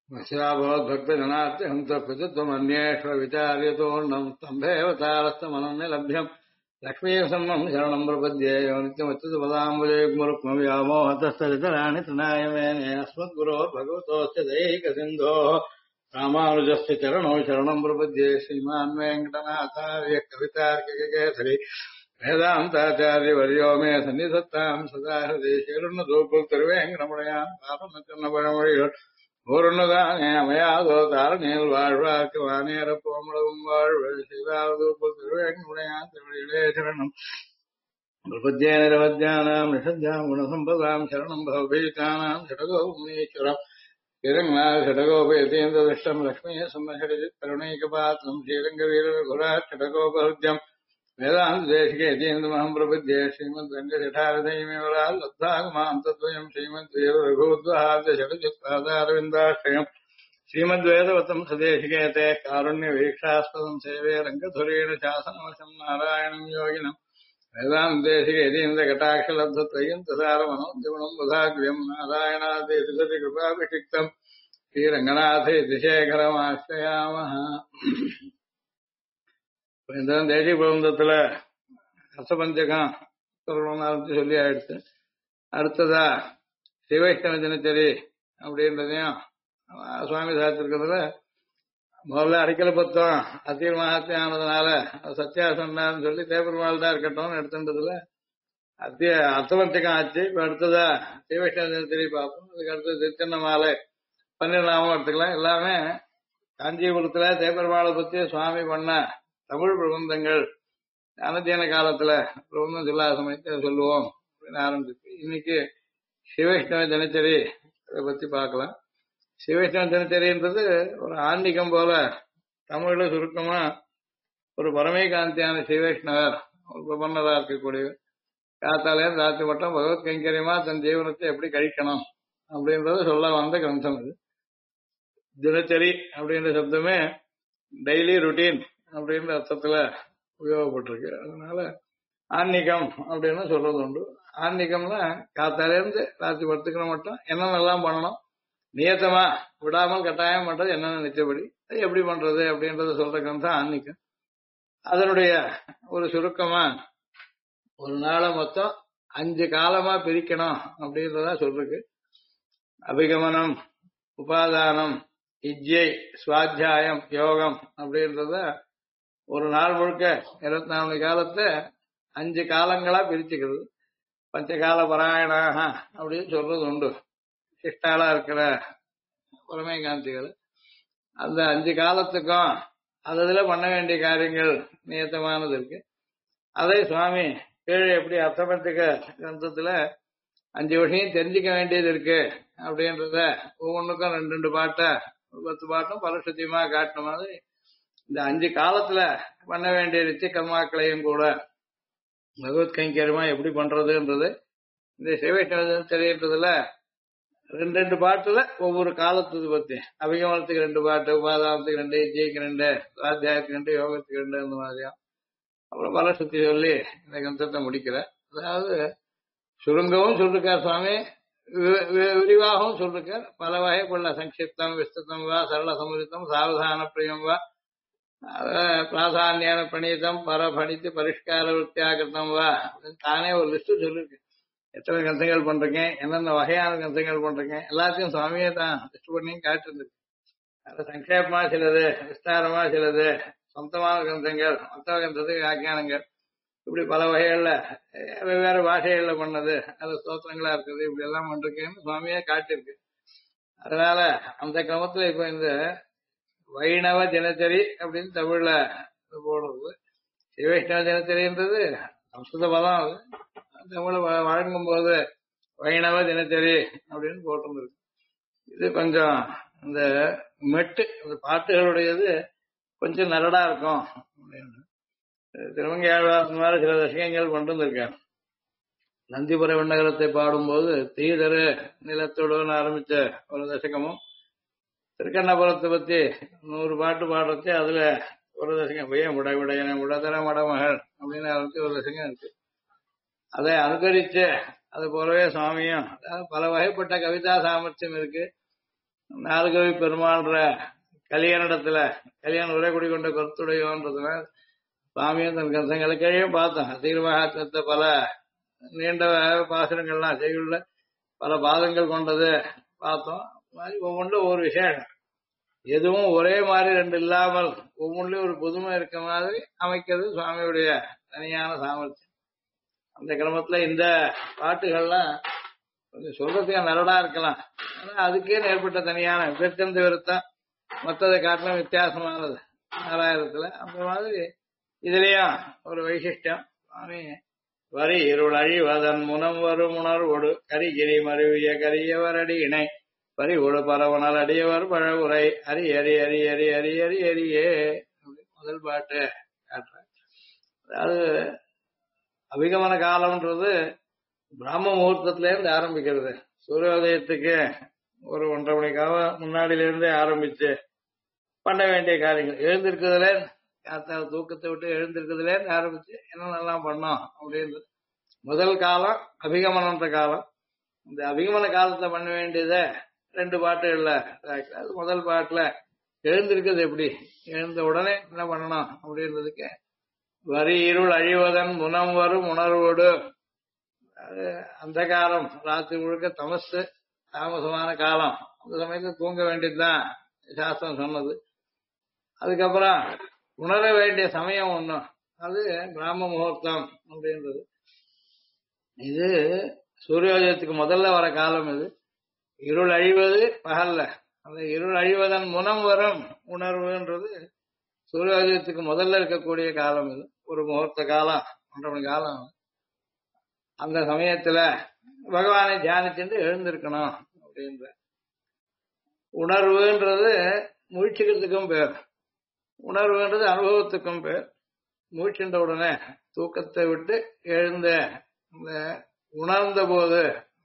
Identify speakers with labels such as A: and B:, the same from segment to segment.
A: वश्याभवद्भक्तजनार्त्यहं तत्त्वमन्येष्व विचार्यतोऽर्णम् स्तम्भेऽवतारस्तमनन्यलभ्यम् लक्ष्मीसम्मम् शरणम् प्रपद्ये यो नित्यमच्युतपदाम्बुजयुग्मरुक्मव्यामोहतस्तरितराणि तृणाय मेने अस्मद्गुरोः भगवतोऽस्य दैहिकसिन्धोः रामानुजस्य चरणौ शरणम् प्रपद्ये श्रीमान् वेङ्कटनाथार्य कवितार्किककेसरी वेदान्ताचार्यवर्यो मे सन्निधत्ताम् सदा हृदि शरणदूपुल्तिरुवेङ्कटमुडयान् पापमचन्नपழமொழிகள் பூர்ணதானே அமையாதோ தாரணியில் வாழ்வார்க்கு வானேர போமளவும் வாழ்வு செய்தாதூப்புல் திருவேங்கமுடையான் திருவடிகளே சரணம் பிரபத்யே நிரவத்யானாம் நிஷத்யாம் குணசம்பதாம் சரணம் பவபீதானாம் ஷடகோ முனீஸ்வரம் திருநாள் ஷடகோபயதீந்திர திருஷ்டம் லக்ஷ்மீ சம்மஹரிஜித் கருணைகபாத்திரம் ஸ்ரீரங்க வீர குராட் ஷடகோபஹுத்யம் வேதாந்த தேசிக யதீந்திரமஹம் பிரபத்யே ஸ்ரீமத் வெங்கடேஷாரதயமேவரால் லப்தாகமாம் தத்வயம் ஸ்ரீமத் வீர ரഘுத்வஹார்த ஷடஜித்பாதாரவிந்தாஷ்டயம் श्रीमद्वेदवतम् सदेशिकेते कारुण्यवीक्षास्पदम् सेवे रङ्गधुरेण शासनवशम् नारायणम् योगिनम् वेदान्तेशिकेतीन्द्रकटाक्षलब्धत्रयन्तसारमनोद्यमनम् वधाग्र्यम् नारायणादेशिसति कृपाभिषिक्तम् श्रीरङ्गनाथेति शेखरमाश्रयामः இந்த தேசிய பிரபந்தத்துல ரசபஞ்சகம் சொல்லி ஆயிடுச்சு. அடுத்ததா ஸ்ரீவைஷ்ணவ தினச்சரி அப்படின்றதையும் சுவாமி சாத்திருக்கிறதுல முதல்ல அடிக்கல பத்தம் அத்தியல் மகாத்தியம் ஆனதுனால சத்தியாசன்னான்னு சொல்லி தேப்பெருமாள் தான் இருக்கட்டும்னு எடுத்துன்றதுல அர்த்தபஞ்சகம் ஆச்சு. இப்ப அடுத்ததா ஸ்ரீவைஷ்ணவ தினச்சரி பார்ப்போம். அதுக்கு அடுத்தது திருச்சென்ன மாலை பன்னிரண்டாமம் எடுத்துக்கலாம். எல்லாமே காஞ்சிபுரத்துல தேப்பெருமாளை பத்தி சுவாமி பண்ண தமிழ் பிரபந்தங்கள் அனத்தியன காலத்துல பிரபந்தம் சொல்லாத சமயத்தை சொல்லுவோம் அப்படின்னு ஆரம்பிச்சு இன்னைக்கு ஸ்ரீவைஷ்ணவ தினச்சரி அதை பத்தி பார்க்கலாம். ஸ்ரீவைஷ்ணவ தினச்சரின்றது ஒரு ஆன்மீகம் போல தமிழ்ல சுருக்கமா ஒரு பரமேகாந்தியான ஸ்ரீவைஷ்ணவர் ஒரு பிரபன்னதா இருக்கக்கூடிய காத்தாலேருந்து ராத்திரி மட்டும் பகவத் கைங்கரியமா தன் ஜீவனத்தை எப்படி கழிக்கணும் அப்படின்றத சொல்ல வந்த கிரந்தம் இது. தினச்சரி அப்படின்ற சப்தமே டெய்லி ருட்டீன் அப்படின்ற அர்த்தத்துல உபயோகப்பட்டிருக்கு. அதனால ஆன்மீகம் அப்படின்னு சொல்றது உண்டு. ஆன்மீகம்னா காத்தாலேருந்து ராத்திரி படுத்துக்கிற மட்டும் என்னென்னலாம் பண்ணணும், நியத்தமா விடாமல் கட்டாயம் பண்றது என்னென்ன நிச்சயப்படி அது எப்படி பண்றது அப்படின்றத சொல்றதுக்கு தான் ஆன்மீகம். அதனுடைய ஒரு சுருக்கமா ஒரு நாளை மொத்தம் 5 காலமா பிரிக்கணும் அப்படின்றதா சொல்றதுக்கு அபிகமனம், உபாதானம், இஜ்யை, சுவாத்தியாயம், யோகம் அப்படின்றத ஒரு நாள் முழுக்க 24 காலத்தை 5 காலங்களா பிரிச்சுக்கிறது. பஞ்சகால பராயணாக அப்படின்னு சொல்றது உண்டு. சிஷ்டாலா இருக்கிற பரமேகாந்திகள் அந்த 5 காலத்துக்கும் அதுல பண்ண வேண்டிய காரியங்கள் நியத்தமானது இருக்கு. அதை சுவாமி கீழே எப்படி அர்த்தபந்திக கிரந்தத்துல 5 விஷயம் தெரிஞ்சுக்க வேண்டியது இருக்கு அப்படின்றத ஒவ்வொன்றுக்கும் 2 பாட்டை 10 பாட்டும் பரஸ்வத்தியமா காட்டின மாதிரி இந்த 5 காலத்துல பண்ண வேண்டிய நித்திய கர்மாக்களையும் கூட பகவத் கைங்கரியமா எப்படி பண்றதுன்றது இந்த ஸ்ரீவைஷ்ணவ தெரியுன்றதுல 2 பாட்டுல ஒவ்வொரு காலத்துக்கு பத்தி அபிகமனத்துக்கு 2 பாட்டு, உபாதானத்துக்கு 2, இஜ்ஜைக்கு 2, சுவாத்தியாயத்துக்கு 2, யோகத்துக்கு 2 அந்த மாதிரியா அப்புறம் பலசுத்தி சொல்லி இந்த கிரந்தத்தை முடிக்கிற. அதாவது சுருங்கவும் சொல்லிருக்கார் சுவாமி, விரிவாகவும் சொல்லிருக்கார். பல வகை கொள்ள சங்கிப்தம், விஸ்தம் வா, சரள சமுதித்தம், சாவதான பிரியம் வா, பிராதானியான பணிதம், பரபணித்து பரிஷ்கார வித்தியாகிருத்தம் வா தானே ஒரு லிஸ்ட் சொல்லிருக்கு. எத்தனை கிரந்தங்கள் பண்றேன், என்னென்ன வகையான கிரந்தங்கள் பண்றேன் எல்லாத்தையும் சுவாமியே தான் லிஸ்ட் பண்ணி காட்டிருந்துருக்கு. அது சங்கேபமா சிலது, விஸ்தாரமா சிலது, சொந்தமான கிரந்தங்கள், மொத்த கிரந்தத்துக்கு வியாக்கியானங்கள், இப்படி பல வகைகள்ல வெவ்வேறு பாஷைகள்ல பண்ணது, அது ஸ்தோத்திரங்களா இருக்குது, இப்படி எல்லாம் பண்றேன்னு சுவாமியே காட்டிருக்கு. அதனால அந்த கிரமத்துல இப்ப இந்த வைணவ தினச்சரி அப்படின்னு தமிழ்ல போடுறது. ஸ்ரீவைஷ்ணவ தினச்சரின்றது சம்ஸ்கிருத பதம். அது தமிழை வழங்கும் போது வைணவ தினச்சரி அப்படின்னு போட்டிருந்திருக்கு. இது கொஞ்சம் இந்த மெட்டு இந்த பாட்டுகளுடையது கொஞ்சம் நரடா இருக்கும் அப்படின்னு திருவங்கையாழ்வார் மாதிரி சில தசகங்கள் பண்ணிருந்திருக்காரு. நந்திபுர விண்ணகரத்தை பாடும்போது தீதரு நிலத்தோடு ஆரம்பிச்ச ஒரு தசகமும், திருக்கண்ணபுரத்தை பத்தி 100 பாட்டு பாடுறச்சு அதுல ஒரு தசகம் உடையுடையன உடதர மடமகள் அப்படின்னு ஆரம்பிச்சு ஒரு தசகம் இருக்கு. அதை அனுகரிச்சு அது போலவே சுவாமியும் பல வகைப்பட்ட கவிதா சாமர்த்தியம் இருக்கு. நாலுகவி பெருமாள்ன்ற கல்யாணத்துல கல்யாண உரைக்குடி கொண்ட கருத்துடையோன்றதுனால சுவாமியும் தன் கருத்தங்களுக்கையும் பார்த்தோம். தீர்மாகத்தை பல நீண்ட பாசனங்கள்லாம் செய்யுள்ள பல பாதங்கள் கொண்டது பார்த்தோம். மாதிரி ஒவ்வொன்றும் ஒவ்வொரு விசேஷம், எதுவும் ஒரே மாதிரி ரெண்டு இல்லாமல் ஒவ்வொன்றிலும் ஒரு புதுமை இருக்க மாதிரி அமைக்கிறது சுவாமியுடைய தனியான சாமர்த்தியம். அந்த கிரமத்துல இந்த பாட்டுகள்லாம் கொஞ்சம் சொல்றதுக்கு நல்லடா இருக்கலாம், ஆனா அதுக்கே ஏற்பட்ட தனியான விற்கந்த விருத்தம் மற்றதை காட்டிலும் வித்தியாசமானது நாலாயிரத்துல. அந்த மாதிரி இதுலயும் ஒரு வைசிஷ்டம். சுவாமி வரி இருள் அழிவதன் முனம் வரும் உணர்வோடு கரிகிரி மருவிய கரியவர் அடி இணை பறிவுடு பரவனால் அடியவர் பழவுரை அரி அரி அரி அரி அரி அரி அரியே. முதல் பாட்டு காட்டுறேன். அதாவது அபிகமன காலம்ன்றது பிராம முகூர்த்தத்தில இருந்து ஆரம்பிக்கிறது. சூரியோதயத்துக்கு ஒரு 1.5 மணி காலம் முன்னாடியில இருந்தே ஆரம்பிச்சு பண்ண வேண்டிய காரியங்கள், எழுந்திருக்கிறதுல தூக்கத்தை விட்டு எழுந்திருக்கிறதுல இருந்து ஆரம்பிச்சு என்னென்னலாம் பண்ணோம் அப்படின்றது முதல் காலம் அபிகமனன்ற காலம். இந்த அபிகமன காலத்தை பண்ண வேண்டியதை 2 பாட்டுகள்ல அது முதல் பாட்டுல எழுந்திருக்கிறது எப்படி, எழுந்த உடனே என்ன பண்ணணும் அப்படின்றதுக்கு வரி இருள் அழிவதன் முனம் வரும் உணர்வோடு. அது அந்த காலம் ராத்திரி முழுக்க தமசு தாமசமான காலம், அந்த சமயத்துல தூங்க வேண்டியதுதான் சாஸ்திரம் சொன்னது. அதுக்கப்புறம் உணர வேண்டிய சமயம் ஒண்ணும், அது பிராம முகூர்த்தம் அப்படின்றது. இது சூரியோதயத்துக்கு முதல்ல வர காலம். இது இருள் அழிவது பகல்ல, அந்த இருள் அழிவதன் முனம் வரும் உணர்வுன்றது சூரியோதயத்துக்கு முதல்ல இருக்கக்கூடிய காலம். இது ஒரு முகூர்த்த காலம், 1.5 மணி காலம். அந்த சமயத்துல பகவானை தியானிச்சுட்டு எழுந்திருக்கணும் அப்படின்ற உணர்வுன்றது முயற்சிக்கிறதுக்கும் பேர், உணர்வுன்றது அனுபவத்துக்கும் பேர். மூச்சுன்ற உடனே தூக்கத்தை விட்டு எழுந்த இந்த உணர்ந்த போது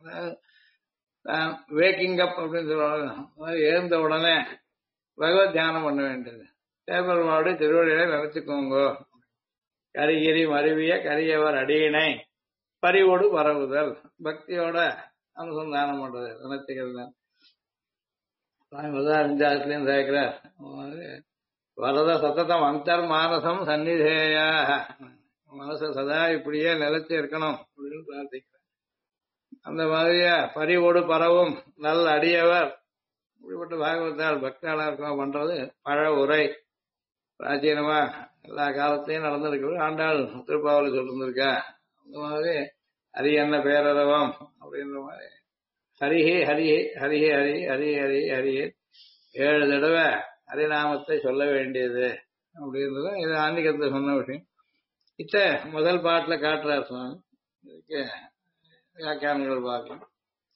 A: வேக்கிங் அப் அப்படின்னு சொல்லுவாங்க, எழுந்த உடனே பகவத் தியானம் பண்ண வேண்டியது. தேவருமாவுடைய திருவடிகளை நினைச்சுக்கோங்க. கரிகிரி மருவிய கரியவர் அடியினை பறிவோடு பரவுதல், பக்தியோட அனுசந்தானம் பண்றது நினைச்சுக்கிறது. அஞ்சாத்துலயும் சேர்க்கிறார், வரத சத்தம் அந்தர் மானசம் சந்நிதேயா, மனசு சதா இப்படியே நிலைச்சு இருக்கணும் அப்படின்னு பிரார்த்திக்கிறேன். அந்த மாதிரியா பறிவோடு பரவும் நல் அடியவர் இப்படிப்பட்ட பாகவத்தால் பக்தாளா இருக்கணும் பண்றது பழ உரை. பிராச்சீனமா எல்லா காலத்தையும் நடந்திருக்கு. ஆண்டாள் திருப்பாவலி சொல்லிருந்திருக்கா. அந்த மாதிரி ஹரி என்ன பேரரவம் அப்படின்ற மாதிரி ஹரிஹி ஹரிஹி ஹரிஹி ஹரி ஹரி ஹரி ஹரிஹி 7 தடவை ஹரிநாமத்தை சொல்ல வேண்டியது அப்படின்றது இது ஆன்மீகத்தை சொன்ன விஷயம். இத்த முதல் பாட்டுல காட்டுறார் சுவாமி. இதுக்கு வியாக்கியானங்கள் பார்க்கலாம்.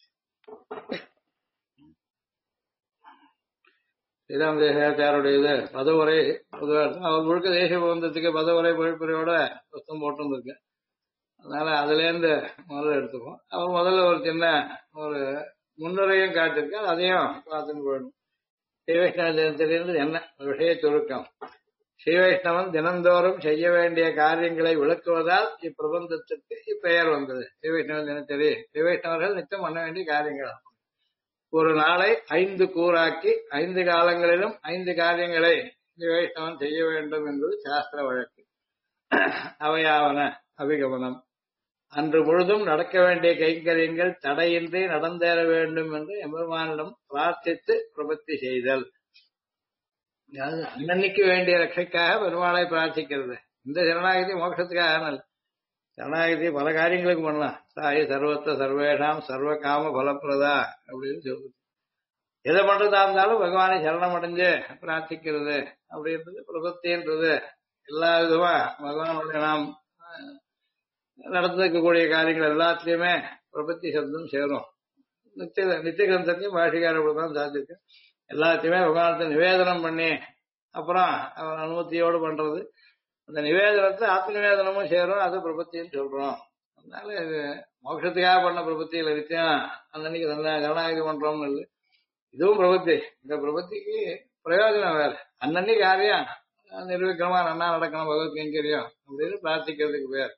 A: ஸ்ரீராம் தேசாச்சாருடையது பதவுரை அவர் முழுக்க தேசிய பந்தத்துக்கு பதவுரை பொழிப்புரையோட புத்தம் போட்டிருந்திருக்கு. அதனால அதுல இருந்து முதல்ல எடுத்துப்போம். அவர் முதல்ல ஒரு சின்ன ஒரு முன்னுரையும் காட்டிருக்க, அதையும் பார்த்துன்னு போயிடும். ஸ்ரீவைஷ்ணவ தினத்திலிருந்து என்ன விஷய சுருக்கம். ஸ்ரீவைஷ்ணவன் தினந்தோறும் செய்ய வேண்டிய காரியங்களை விளக்குவதால் இப்பிரபந்தத்திற்கு இப்பெயர் வந்தது. ஸ்ரீவைஷ்ணவ தினத்தறி ஸ்ரீவைஷ்ணவர்கள் நிச்சயம் பண்ண வேண்டிய காரியங்கள். ஒரு நாளை 5 கூறாக்கி 5 காலங்களிலும் 5 காரியங்களை ஸ்ரீவைஷ்ணவன் செய்ய வேண்டும் என்பது சாஸ்திர வழக்கு. அவையாவன அபிகமனம், அன்று முழுதும் நடக்க வேண்டிய கைங்கரியங்கள் தடையின்றி நடந்தேற வேண்டும் என்று எம்பெருமானிடம் பிரார்த்தித்து பிரபத்தி செய்தல். அன்னன்னைக்கு வேண்டிய ரட்சைக்காக பெருமாளை பிரார்த்திக்கிறது. இந்த சரணாகதி மோட்சத்துக்காக, சரணாகதி பல காரியங்களுக்கு பண்ணலாம். சாயி சர்வத்த சர்வேஷாம் சர்வ காம பலப்பிரதா அப்படின்னு சொல்லுது. எதை பண்றதா இருந்தாலும் பகவானை சரணம் அடைஞ்சு பிரார்த்திக்கிறது அப்படின்றது பிரபத்தின்றது. எல்லா விதமா பகவானுடைய நாம் நடந்திருக்கக்கூடிய காரியங்கள் எல்லாத்துலயுமே பிரபத்தி சப்தம் சேரும். நித்திய கிரந்தத்தையும் பாஷிகாரதான் சாதிச்சிருக்கு. எல்லாத்தையுமே பகவானத்தை நிவேதனம் பண்ணி அப்புறம் அவர் அனுமதியோடு பண்றது. அந்த நிவேதனத்தை ஆத்ம நிவேதனமும் சேரும், அது பிரபத்தின்னு சொல்றோம். அதனால இது மோட்சத்துக்காக பண்ண பிரபத்தியில நித்தியம் அன்னைக்கு ஜனநாயகி பண்றோம்னு இல்லை, இதுவும் பிரபத்தி. இந்த பிரபத்திக்கு பிரயோஜனம் வேற. அன்னன்னைக்கு காரியம் நிர்விக்கிரமா நன்னா நடக்கணும், பகவத் கைங்கரியம் அப்படின்னு பிரார்த்திக்கிறதுக்கு பேர்.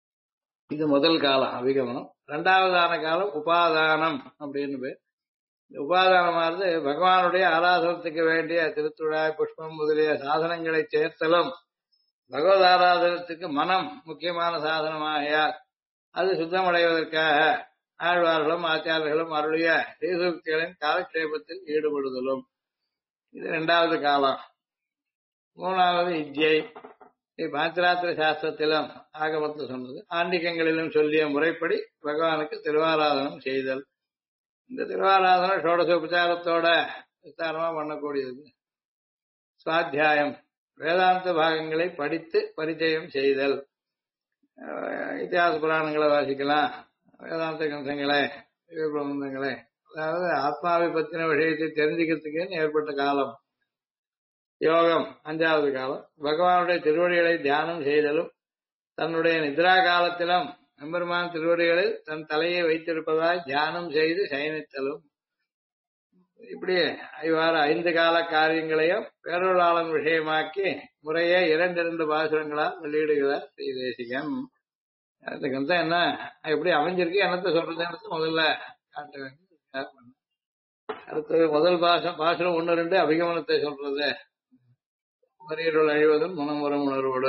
A: இது முதல் காலம் அபிகமனம். 2வதான காலம் உபாதானம் அப்படின்னு பேர். உபாதானமானது பகவானுடைய ஆராதனத்துக்கு வேண்டிய திருத்துழாய் புஷ்பம் முதலிய சாதனங்களை சேர்த்தலும் பகவத் ஆராதனத்துக்கு மனம் முக்கியமான சாதனமாகையால் அது சுத்தமடைவதற்காக ஆழ்வார்களும் ஆச்சாரியர்களும் அருளிய ஸ்ரீசூக்திகளின் காலக்ஷேபத்தில் ஈடுபடுதலும். இது இரண்டாவது காலம். மூணாவது இஜ்ஜை. பாஞ்சராத்திர சாஸ்திரத்திலும் ஆகமத்தில் சொன்னது. ஆண்டிகங்களிலும் சொல்லிய முறைப்படி பகவானுக்கு திருவாராதனம் செய்தல். இந்த திருவாராதனம் ஷோடச உபச்சாரத்தோட விஸ்தாரமா பண்ணக்கூடியது. சுவாத்தியாயம் வேதாந்த பாகங்களை படித்து பரிச்சயம் செய்தல். இத்தியாச புராணங்களை வாசிக்கலாம், வேதாந்த கிரந்தங்களை, பிரபந்தங்களை, அதாவது ஆத்மாவை பற்றின விஷயத்தை தெரிஞ்சுக்கிறதுக்கு ஏற்பட்ட காலம். யோகம் அஞ்சாவது காலம். பகவானுடைய திருவடிகளை தியானம் செய்தலும் தன்னுடைய நித்ரா காலத்திலும் எம்பெருமான் திருவடிகளில் தன் தலையை வைத்திருப்பதால் தியானம் செய்து சயனித்தலும். இப்படி இவ்வாறு 5 கால காரியங்களையும் பேரொருளாளன் விஷயமாக்கி முறையே 2 பாசுரங்களால் வெளியிடுகிறார் ஸ்ரீ தேசிகன். அந்த கிரந்தம் என்ன எப்படி அமைஞ்சிருக்கு, என்னத்தை சொல்றதுன்னு முதல்ல காட்ட வேண்டிய. அடுத்தது முதல் பாசுரம் 1-2 அபிகமனத்தை சொல்றது. வரி இருள் அழிவதும் மனம் வரும் உணர்வோடு.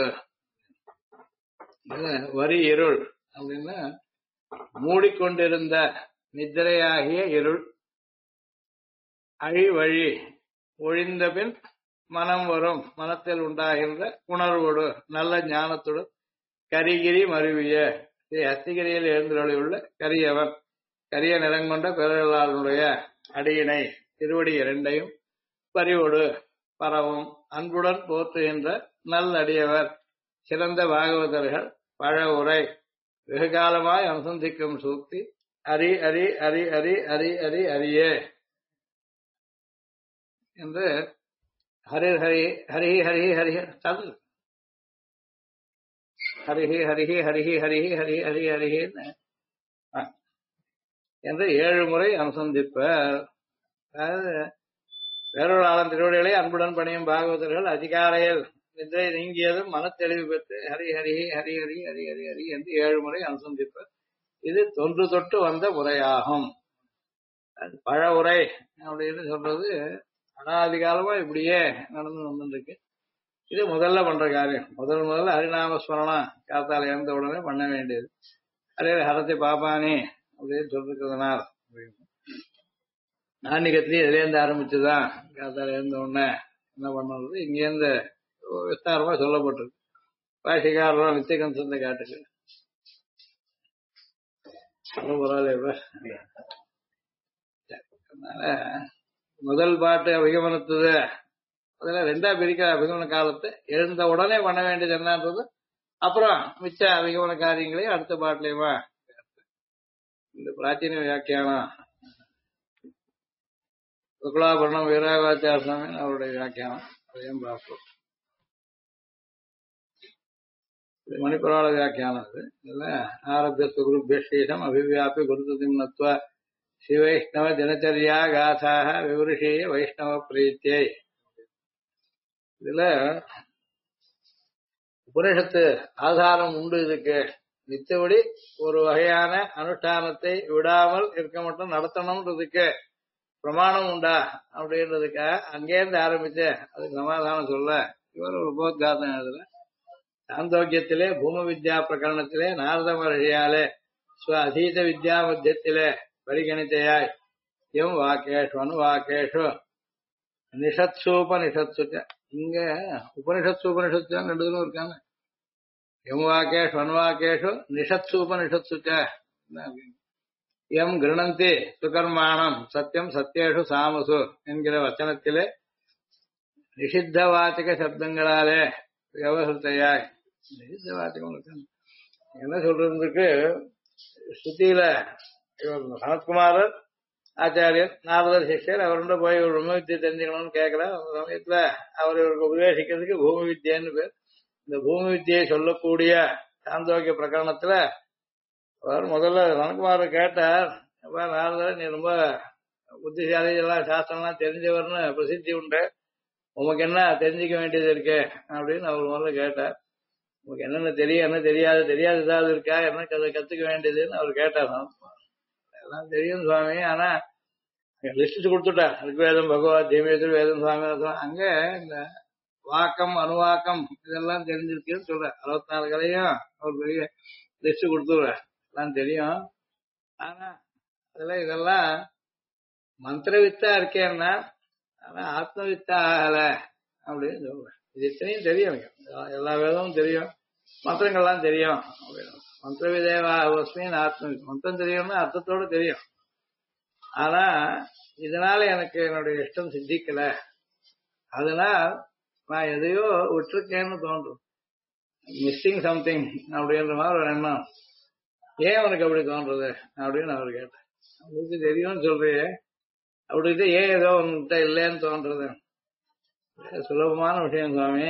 A: வரி இருள் அப்படின்னா மூடிக்கொண்டிருந்த நித்திரையாகிய இருள் அழிவழி ஒழிந்த பின் மனம் வரும், மனத்தில் உண்டாகின்ற உணர்வோடு நல்ல ஞானத்துடன் கரிகிரி மருவிய ஸ்ரீ அஸ்திகிரியில் எழுந்துள்ள கரியவன் கரிய நிறங்கொண்ட பிறர்களுடைய அடியினை திருவடி 2ஐயும் பரிவோடு பரவும் அன்புடன் போற்றுகின்ற நல்லடியவர் சிறந்த பாகவதர்கள் பழ உரை வெகுகாலமாய் அனுசந்திக்கும் சூக்தி அரி அரி அரி அரி அரி அரி அரியே என்று ஹரி ஹரி ஹரி ஹரி ஹரி ஹரி ஹரிஹி ஹரிஹி ஹரிஹி ஹரிஹி ஹரி ஹரி ஹரிஹி என்று 7 முறை அனுசந்திப்பர். அதாவது வேறொரு திருவடிகளை அன்புடன் பணியும் பாகவதர்கள் அதிகாலையில் நிதிரை நீங்கியதும் மனத்தெளிவு பெற்று ஹரி ஹரி ஹரி ஹரி ஹரி ஹரி ஹரி என்று 7 முறை அனுசந்திப்பர். இது தொன்று தொட்டு வந்த முறையாகும். பழ உரை அப்படின்னு சொல்றது அனாதிகாலமா இப்படியே நடந்து வந்துருக்கு. இது முதல்ல பண்ற காரியம். முதல்ல ஹரிநாமஸ்மரணம் காத்தால இறந்த உடனே பண்ண வேண்டியது. அதே ஹரத்தை பாப்பானி அப்படின்னு சொல்லிருக்கிறதுனால ஆன்மீகத்திலேயே இதுலேருந்து ஆரம்பிச்சுதான் காத்தால இருந்த உடனே என்ன பண்ணுறது இங்கேருந்து விஸ்தாரமா சொல்லப்பட்டிருக்கு. பாஷிகாரம் நித்தியகம்சத்தை காட்டுக்கு அதனால முதல் பாட்டு அபிகமனத்தது அதுல 2ஆ பிரிக்கிற அபிகமன காலத்தை எழுந்த உடனே பண்ண வேண்டியது என்னன்றது. அப்புறம் மிச்ச அபிகமன காரியங்களையும் அடுத்த பாட்டுலயுமா இந்த பிராச்சீன வியாக்கியானம் சுக்லாபரணம் வீராகாச்சார சுவாமி அவருடைய வியாக்கியானம் அதையும் பார்ப்போம். மணிப்புராள வியாக்கியானம் அது. இதுல ஆரம்பிய சுகுருபேஷம் அபிவியாபி குருதிம் நத்வ ஸ்ரீவைஷ்ணவ தினச்சரியா காதாக விவருஷீய வைஷ்ணவ பிரீத்தியை. இதுல உபனிஷத்து ஆதாரம் உண்டு. இதுக்கு நித்தபடி ஒரு வகையான அனுஷ்டானத்தை விடாமல் இருக்க மட்டும் நடத்தணும்ன்றதுக்கு பிரமாணம் உண்டா அப்படின்றதுக்காக அங்கேருந்து ஆரம்பிச்சு அதுக்கு சமாதானம் சொல்ல இவர் ஒரு உபோத்காதம் எழுதுல. சாந்தோக்கியத்திலே பூம வித்யா பிரகரணத்திலே நாரத மகர்ஷியாலே ஸ்வ அதீத வித்யா மத்தியத்திலே பரிகணித்தையாய் எம் வாக்கேஷு அனுவாக்கேஷு நிஷத்சூபனிஷத்சுச்ச. இங்க உபனிஷத்சூபனிஷத்துன்னு 2 இருக்காங்க. எம் வாக்கேஷு அனுவாக்கேஷு நிஷத்சூபனிஷத்சுச்ச. எம் கிருணந்தி சுகர்மாணம் சத்தியம் சத்தியேஷு சாமசு என்கிற வச்சனத்திலே நிஷித்த வாச்சக சப்தங்களாலே விவசித்தையாய். நிஷித்த வாச்சகம் என்ன சொல்றதுக்கு ஸ்ருதியில சனத்குமாரர் ஆச்சாரியர் நாரதர் சிஷ்யர் அவருடைய போய் ஒரு பிரம்ம வித்தியை தெரிஞ்சுக்கணும்னு கேட்கிற அந்த சமயத்துல அவர் இவருக்கு உபதேசிக்கிறதுக்கு பூமி வித்தியன்னு பேர். இந்த பூமி வித்தியை சொல்லக்கூடிய சாந்தோக்கிய பிரகரணத்துல அவர் முதல்ல சனத்குமாரர் கேட்டார், நாரதர் நீ ரொம்ப புத்திசாலி எல்லாம் சாஸ்திரம்லாம் தெரிஞ்சவர்னு பிரசித்தி உண்டு, உமக்கு என்ன தெரிஞ்சுக்க வேண்டியது இருக்கு அப்படின்னு அவர் முதல்ல கேட்டார். உனக்கு என்னென்ன தெரியும் என்ன தெரியாது ஏதாவது இருக்கா என்ன கத்துக்க வேண்டியதுன்னு அவர் கேட்டார். எல்லாம் தெரியும் சுவாமி, ஆனா லிஸ்ட் கொடுத்துட்டா ரிக்வேதம் பகவத் தீமேதர் வேதம் சுவாமிநாதன் அங்க இந்த வாக்கம் அணுவாக்கம் இதெல்லாம் தெரிஞ்சிருக்குன்னு சொல்ற 64 கலையும் ஒரு பெரிய லிஸ்ட் கொடுத்துடுற எல்லாம் தெரியும். ஆனா அதுல இதெல்லாம் மந்திரவித்தா இருக்கேன்னா ஆனா ஆத்மவித்தா ஆகல அப்படின்னு சொல்றேன். இது இத்தனையும் தெரியும் எனக்கு, எல்லா வேதமும் தெரியும், மந்திரங்கள்லாம் தெரியும் அப்படின்னு. மந்திரவிதேவாஸ்மின் ஆத்மவித் மந்திரம் தெரியும்னா அர்த்தத்தோடு தெரியும். ஆனா இதனால எனக்கு என்னுடைய இஷ்டம் சித்திக்கல, அதனால் நான் எதையோ விட்டுருக்கேன்னு தோன்றும், மிஸ்ஸிங் சம்திங் அப்படின்ற மாதிரி ஒரு எண்ணம். ஏன் உனக்கு அப்படி தோன்றது அப்படின்னு அவர் கேட்டேன். உங்களுக்கு தெரியும்னு சொல்றியே, அப்படிட்டு ஏன் ஏதோ உன்கிட்ட இல்லைன்னு தோன்றது? சுலபமான விஷயம் சுவாமி,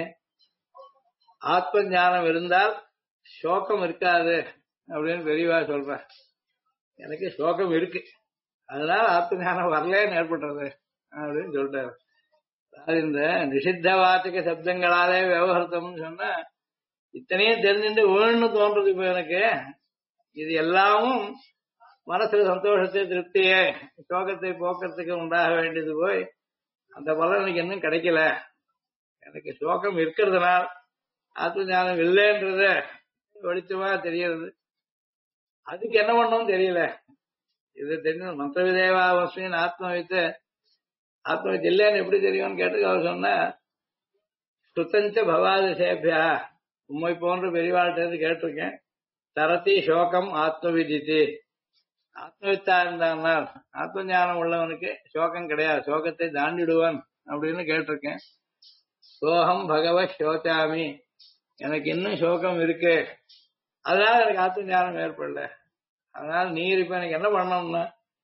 A: ஆத்ம ஞானம் இருந்தால் சோகம் இருக்காது அப்படின்னு பெரியவா சொல்ற. எனக்கு சோகம் இருக்கு, அதனால ஆத்ம ஞானம் வரலன்னு ஏற்படுறது அப்படின்னு சொல்லிட்டாரு. அது இந்த நிஷித்த வார்த்திக சப்தங்களாலே விவகாரத்தம்னு சொன்னா இத்தனையும் தெரிஞ்சுட்டு வேணும்னு தோன்றது. இப்ப எனக்கு இது எல்லாமும் மனசுல சந்தோஷத்தை திருப்தியை சோகத்தை போக்குறதுக்கு உண்டாக வேண்டியது போய் அந்த பலன் எனக்கு இன்னும் கிடைக்கல. எனக்கு சோகம் இருக்கிறதுனால் ஆத்ம ஞானம் இல்லைன்றது வெளிச்சமா தெரியறது. அதுக்கு என்ன பண்ணணும் தெரியல. இது தெரியும் மந்திரவிதேவாஸ்மின் ஆத்மவித்து ஆத்மவித்து இல்லைன்னு எப்படி தெரியும்னு கேட்டு அவர் சொன்ன சுத்தஞ்ச பவாதிசேபியா உண்மை போன்ற பெரியவாழ்கிட்ட கேட்டிருக்கேன். தரதி சோகம் ஆத்மவிதித்து, ஆத்மவித்தா இருந்தால் ஆத்ம ஞானம் உள்ளவனுக்கு சோகம் கிடையாது, சோகத்தை தாண்டிடுவான் அப்படின்னு கேட்டிருக்கேன். சோகம் பகவத் சோச்சாமி, எனக்கு இன்னும் சோகம் இருக்கு, அதனால எனக்கு ஆத்ம ஞானம் ஏற்படல. அதனால நீர் இப்ப எனக்கு என்ன பண்ணணும்னா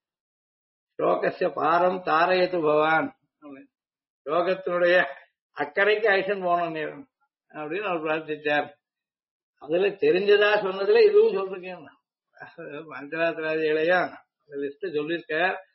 A: சோகசிய பாரம் தாரையத்து பவான், சோகத்தினுடைய அக்கறைக்கு ஐசன் போனோம் நீர் அப்படின்னு அவர் பிரார்த்திச்சார். அதுல தெரிஞ்சதா சொன்னதுல இதுவும் சொல்றேன். பஞ்சராத்திராதிகளையும் லிஸ்ட் சொல்லியிருக்க.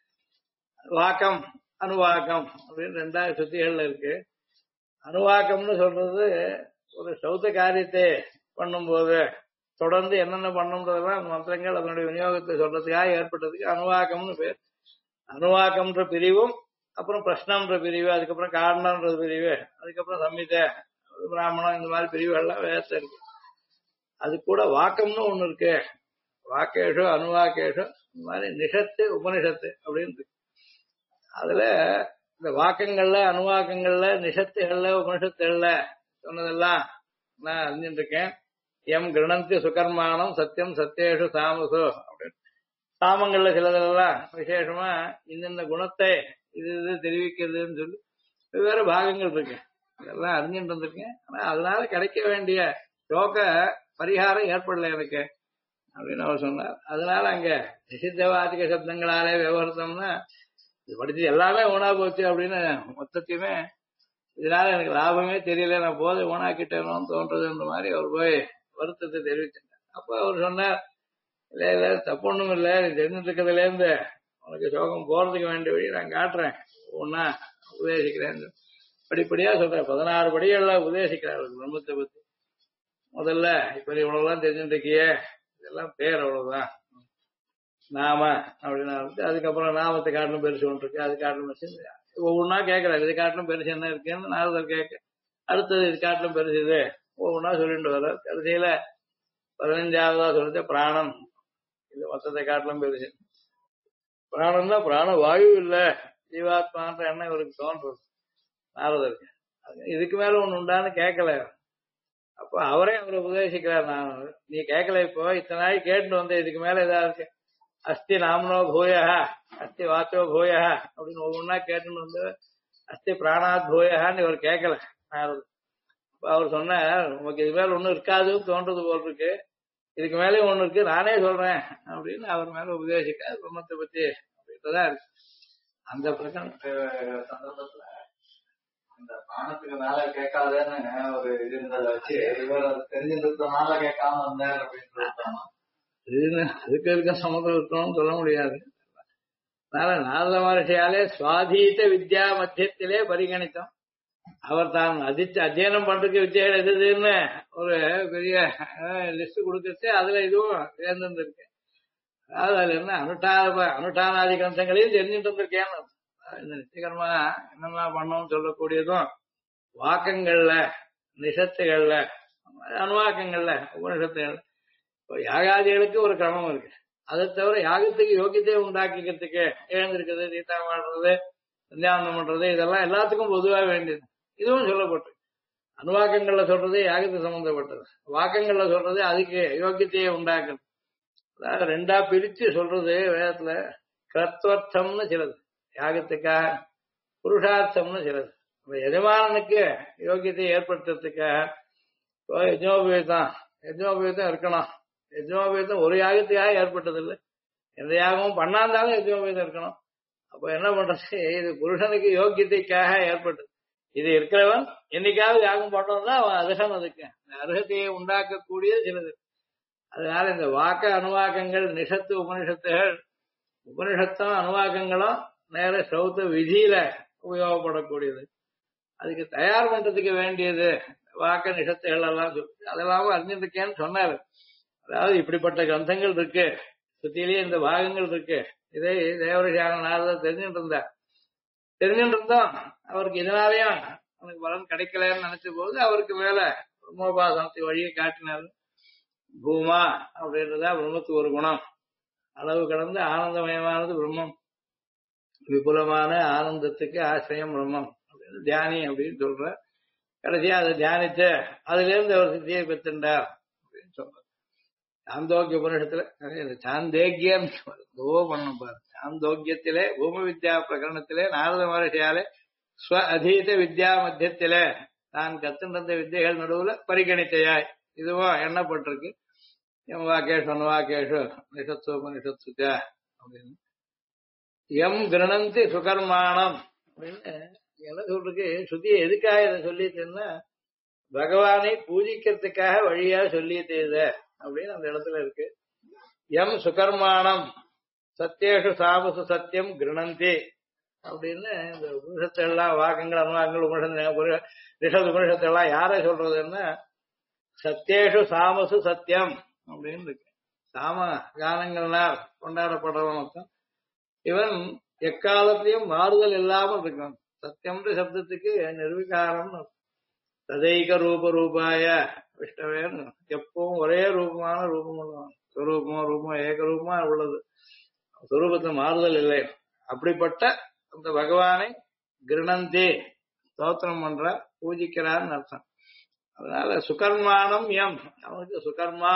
A: வாக்கம் அணுவாக்கம் அப்படின்னு 2 சுத்திகள்ல இருக்கு. அணுவாக்கம்னு சொல்றது ஒரு சௌத்த காரியத்தை பண்ணும்போது தொடர்ந்து என்னென்ன பண்ணுன்றதெல்லாம் மந்திரங்கள் அதனுடைய விநியோகத்தை சொல்றதுக்காக ஏற்பட்டதுக்கு அணுவாக்கம்னு பேர். அணுவாக்கம்ன்ற பிரிவும் அப்புறம் பிரஷ்னம்ன்ற பிரிவு, அதுக்கப்புறம் காரணம்ன்றது பிரிவு, அதுக்கப்புறம் சம்மித பிராமணம், இந்த மாதிரி பிரிவுகள்லாம் வேதத்தை இருக்கு. அது கூட வாக்கம்னு ஒண்ணு இருக்கு. வாக்கேஷு அணுவாக்கேஷு இந்த மாதிரி நிஷத்து உபனிஷத்து அப்படின்னு இருக்கு. அதுல இந்த வாக்கங்கள்ல அணுவாக்கங்கள்ல நிஷத்துகள்ல உபனிஷத்துகள்ல சொன்னதெல்லாம் நான் அறிஞ்சுட்டு இருக்கேன். எம் கிருணந்தி சுகர்மானம் சத்தியம் சத்தியேஷு சாமசு அப்படின்னு சாமங்கள்ல சிலதெல்லாம் விசேஷமா இந்தந்த குணத்தை இது இது தெரிவிக்கிறதுன்னு சொல்லி வெவ்வேறு பாகங்கள் இருக்கு. இதெல்லாம் அறிஞ்சுட்டு இருந்திருக்கேன். ஆனா அதனால கிடைக்க வேண்டிய சோக பரிகாரம் ஏற்படல எனக்கு அப்படின்னு அவர் சொன்னார். அதனால அங்க நிஷித்தவாதிக சப்தங்களாலே விவகாரத்தம்னா இது படிச்சு எல்லாமே ஊனா போச்சு அப்படின்னு மொத்தத்தையுமே இதனால எனக்கு லாபமே தெரியல, நான் போதை ஊனாக்கிட்டேனோன்னு தோன்றதுன்ற மாதிரி அவர் போய் வருத்தத்தை தெரிவிச்சிருந்தார். அப்ப அவர் சொன்னார், இல்ல இல்ல தப்பு ஒண்ணும் இல்லை, நீ தெரிஞ்சுட்டு இருக்கிறதுல இருந்து உனக்கு சோகம் போறதுக்கு வேண்டிய வழி நான் காட்டுறேன், ஒன்னா உபதேசிக்கிறேன். படிப்படியா சொல்றேன். 16 படிகள்ல உபதேசிக்கிறார் பிரம்மத்தை பத்தி. முதல்ல இப்ப நீ இவ்வளவுதான் தெரிஞ்சுட்டு இருக்கியே, இதெல்லாம் பேர் அவ்வளவுதான் நாம அப்படின்னா, அதுக்கப்புறம் நாமத்தை காட்டிலும் பெருசு ஒன்று இருக்கு, அது காட்டிலும் பெருசு ஒவ்வொன்னா கேட்கறாரு. இது காட்டிலும் பெருசு என்ன இருக்குன்னு நாரதர் கேட்க, அடுத்தது இது காட்டிலும் பெருசு இது ஒவ்வொன்னா சொல்லிட்டு வர. கடைசியில 15ஆவதா சொல்லிட்டு பிராணம், இது மொத்தத்தை காட்டிலும் பெருசு. பிராணம்னா பிராண வாயு இல்ல ஜீவாத்மான்ற எண்ணம் இவருக்கு தோன்றது நாரதருக்கு. இதுக்கு மேல ஒண்ணு உண்டான்னு கேட்கல. அப்ப அவரே அவரை உபதேசிக்கிறார். நான் நீ கேட்கல, இப்போ இத்தனை நாள் கேட்டு வந்த, இதுக்கு மேல ஏதா இருக்கு. அஸ்தி நாமனோ பூயா, அஸ்தி வாச்சோ பூயா அப்படின்னு ஒவ்வொன்னா கேட்டுன்னு வந்து அஸ்தி பிராணாத் பூயான்னு இவர் கேட்கல நாரதர். அப்ப அவர் சொன்னார், உனக்கு இது மேல ஒண்ணும் இருக்காதுன்னு தோன்றது போல் இருக்கு, இதுக்கு மேலே ஒண்ணு இருக்கு, நானே சொல்றேன் அப்படின்னு அவர் மேல உபதேசிக்க பிரம்மத்தை பத்தி அப்படின்றதான் இருக்கு. அந்த பிரச்சனை
B: சந்தர்ப்பத்துல இந்த பிராணத்துக்கு மேல கேட்காதேன்னு ஒரு இது இருந்ததை வச்சு இவர் தெரிஞ்சிருந்ததுனால கேட்காம இருந்தார் அப்படின்னு
A: அதுக்கு இருக்க சமுதிரம் இருக்கணும்னு சொல்ல முடியாது. அதனால நாரத மகர்ஷியாலே சுவாதீத வித்யா மத்தியத்திலே பரிகணித்தோம். அவர் தான் அத்தியனம் பண்றதுக்கு வித்தியாசம் எதுன்னு ஒரு பெரிய லிஸ்ட் கொடுத்துட்டு அதுல இதுவும் சேர்ந்துருக்கு. அதாவது அதுல என்ன அனுஷ்டானாதி கிரந்தங்களையும் தெரிஞ்சுட்டு இருந்திருக்கேன்னு இந்த நிச்சயகர்மா என்னென்ன பண்ணோம்னு சொல்லக்கூடியதும் வாக்கங்கள்ல நிஷத்துகள்ல அணுவாக்கங்கள்ல உபனிஷத்துகள் யாகாதிகளுக்கு ஒரு கிரமம் இருக்கு. அதை தவிர யாகத்துக்கு யோகியத்தையை உண்டாக்கிக்கிறதுக்கு எழுந்திருக்கிறது, தீர்த்தா வாழ்றது, சந்தியாவந்தம் பண்றது, இதெல்லாம் எல்லாத்துக்கும் பொதுவாக வேண்டியது. இதுவும் சொல்லப்பட்டு அணுவாக்கங்கள்ல சொல்றது யாகத்துக்கு சம்பந்தப்பட்டது, வாக்கங்கள்ல சொல்றது அதுக்கு யோகியத்தையை உண்டாக்குறது. அதாவது ரெண்டா பிரிச்சு சொல்றது வேதத்துல. கர்த்தவர்த்தம்னு சிலது யாகத்துக்காக, புருஷார்த்தம்னு சிலது எஜமானனுக்கு யோகியத்தை ஏற்படுத்துறதுக்காக. யஜ்னோபவீதம் இருக்கணும். யஜ்னோபவீதம் ஒரு யாகத்துக்காக ஏற்பட்டதில்லை, எந்த யாகமும் பண்ணாந்தாலும் யஜ்னோபவீதம் இருக்கணும். அப்ப என்ன பண்றது, இது புருஷனுக்கு யோகியத்தைக்காக ஏற்பட்டது. இது இருக்கிறவன் என்னைக்காவது யாகம் பண்ணோம்னா அவன் அருகன். அதுக்கு அருகத்தையை உண்டாக்கக்கூடிய சிலது. அதனால இந்த வாக்க அணுவாக்கங்கள் நிஷத்து உபனிஷத்துகள், உபனிஷத்தும் அணுவாக்கங்களும் நேர சௌத்த விதியில உபயோகப்படக்கூடியது. அதுக்கு தயார் பண்றதுக்கு வேண்டியது வாக்க நிஷத்துகள் எல்லாம் சொல்லி அதெல்லாம் அறிஞ்சிருக்கேன்னு சொன்னாரு. அதாவது இப்படிப்பட்ட கிரந்தங்கள் இருக்கு, சுத்திலேயே இந்த பாகங்கள் இருக்கு. இதை தேவரிஷான நாரதர் தெரிஞ்சுட்டு இருந்தார். தெரிஞ்சுட்டு இருந்தோம் அவருக்கு இதனாலேயும் அவனுக்கு பலன் கிடைக்கலன்னு நினைச்ச போது அவருக்கு மேல பிரம்மோபாசனத்தை வழியை காட்டினார். பூமா அப்படின்றதா பிரம்மத்துக்கு ஒரு குணம். அளவு கடந்து ஆனந்தமயமானது பிரம்மம், விபுலமான ஆனந்தத்துக்கு ஆசிரியம் பிரம்மம் அப்படின்னு தியானி அப்படின்னு சொல்ற. கடைசியா அதை தியானிச்சு அதுல இருந்து அவர் சித்தியை பெற்றுண்டார் அப்படின்னு சொல்றார். சாந்தோக்கிய உபனிஷத்துல சாந்தேக்கியம் பண்ணும் பாரு. சாந்தோக்கியத்திலே பூம வித்யா பிரகரணத்திலே நாரத மகர்ஷியாலே ஸ்வ அதீத வித்யா மத்தியத்திலே தான் கத்துன்ற வித்தியைகள் நடுவுல பரிகணித்தையாய் இதுவும் எண்ணப்பட்டிருக்கு. எம் வாக்கேஷு அனுவாக்கேஷு நிஷத்துபனிஷத்துச்ச அப்படின்னு எம் கிரணந்தி சுகர்மானம் அப்படின்னு என்ன சொல்றதுக்கு ஸ்ருதியை எதுக்காக இதை சொல்லிட்டுன்னா பகவானை பூஜிக்கிறதுக்காக வழியா சொல்லிட்டு அப்படின்னு அந்த இடத்துல இருக்கு. எம் சுகர்மானம் சத்தியேஷு சாமசு சத்தியம் கிருணந்தி அப்படின்னு இந்த உபனிஷத்து எல்லாம் வாக்கங்கள் அனுவாக்கங்கள் உபனிஷத்து எல்லாம் யாரை சொல்றதுன்னா சத்தியேஷு சாமசு சத்தியம் அப்படின்னு இருக்கு. சாம கானங்கள்னால் கொண்டாடப்படுறவன் அர்த்தம். இவன் எக்காலத்திலையும் மாறுதல் இல்லாமல் இருக்கான். சத்தியம்ன்ற சப்தத்துக்கு நிர்விகாரம் ததைக ரூபாய விஷ்ணவேன் எப்பவும் ஒரே ரூபமான ரூபம் உள்ளவன். சுரூபமோ ரூபமோ ஏக ரூபமா உள்ளது, சுரூபத்துல மாறுதல் இல்லை. அப்படிப்பட்ட அந்த பகவானை கிருணந்தி ஸ்தோத்திரம் பண்ற பூஜிக்கிறான்னு அர்த்தம். அதனால சுகர்மானம் எம் அவனுக்கு சுகர்மா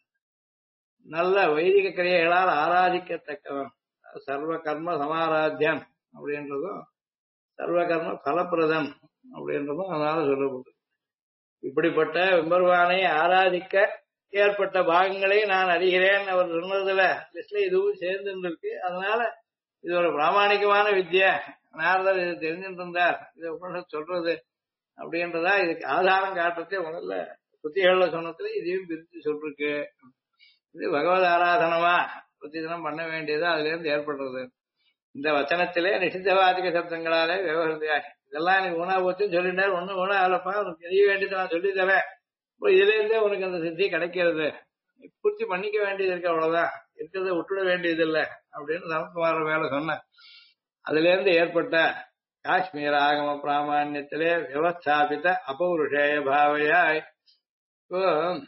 A: நல்ல வைதிக கிரியைகளால் ஆராதிக்கத்தக்கவன், சர்வ கர்ம சமாராத்தியன் அப்படின்றதும் சர்வ கர்ம பலப்பிரதன் அப்படின்றதும் அதனால சொல்லப்படுது. இப்படிப்பட்ட விம்பர்வானை ஆராதிக்க ஏற்பட்ட பாகங்களை நான் அறிகிறேன் அவர் சொன்னதுல லிஸ்ட்ல இதுவும் சேர்ந்து இருக்கு. அதனால இது ஒரு பிராமணிகமான வித்யா. நாரதர் இது தெரிஞ்சுட்டு இருந்தார், இதை உபனிஷத் சொல்றது அப்படின்றதா இதுக்கு ஆதாரம் காட்டுறதே முதல்ல புத்திகள்ல சொன்னதுல இதையும் பிரித்து சொல்லிருக்கு. இது பகவத் ஆராதனமா புத்தி தினம் பண்ண வேண்டியது அதுல இருந்து ஏற்படுறது. இந்த வச்சனத்திலே நிஷித்தவாதிக சப்தங்களாலே விவகாரம் இதெல்லாம் எனக்கு ஊனா போச்சுன்னு சொல்லிட்டாரு. ஒன்னும் ஊனா ஆகலப்பா, உனக்கு தெரிய வேண்டியது நான் சொல்லி தரேன். இப்போ இதுல இருந்தே உனக்கு அந்த சித்தி கிடைக்கிறது, பூர்த்தி பண்ணிக்க வேண்டியது இருக்கு, அவ்வளவுதான், இருக்கிறத விட்டுட வேண்டியது இல்லை அப்படின்னு சமக்குமார மேல சொன்ன. அதுல இருந்து ஏற்பட்ட காஷ்மீர ஆகம பிராமணியத்திலே வியவஸ்தாபித்த அபௌருஷேய பாவையாய். இப்போ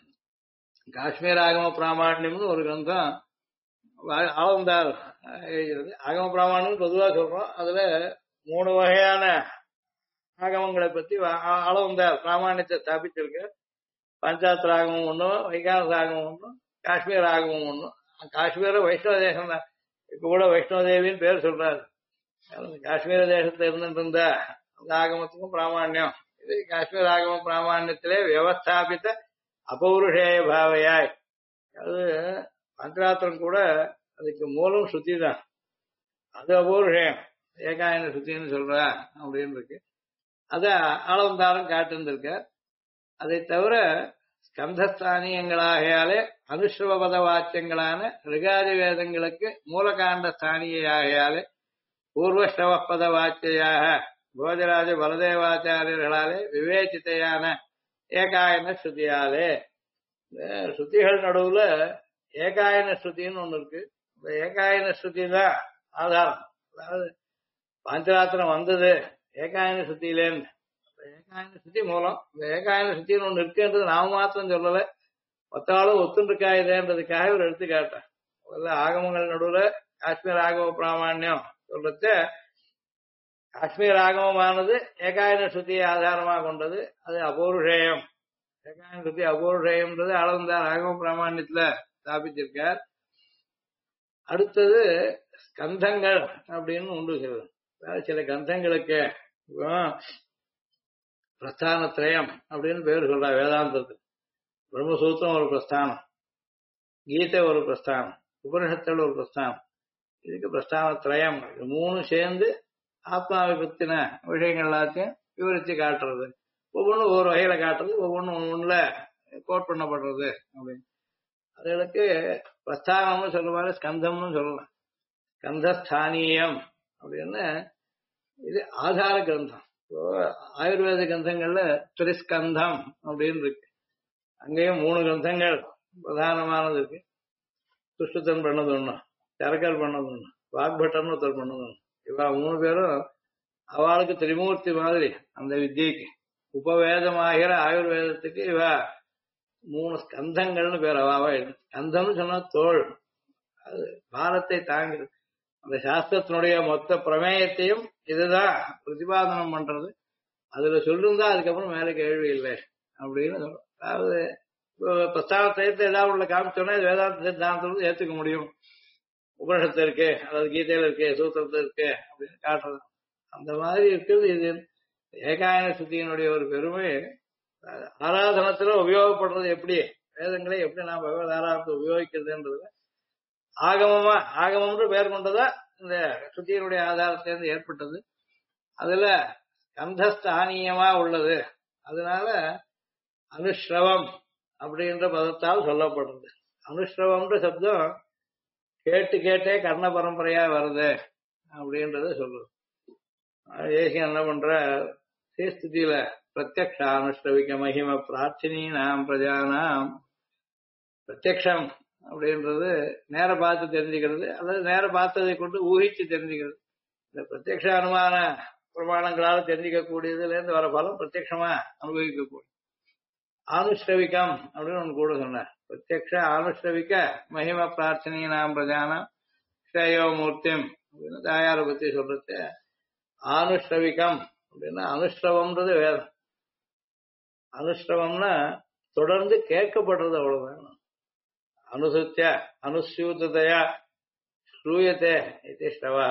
A: காஷ்மீர ஆகம பிராமணியம்னு ஒரு கிரந்தம் ஆளந்தார் எழுதுறது. ஆகம பிராமணியம் பொதுவா சொல்றோம். அதுல 3 வகையான ஆகமங்களை பத்தி ஆளந்தார் பிராமணியத்தை ஸ்தாபிச்சிருக்கு. பஞ்சாத்திர ஆகமம் ஒன்றும், வைகானச ஆகமம் ஒன்றும், காஷ்மீர் ஆகமம் ஒன்றும். காஷ்மீர வைஷ்ணவ தேசம் தான். இப்ப கூட வைஷ்ணவ தேவின்னு பேர் சொல்றாரு. காஷ்மீர தேசத்துல இருந்துட்டு இருந்த அந்த ஆகமத்துக்கும் பிராமணியம் இது. காஷ்மீர் ஆகம பிராமணியத்திலே வியவஸ்தாபித்த அபௌருஷேய பாவையாய். அது பஞ்சராத்திரம் கூட அதுக்கு மூலம் ஸ்ருதி தான். அது அபௌருஷேயம் ஏகாயன ஸ்ருத்தின்னு சொல்ற அப்படின்னு இருக்கு. அத ஆளவந்தாரம் காட்டிருந்திருக்க. அதை தவிர ஸ்கந்தஸ்தானியங்களாகையாலே அனுஸ்ரவபத வாக்கியங்களான ரிகாதி வேதங்களுக்கு மூலகாண்ட ஸ்தானியாகையாலே பூர்வஸ்ரவப்பத வாக்கியாக போஜராஜ பலதேவாச்சாரியர்களாலே விவேச்சித்தையான ஏகாயன ஸ்ருதியாலே. ஸ்ருதிகள் நடுவுல ஏகாயன ஸ்ருதின்னு ஒண்ணு இருக்கு. இந்த ஏகாயன ஸ்ருதி தான் ஆதாரம். அதாவது பாஞ்சராத்திரம் வந்தது ஏகாயன ஸ்ருதியிலேன்னு. ஏகாயன ஸ்ருதி மூலம். இந்த ஏகாயன ஸ்ருத்தின்னு ஒண்ணு இருக்குன்றது நாம மாத்திரம் சொல்லல, மொத்தாலும் ஒத்துருக்கா இதேன்றதுக்காக ஒரு எடுத்துக்காட்டேன். முதல்ல ஆகமங்கள் நடுவுல காஷ்மீர் ஆகம பிராமணியம் சொல்றச்ச, காஷ்மீர் ஆகமமானது ஏகாயன ஸ்ருதியை ஆதாரமாக கொண்டது. அது அபௌருஷேயம். ஏகாயன ஸ்ருதி அபௌருஷேயம்ன்றது அளந்தார் ஆகம பிராமணியத்துல ஸ்தாபிச்சிருக்கார். அடுத்தது ஸ்கந்தங்கள் அப்படின்னு உண்டு. சில கந்தங்களுக்கு பிரஸ்தானத்ரயம் அப்படின்னு பேர் சொல்றா வேதாந்தத்துக்கு. பிரம்மசூத்திரம் ஒரு பிரஸ்தானம், கீதை ஒரு பிரஸ்தானம், உபனிஷத்தில் ஒரு பிரஸ்தானம். இதுக்கு பிரஸ்தானத்ரயம். மூணு சேர்ந்து ஆத்மாவை பத்தின விஷயங்கள் எல்லாத்தையும் விவரிச்சு காட்டுறது. ஒவ்வொன்றும் ஒவ்வொரு வகையில காட்டுறது, ஒவ்வொன்றும் ஒவ்வொன்றுல கோட் பண்ணப்படுறது அப்படின்னு. அதுகளுக்கு பிரஸ்தானம்னு சொல்லுவாரு, ஸ்கந்தம்னு சொல்லலாம். ஸ்கந்தஸ்தானியம் அப்படின்னு இது ஆதார கிரந்தம். ஆயுர்வேத கிரந்தங்கள்ல திரிஸ்கந்தம் அப்படின்னு இருக்கு. அங்கேயும் 3 கிரந்தங்கள் பிரதானமானது இருக்கு. துஷ்டுத்தன் பண்ணது ஒண்ணு, சரக்கர் பண்ணது ஒண்ணு, வாக்பட்டன் ஒருத்தர் பண்ணது ஒண்ணு. இவா 3 பேரும் அவளுக்கு திரிமூர்த்தி மாதிரி அந்த வித்தியைக்கு உபவேதமாகிற ஆயுர்வேதத்துக்கு இவா 3 ஸ்கந்தங்கள்னு பேர். அவாவா ஸ்கந்தம்னு சொன்னா தோல், அது பாரத்தை தாங்கிறது. அந்த சாஸ்திரத்தினுடைய மொத்த பிரமேயத்தையும் இதுதான் பிரதிபாதனம் பண்றது. அதுல சொல்லிருந்தா அதுக்கப்புறம் மேல கேள்வி இல்லை அப்படின்னு சொல்றோம். அதாவது பிரஸ்தானத்தை ஏதாவது உள்ள காமிச்சோன்னா இது வேதாந்த சித்தாந்தத்தை ஏத்துக்க முடியும். உபனிஷத்து இருக்கு, அதாவது கீதையில இருக்கு, சூத்திரத்துல இருக்கு அப்படின்னு காட்டுறது. அந்த மாதிரி இருக்கிறது இது. ஏகாயன ஸ்ருதியினுடைய ஒரு பெருமை ஆராதனத்துல உபயோகப்படுறது எப்படி, வேதங்களை எப்படி நாம் பகவத் ஆராதனத்தை உபயோகிக்கிறதுன்றது ஆகமமா, ஆகமம்னு பெயர் கொண்டதா இந்த ஸ்ருதியினுடைய ஆதாரத்திலிருந்து ஏற்பட்டது. அதுல கந்தஸ்தானியமா உள்ளது. அதனால அனுஷ்ரவம் அப்படின்ற பதத்தால் சொல்லப்படுறது. அனுஷ்ரவம்ன்ற சப்தம் கேட்டு கேட்டே கர்ண பரம்பரையா வருது அப்படின்றத சொல்லுது. ஏசியம் என்ன பண்ற, ஸ்ரீஸ்திதியில பிரத்யக்ஷ அனுஷ்ரவிக்க மகிம பிரார்த்தினி நாம் பிரஜானாம். பிரத்யக்ஷம் அப்படின்றது நேர பார்த்து தெரிஞ்சுக்கிறது, அல்லது நேர பார்த்ததை கொண்டு ஊகிச்சு தெரிஞ்சுக்கிறது. இந்த பிரத்யக்ஷ அனுமான பிரமாணங்களால தெரிஞ்சிக்கக்கூடியதுல இருந்து வர பலம் பிரத்யக்ஷமா அனுபவிக்கக்கூடிய ஆனுஷ்ரவிகம் அப்படின்னு ஒன்று கூட சொன்னார். பிரத்யக்ஷ ஆனுஷ்ரவிக்க மகிம பிரார்த்தனை நாம் பிரஜானம் ஸ்ரேயோ மூர்த்திம் அப்படின்னு தாயாரை பத்தி சொல்றது. ஆனுஷ்ரவிகம் அப்படின்னா அனுஷ்ரவம்ன்றது வேதம். அனுஷ்ரவம்னா தொடர்ந்து கேட்கப்படுறது, அவ்வளவுதான். அனுசுத்திய அனுசூததையா ஸ்ரூயத்தே இது ஸ்ரவா.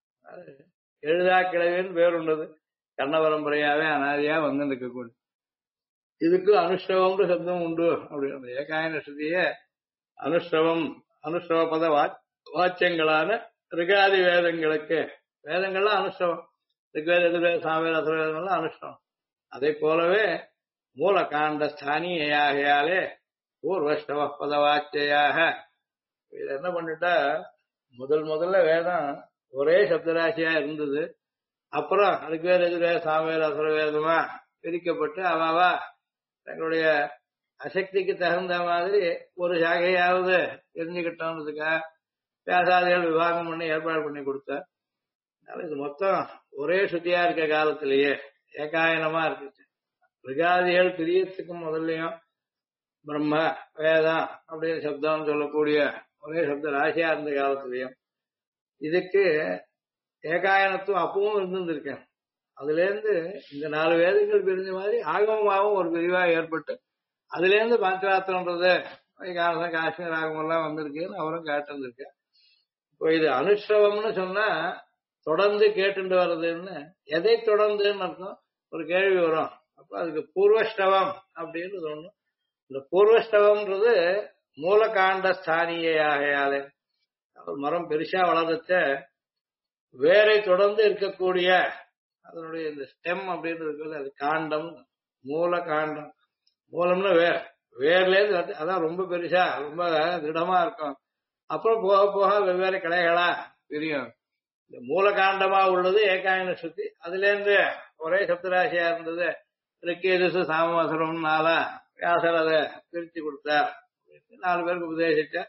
A: எழுதா கிழவின்னு பேர் உண்டது. கர்ண பரம்பரையாவே அனாதியா வந்து இருக்கக்கூடிய இதுக்கு அனுஷ்ரவம்ன்ற சப்தம் உண்டு அப்படின்னு. ஏகாயன ஸ்ருதிய அனுஷ்ரவம், அனுஷ்ரவ பத வாக்கியங்களான ரிகாதி வேதங்களுக்கு, வேதங்கள்லாம் அனுஷ்ரவம். ரிக்வேத எதிர்வேத சாமவேத அசுரவேதங்கள்லாம் அனுஷ்ரவம். அதை போலவே மூல காண்ட ஸ்தானியாகையாலே பூர்வஷ்டவ பத வாக்கியாக. இது என்ன பண்ணிட்டா, முதல்ல வேதம் ஒரே சப்தராசியா இருந்தது. அப்புறம் ரிக்வேத எதிர்வேத சாமவேத அசுரவேதமா பிரிக்கப்பட்டு அவாவா தங்களுடைய அசக்திக்கு தகுந்த மாதிரி ஒரு சாகையாவது தெரிஞ்சுக்கிட்டோன்றதுக்காக வியாசாதிகள் விவாகம் பண்ணி ஏற்பாடு பண்ணி கொடுத்தார். அதனால இது மொத்தம் ஒரே சுத்தியா இருக்க காலத்திலேயே ஏகாயனமா இருக்கு. ரிகாதிகள் பிரியத்துக்கு முதல்லையும் பிரம்ம வேதம் அப்படின்னு சப்தம் சொல்லக்கூடிய ஒரே சப்த ராசியா இருந்த காலத்திலையும் இதுக்கு ஏகாயனத்துவம் அப்பவும் இருந்திருக்கேன். அதுல இருந்து இந்த 4 வேதங்கள் பிரிஞ்ச மாதிரி ஆகமமாகவும் ஒரு பிரிவா ஏற்பட்டு அதுல இருந்து பாஞ்சராத்திரம்ன்றது காஷ்மீர் ஆகமம் எல்லாம் வந்திருக்குன்னு அவரும் கேட்டிருந்திருக்க. இப்போ இது அனுஷ்ரவம்னு சொன்னா தொடர்ந்து கேட்டுட்டு வர்றதுன்னு, எதை தொடர்ந்துன்னு அர்த்தம் ஒரு கேள்வி வரும். அப்ப அதுக்கு பூர்வஷ்டவம் அப்படின்னு ஒண்ணு. இந்த பூர்வஷ்டவம்ன்றது மூலகாண்ட ஸ்தானியாகையாலே மரம் பெருசா வளர்றத வேரை தொடர்ந்து இருக்கக்கூடிய அதனுடைய இந்த ஸ்டெம் அப்படின்னு இருக்கிறது, அது காண்டம். மூல காண்டம், மூலம்னா வேர்ல இருந்து அதான் ரொம்ப பெருசா ரொம்ப திடமா இருக்கும். அப்புறம் போக போக வெவ்வேறு கிளைகளா பிரியும். இந்த மூல காண்டமா உள்ளது ஏகாயன ஸ்ருதி. அதுல இருந்து ஒரே சப்தராசியா இருந்தது ரிக்கேதுசு சாமவசரம் 4 வியாசர் அதை பிரிச்சு கொடுத்தார். 4 பேருக்கு உபதேசிச்சா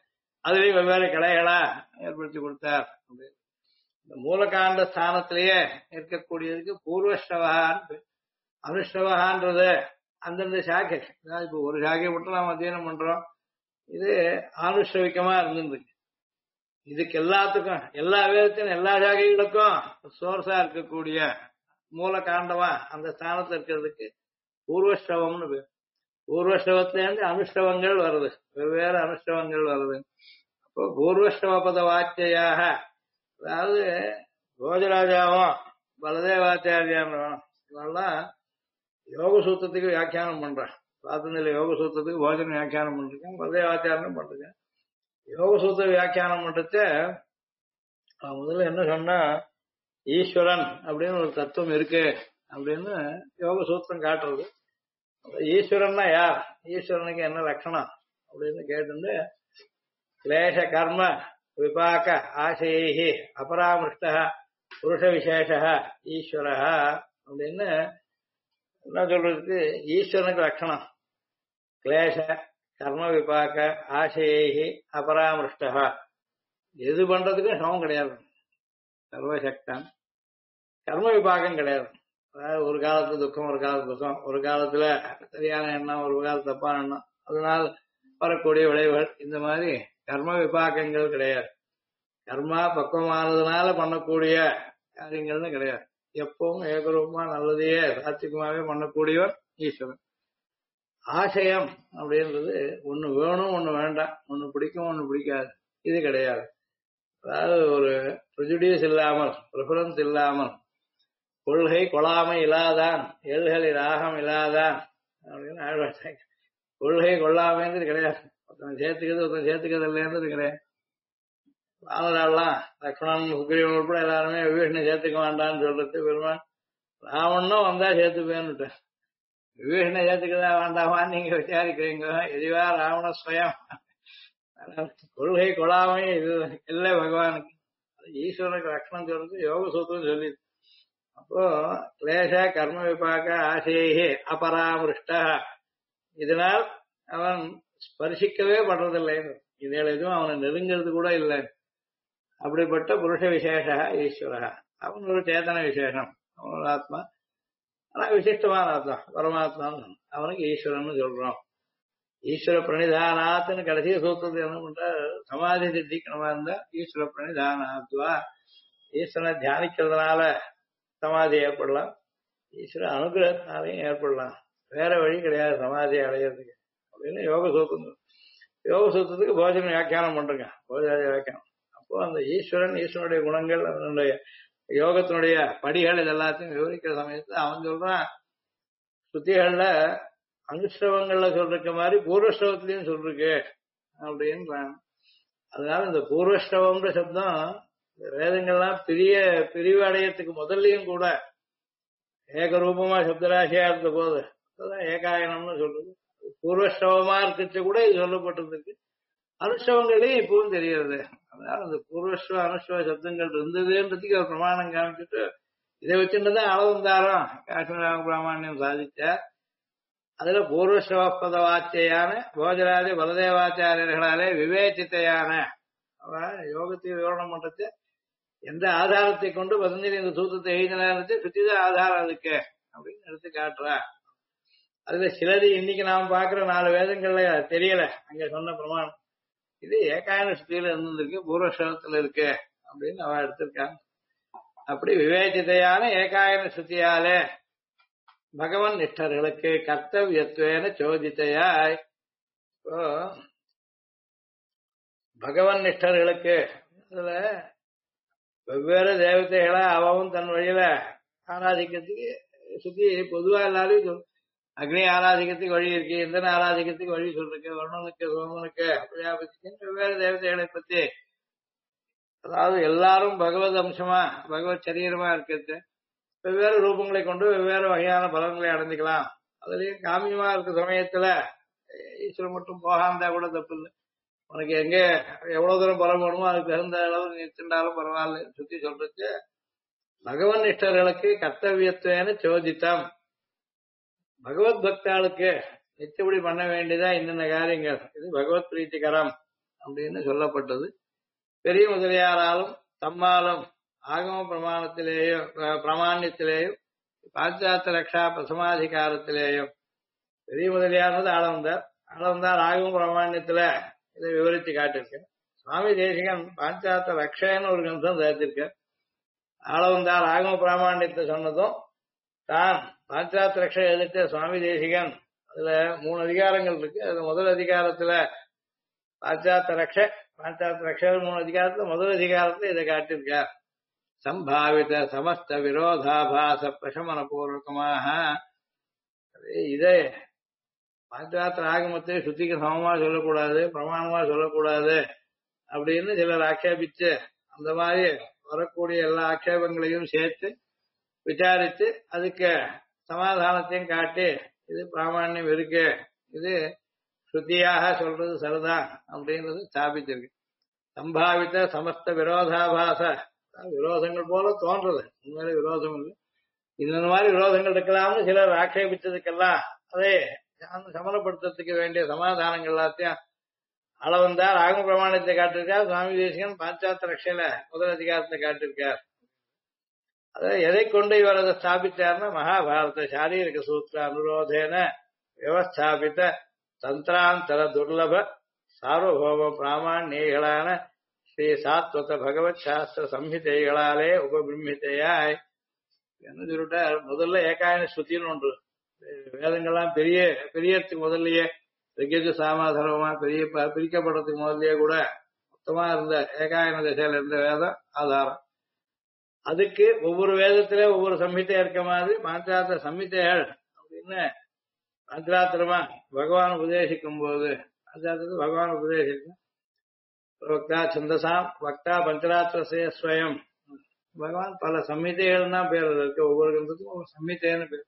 A: அதுலயும் வெவ்வேறு கிளைகளா ஏற்படுத்தி கொடுத்தார். இந்த மூலகாண்ட ஸ்தானத்திலேயே இருக்கக்கூடியதுக்கு பூர்வஸ்ரவகான்னு அனுஷ்டவகான்றது அந்தந்த சாக்கை. அதாவது இப்போ ஒரு சாக்கை மட்டும் நாம் அத்தியனம் பண்றோம், இது ஆனுஷ்டவிக்கமா இருந்துருக்கு. இதுக்கு எல்லாத்துக்கும் எல்லா வேதத்தின் எல்லா சாகைகளுக்கும் சோர்ஸா இருக்கக்கூடிய மூல காண்டமா அந்த ஸ்தானத்துல இருக்கிறதுக்கு பூர்வஸ்ரவம்னு பேர். பூர்வஸ்ரவத்திலேருந்து அனுஷ்டவங்கள் வருது, வெவ்வேறு அனுஷ்டவங்கள் வருது. அப்போ பூர்வஸ்ரவபத வாக்கியாக, அதாவது போஜராஜாவும் பலதேவாச்சாரியாரும் இதெல்லாம் யோக சூத்திரத்துக்கு வியாக்கியானம் பண்றேன். பிரார்த்தனையில யோக சூத்திரத்துக்கு போஜன வியாக்கியானம் பண்றேன், பலதேவாச்சாரம் பண்றேன். யோக சூத்திர வியாக்கியானம் பண்றச்ச முதல்ல என்ன சொன்னா, ஈஸ்வரன் அப்படின்னு ஒரு தத்துவம் இருக்கு அப்படின்னு யோக சூத்திரம் காட்டுறது. ஈஸ்வரன்னா யார், ஈஸ்வரனுக்கு என்ன லட்சணம் அப்படின்னு கேட்டு, கிளேச கர்ம விபாக ஆசைஹி அபராமிருஷ்ட புருஷ விசேஷ ஈஸ்வர அப்படின்னு என்ன சொல்றதுக்கு, ஈஸ்வரனுக்கு லட்சணம் கிளேச கர்ம விபாக ஆசைஹி அபராமிருஷ்ட. எது பண்றதுக்கும் சமம் கிடையாது, சர்வசக்தன். கர்ம விபாகம் கிடையாது, அதாவது ஒரு காலத்து துக்கம் ஒரு காலத்து துக்கம், ஒரு காலத்துல சரியான எண்ணம் ஒரு காலத்து தப்பான எண்ணம், அதனால் வரக்கூடிய விளைவுகள், இந்த மாதிரி கர்ம விபாகங்கள் கிடையாது. கர்மா பக்குவமானதுனால பண்ணக்கூடிய காரியங்கள்னு கிடையாது. எப்பவும் ஏகரூபமா நல்லதையே சாத்தியமாவே பண்ணக்கூடியவர் ஈஸ்வரன். ஆசயம் அப்படின்றது ஒண்ணு வேணும் ஒண்ணு வேண்டாம், ஒண்ணு பிடிக்கும் ஒண்ணு பிடிக்காது, இது கிடையாது. அதாவது ஒரு ப்ரெஜுடியூஸ் இல்லாமல், ப்ரிஃபரன்ஸ் இல்லாமல், கொள்கை கொள்ளாமை இல்லாதான் எல்கலி ராகம் இல்லாதான் அப்படின்னு ஆழ்வார். கொள்கை கொள்ளாமைன்றது கிடையாது, ஒருத்தன் சேர்த்துக்கிறது ஒருத்தன் சேர்த்துக்கிறது இல்லைன்றது கிடையாது. ராமராலாம் லக்ஷ்மணன் சுக்ரீவன் உட்பட எல்லாருமே விபீஷனை சேர்த்துக்க வேண்டான்னு சொல்றது, பெருமான் ராவணனும் வந்தா சேர்த்துப்பேன்னு, விபீஷனை சேர்த்துக்கதா வேண்டாமான்னு நீங்க விசாரிக்கிறீங்க, எதுவா ராவண ஸ்வயம். கொள்கை கொள்ளாமை இது இல்லை பகவானுக்கு. ஈஸ்வரனுக்கு லட்சணம் சொல்றது யோக சூத்திரம் சொல்லி. அப்போ கிளேச கர்ம விபாக ஆசையே அபராமிருஷ்ட, இதனால் அவன் ஸ்பர்சிக்கவே படுறதில்லை, இதில் எதுவும் அவனை நெருங்கிறது கூட இல்லை. அப்படிப்பட்ட புருஷ விசேஷ ஈஸ்வர, அவன் ஒரு சேதன விசேஷம், அவன் ஒரு ஆத்மா, ஆனா விசிஷ்டமான ஆத்மா பரமாத்மான்னு அவனுக்கு ஈஸ்வரன் சொல்றோம். ஈஸ்வர பிரணிதானாத்துன்னு கடைசி சூத்திரத்தை என்ன பண்ற, சமாதி சித்திக்கணுமா இருந்தா ஈஸ்வர பிரணிதானாத்வா, ஈஸ்வரனை தியானிக்கிறதுனால சமாதி ஏற்படலாம், ஈஸ்வர அனுகிரகத்தினாலையும் ஏற்படலாம், வேற வழி கிடையாது சமாதி அடையிறதுக்கு அப்படின்னு யோக சூத்திரம். யோக சூத்திரத்துக்கு போஜன வியாக்கியானம் பண்றேங்க, போஜாதி வியாக்கியானம். அப்போ அந்த ஈஸ்வரன், ஈஸ்வரனுடைய குணங்கள், அவனுடைய யோகத்தினுடைய படிகள், இது எல்லாத்தையும் விவரிக்கிற சமயத்துல அவன் சொல்றான், ஸ்ருதிகள்ல அனுஷ்டவங்கள்ல சொல்றக்க மாதிரி பூர்வஸ்ரவத்திலையும் சொல்லிருக்கு அப்படின்றான். அதனால இந்த பூர்வஸ்ரவம்ன்ற சப்தம் வேதங்கள்லாம் பிரிவு அடையறதுக்கு முதல்லையும் கூட ஏகரூபமா சப்தராசியா இருந்த போது அதான் ஏகாயனம்னு சொல்றது. பூர்வஸ்ரவமா இருக்கிறது கூட இது சொல்லப்பட்டிருக்கு, அனுஷ்டவங்களையும் இப்பவும் தெரிகிறது. அதனால இந்த பூர்வஸ்ரவ அனுஷ்டவ சப்தங்கள் இருந்ததுன்றதுக்கு ஒரு பிரமாணம் காமிச்சுட்டு இதை வச்சுட்டுதான் அளவந்தாரம் காஷ்மீராம பிராமணியம் சாதிச்சார். அதுல பூர்வஸ்ரவபத வாச்சையான போஜராதி பலதேவாச்சாரியர்களாலே விவேச்சித்தையான யோகத்தை விவரணம் பண்றது எந்த ஆதாரத்தை கொண்டு பதஞ்சலி இந்த சூத்திரத்தை எழுதினாரு, சுத்திதான் ஆதாரம் அதுக்கு அப்படின்னு எடுத்து காட்டுறா. அதுல சிலது இன்னைக்கு நாம் பாக்குற 4 வேதங்கள்ல தெரியல, அங்க சொன்ன பிரமாணம் இது ஏகாயன சுத்தியில இருந்திருக்கு, பூர்வஸ்ரவத்துல இருக்கு அப்படின்னு அவன் எடுத்திருக்காங்க. அப்படி விவேச்சித்தையான ஏகாயன சுத்தியாலே பகவன் நிஷ்டர்களுக்கு கர்த்தவியத்துவேன சோதித்தையாய், பகவன் நிஷ்டர்களுக்கு அதுல வெவ்வேறு தேவதைகளை அவன் தன் வழியில ஆராதிக்கிறதுக்கு சுத்தி பொதுவா எல்லாரும் அக்னி ஆராதிக்கிறதுக்கு வழி இருக்கு, இந்திரன் ஆராதிக்கிறதுக்கு வழி சொல்லிருக்கு, வருணனுக்கு சோமனுக்கு பிரஜாபதிக்கு வெவ்வேறு தேவதைகளை பத்தி, அதாவது எல்லாரும் பகவத் அம்சமா பகவத் சரீரமா இருக்கிறது, வெவ்வேறு ரூபங்களை கொண்டு வெவ்வேறு வகையான பலன்களை அடைஞ்சிக்கலாம். அதுலயும் காமியமா இருக்க சமயத்துல ஈஸ்வரன் மட்டும் போகாந்தா கூட தப்பு இல்லை, உனக்கு எங்க எவ்வளவு தூரம் பலம் வேணுமோ அதுக்கு தகுந்த அளவு நிறுத்திண்டாலும் பரவாயில்ல சுத்தி சொல்றது. பகவன் நிஷ்டர்களுக்கு கர்த்தவியத்துவேன சோதித்தம், பகவத் பக்தாளுக்கு நிச்சயப்படி பண்ண வேண்டியதா இன்னென்ன காரியங்கள், இது பகவத் பிரீத்திகரம் அப்படின்னு சொல்லப்பட்டது. பெரிய முதலியாராலும் தம்மாலும் ஆகம பிரமாணத்திலேயும் பிரமாண்யத்திலேயும் பாஞ்சாத்த ரக்ஷா பிரசமாதிகாரத்திலேயும் பெரிய முதலியார்னது ஆளவந்தார் ஆகம பிரமாண்யத்துல இதை விவரித்து காட்டிருக்க. சுவாமி தேசிகன் பாஞ்சாத்த ரக்ஷன்னு ஒரு கிரந்தம் சேர்த்திருக்க. ஆளவந்தார் ஆகம பிராமணியத்தை சொன்னதும் தான் பாஞ்சாத்த ரக்ஷ எழுதிட்ட சுவாமி தேசிகன் அதுல 3 அதிகாரங்கள் இருக்கு. அதுல முதல் அதிகாரத்துல பாஞ்சாத்த ரக்ஷ 3 அதிகாரத்துல முதல் அதிகாரத்துல இதை காட்டியிருக்கார். சம்பாவித சமஸ்த விரோதாபாச பிரசமன பூர்வகமாக இதே பாஞ்சாத்திர ஆகமத்தை சுத்திக்கு சமமா சொல்லக்கூடாது, பிரமாணமா சொல்லக்கூடாது அப்படின்னு சிலர் ஆட்சேபிச்சு அந்த மாதிரி வரக்கூடிய எல்லா ஆட்சேபங்களையும் சேர்த்து விசாரித்து அதுக்கு சமாதானத்தையும் காட்டி இது பிராமணியம் இருக்கு, இது ஸ்ருதியாக சொல்றது சரிதான் அப்படின்றது ஸ்தாபிச்சிருக்கு. சம்பாவித்த சமஸ்த விரோதாபாச விரோதங்கள் போல தோன்றது, உண்மையில விரோதம் இல்லை. இந்த மாதிரி விரோதங்கள் இருக்கலாம்னு சிலர் ஆட்சேபிச்சதுக்கெல்லாம் அதை சமரப்படுத்துறதுக்கு வேண்டிய சமாதானங்கள் எல்லாத்தையும் அளவந்தார் ஆகம பிரமாணத்தை காட்டிருக்கார். சுவாமி தேசிகன் பாஞ்சாத்த ரக்ஷையில முதல் அதிகாரத்தை காட்டிருக்கார். அதை எதை கொண்டு இவர் அதை ஸ்தாபித்தார்னா மகாபாரத சாரீரிக சூத்திர அனுரோதேன வியவஸ்தாபித்த தந்திராந்தர துர்லப சார்வபௌம பிராமணியங்களான ஸ்ரீ சாத்வத பகவத் சாஸ்திர சம்ஹிதைகளாலே உபபிரமித்தையாய் என்ன சொல்லிட்டார். முதல்ல ஏகாயன ஸ்ருதின்னு ஒன்று, வேதங்கள்லாம் பெரியத்துக்கு முதல்லயே ரிகஜ சாமாதரமா பிரிக்கப்படுறதுக்கு முதல்லயே கூட மொத்தமா இருந்த ஏகாயன திசையில இருந்த வேதம் ஆதாரம். அதுக்கு ஒவ்வொரு வேதத்திலே ஒவ்வொரு சம்ஹிதை இருக்க மாதிரி பாஞ்சாத்திர சம்ஹிதைகள் அப்படின்னு பாஞ்சாத்திரமா பகவான் உபதேசிக்கும் போது பாஞ்சாத்திரத்தை பகவான் உபதேசிக்கும். வக்தா சந்தசாம் வக்தா பஞ்சராத்திரசே ஸ்வயம். பகவான் பல சம்ஹிதைகள் தான் பேர் இருக்கு, ஒவ்வொரு கிரந்தத்துக்கும் ஒவ்வொரு சம்ஹிதைன்னு பேர்.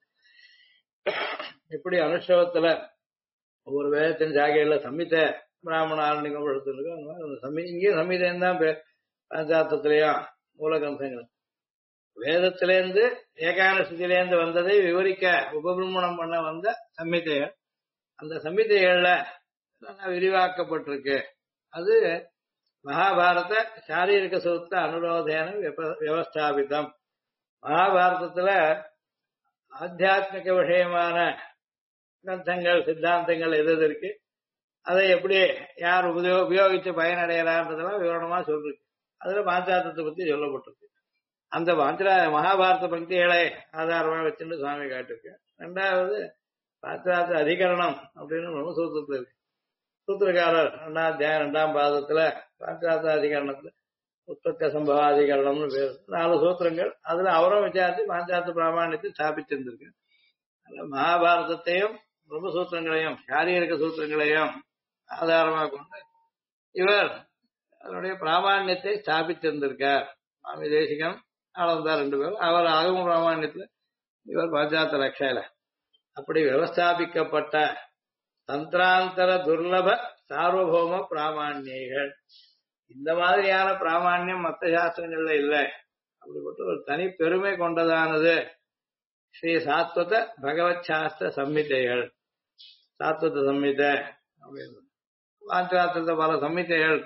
A: எப்படி அனுஷ்டவத்துல ஒவ்வொரு வேதத்தின் ஜாகையில சம்ஹிதை பிராமண ஆரணிகம் இருக்கு, அந்த மாதிரி இங்கேயும் சம்ஹிதைன்னு தான் பேர். பாஞ்சாத்திரத்திலேயும் மூல கிரந்தங்கள் வேதத்திலேருந்து ஏகான ஸ்ருதியிலேருந்து வந்ததை விவரிக்க உபபிரமணம் பண்ண வந்த சம்ஹிதைகள். அந்த சம்ஹிதைகள்ல விரிவாக்கப்பட்டிருக்கு. அது மகாபாரத சாரீரிக சூத்திர அனுரோதேன வியவஸ்தாபிதம். மகாபாரதத்துல ஆத்தியாத்மிக விஷயமான கிரந்தங்கள் சித்தாந்தங்கள் எது இருக்கு, அதை எப்படி யார் உபயோகிச்சு பயனடைகிறான்றதெல்லாம் விவரணமா சொல்லிருக்கு. அதுல பாஞ்சாத்திரத்தை பத்தி சொல்லப்பட்டிருக்கு. அந்த மகாபாரத பக்திகளை ஆதாரமா வச்சுட்டு சுவாமி காட்டிருக்கு. 2வது பாஞ்சாத்திர அதிகரணம் அப்படின்னு பிரம்மசூத்திரத்துல இருக்கு. சூத்திரக்காரர் 2ஆம் அத்தியாயம் 2ஆம் பாதத்துல பாஞ்சாத்திர அதிகரணத்துல உற்பத்த சம்பவாதிகரணம்னு பேர் 4 சூத்திரங்கள். அதுல அவரும் விசாரிச்சு பாஞ்சாத்திர பிராமணியத்தை ஸ்தாபிச்சிருந்திருக்கு. மகாபாரதத்தையும் பிரம்மசூத்திரங்களையும் சாரீரிக சூத்திரங்களையும் ஆதாரமாக கொண்டு இவர் அதனுடைய பிராமணியத்தை ஸ்தாபித்திருந்திருக்கார். சுவாமி தேசிகன் ஆளவந்தார் 2 பேரும். அவர் ஆகம பிராமணியத்துல, இவர் பாஞ்சாத்திர ரக்ஷையில. அப்படி விவஸ்தாபிக்கப்பட்ட தந்திராந்தர துர்லப சார்வபௌம பிராமணியங்கள், இந்த மாதிரியான பிராமணியம் மற்ற சாஸ்திரங்கள்ல இல்லை. அப்படிப்பட்ட ஒரு தனி பெருமை கொண்டதானது ஸ்ரீ சாத்வத பகவத் சாஸ்திர சம்ஹிதைகள். சாத்வத சம்ஹிதை அப்படின்னு பாஞ்சாத்திரத்தை பல சம்ஹிதைகள்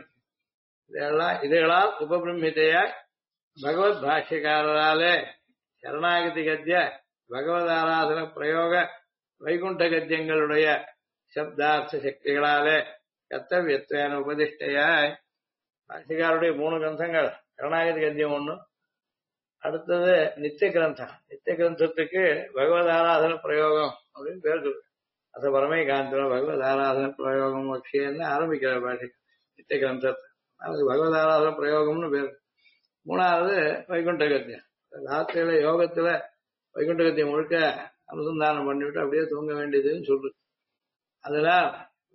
A: இதுகளால் உபபிரமிதையாய் பகவத் பாஷ்யக்காரராலே சரணாகதி கத்திய பகவத் ஆராதன பிரயோக வைகுண்ட கத்தியங்களுடைய சப்தார்த்த சக்திகளாலே கர்த்தவியத்வேன உபதிஷ்டையாய் பாஷ்யக்காருடைய 3 கிரந்தங்கள், சரணாகதி கத்தியம் 1, அடுத்தது நித்திய கிரந்தம். நித்திய கிரந்தத்துக்கு பகவத் ஆராதன பிரயோகம் அப்படின்னு பேர் சொல்லு. அத பரமே காந்தம் பகவத் ஆராதன பிரயோகம் வக்ஷியன்னு ஆரம்பிக்கிற பாஷை நித்திய கிரந்தத்தை. அது பகவத் ஆராதன பிரயோகம்னு பேர். 3வது வைகுண்ட கத்தியம். ராத்திரியில யோகத்துல வைகுண்ட கத்தியம் முழுக்க அனுசந்தானம் பண்ணிவிட்டு அப்படியே தூங்க வேண்டியதுன்னு சொல்லு. அதெல்லாம்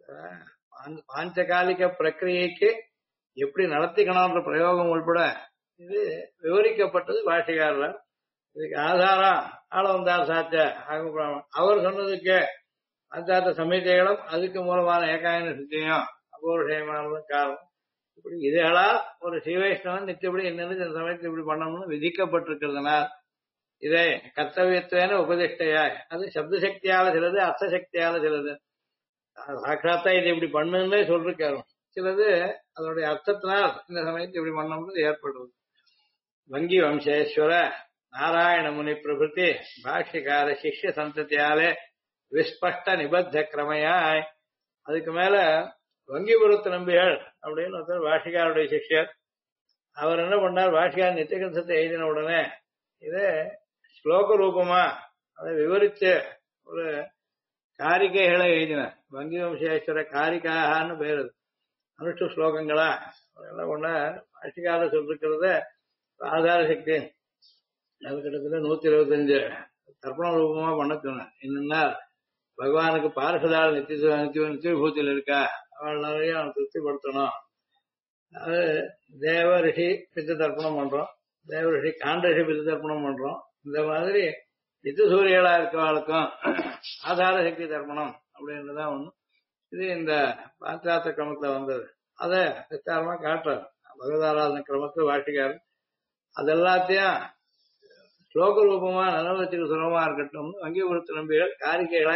A: பாஞ்சகாலிக பிரக்கிரியைக்கு எப்படி நடத்திக்கணும்ன்ற பிரயோகம் உள்பட இது விவரிக்கப்பட்டது பாஷிகாரர். இதுக்கு ஆதாரம் ஆளவந்தார் சாச்ச ஆகமபிராமணன். அவர் சொன்னதுக்கு பாஞ்சாத்திர சம்ஹிதைகளும் அதுக்கு மூலமான ஏகாயன சித்தியும் அபூர்வமானதும் காரணம். இப்படி இதெல்லாம் ஒரு ஸ்ரீவைஷ்ணவன் நிச்சயப்படி என்னென்னு இந்த சமயத்தில் இப்படி பண்ணணும்னு விதிக்கப்பட்டிருக்கிறதுனால் இதை கர்த்தவியத்துவேன உபதிஷ்டையாய், அது சப்த சக்தியால சிலது, அர்த்த சக்தியால சிலது. சாட்சாத்தா இது இப்படி பண்ணுன்னே சொல்லிருக்காரு. சிலது அதனுடைய அர்த்தத்தினால் இந்த சமயத்தில் இப்படி பண்ணோம்னு ஏற்படுறது. வங்கி வம்சேஸ்வர நாராயண முனி பிரபுத்தி பாஷ்யக்கார சிஷ்ய சந்ததியாலே விஸ்பஷ்ட நிபத்த கிரமையாய். அதுக்கு மேல வங்கிபுரத்து நம்பிகள் அப்படின்னு ஒருத்தர் பாஷிகாருடைய சிஷ்யர். அவர் என்ன பண்ணார், பாஷிகார் நித்தியகிரந்தத்தை எழுதின உடனே இதை ஸ்லோக ரூபமா அதை விவரிச்சு ஒரு காரிகைகளை எழுதினார். வங்கி வம்சேஸ்வர காரிகான்னு பேரு, அனுஷ்டு ஸ்லோகங்களா என்ன பண்ணார், பாஷிகார சொல்லிருக்கிறத ஆதார சக்தி அது கிட்டத்தட்ட 125 தர்ப்பண ரூபமா பண்ண சொன்னேன். என்னன்னா பகவானுக்கு பார்ஷதால் நித்திய விபூத்தியில் இருக்கா, அவளையும் அவன் திருப்திப்படுத்தணும். அது தேவ ரிஷி பித்த தர்ப்பணம் பண்றோம், தேவ ரிஷி காண்ட ரிஷி பித்த தர்ப்பணம் பண்றோம். இந்த மாதிரி நித்திய சூரியலா இருக்கவாளுக்கும் ஆதார சக்தி தர்ப்பணம் அப்படின்றதான் ஒண்ணு. இது இந்த பாஞ்சாத்த கிரமத்துல வந்தது. அதை விஸ்தாரமா காட்டுறாரு பகவதாராதன கிரமத்துல வாட்டிக்காரு. அது எல்லாத்தையும் ஸ்லோக ரூபமா நலவத்துக்கு சுலபமா இருக்கட்டும் வங்கிபுரத்து நம்பிகள் காரிகைகளா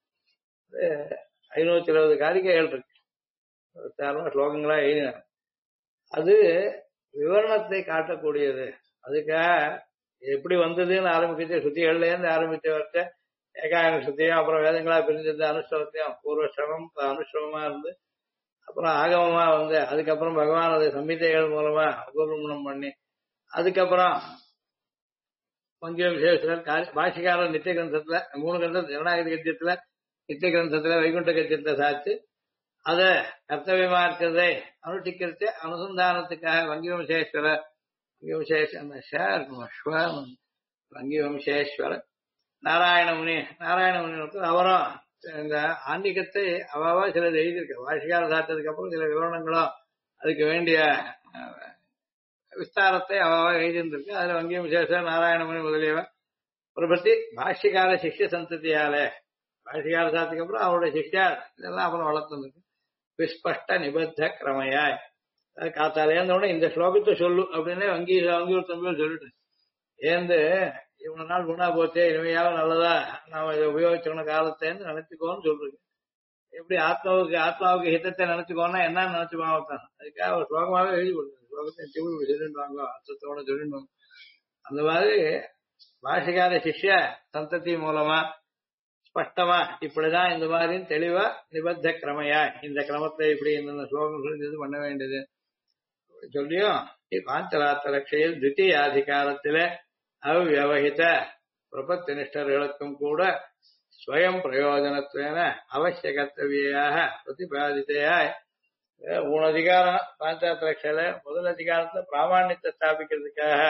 A: 520 காரிகைகள் இருக்கு, விஸ்தாரமா ஸ்லோகங்களா எழுதினார். அது விவரணத்தை காட்டக்கூடியது. அதுக்காக எப்படி வந்ததுன்னு ஆரம்பிச்சு சுத்திகள்ல இருந்து ஆரம்பிச்ச வரைச்ச ஏகாயன சுத்தியும் அப்புறம் வேதங்களா பிரிஞ்சிருந்த அனுஷ்டவத்தையும் பூர்வஸ்ரமம் அனுஷ்டவமா இருந்து அப்புறம் ஆகமமா வந்து அதுக்கப்புறம் பகவான் அதை சம்ஹிதைகள் மூலமா உபூர்வமனம் பண்ணி அதுக்கப்புறம் வங்கி விசேஷர் பாஷிகாரர் நித்திய கிரந்தத்துல 3 கிரந்தம் ஜனநாயக கத்தியத்துல நித்திய கிரந்தத்துல வைகுண்ட கத்தியத்தை சாச்சு அத கர்த்தவியமா இருக்கிறதை அனுஷ்டிக்கிறது அனுசந்தானத்துக்காக வங்கி வம்சேஸ்வரர் வங்கி வம்சேஸ்வரர் நாராயணமுனி அவரும் இந்த ஆன்மீகத்தை அவாவா சிலது எழுதியிருக்க வாஷிகார சாத்ததுக்கு அப்புறம் சில விவரணங்களும் அதுக்கு வேண்டிய விஸ்தாரத்தை அவாவா எழுதியிருந்திருக்கு. அதுல வங்கி வம்சேஸ்வரர் நாராயணமுனி முதலியவர் பிரபத்தி பாஷ்யகார சிஷ்ய சந்ததியாலே பாஷ்யகார சாத்துக்கு அப்புறம் அவருடைய சிஷ்யார் இதெல்லாம் அப்புறம் வளர்த்துருக்கு. விஸ்பஷ்ட நிபத்த கிரமையாய் காத்தாலேந்தோடனே இந்த ஸ்லோகத்தை சொல்லு அப்படின்னு வங்கி ஒரு தம்பியும் சொல்லிட்டு ஏந்து இவ்வளவு நாள் குணா போச்சே இனிமையாவது நல்லதா நாம இதை உபயோகிச்சுக்கணும் காலத்தைன்னு நினைச்சுக்கோன்னு சொல்றது. எப்படி ஆத்மாவுக்கு ஹிதத்தை நினைச்சுக்கோன்னா என்னன்னு நினைச்சுக்கோத்தான். அதுக்காக ஒரு ஸ்லோகமாவே எழுதி கொடுக்குது. ஸ்லோகத்தை சொல்லிடுவாங்க அர்த்தத்தோட சொல்லிடுவாங்க. அந்த மாதிரி பாஷிகார சிஷ்ய சந்ததி மூலமா ஸ்பஷ்டமா இப்படிதான் இந்த மாதிரி தெளிவா நிபத்த கிரமையா இந்த கிரமத்தை இப்படி இந்த ஸ்லோகம் சொல்லி இது பண்ண வேண்டியது சொல்லியும் பாஞ்சராத்த ரட்சையில் தித்திய அதிகாரத்திலே அவ்வியவகித பிரபத்தி நிஷ்டர்களுக்கும் கூட ஸ்வயம் பிரயோஜனத்துவன அவசியகர்த்தவியாக பிரதிபாதித்தையாய் 3 அதிகாரம் பாஞ்சாத்த ரட்சையில முதல் அதிகாரத்துல பிராமணியத்தை ஸ்தாபிக்கிறதுக்காக,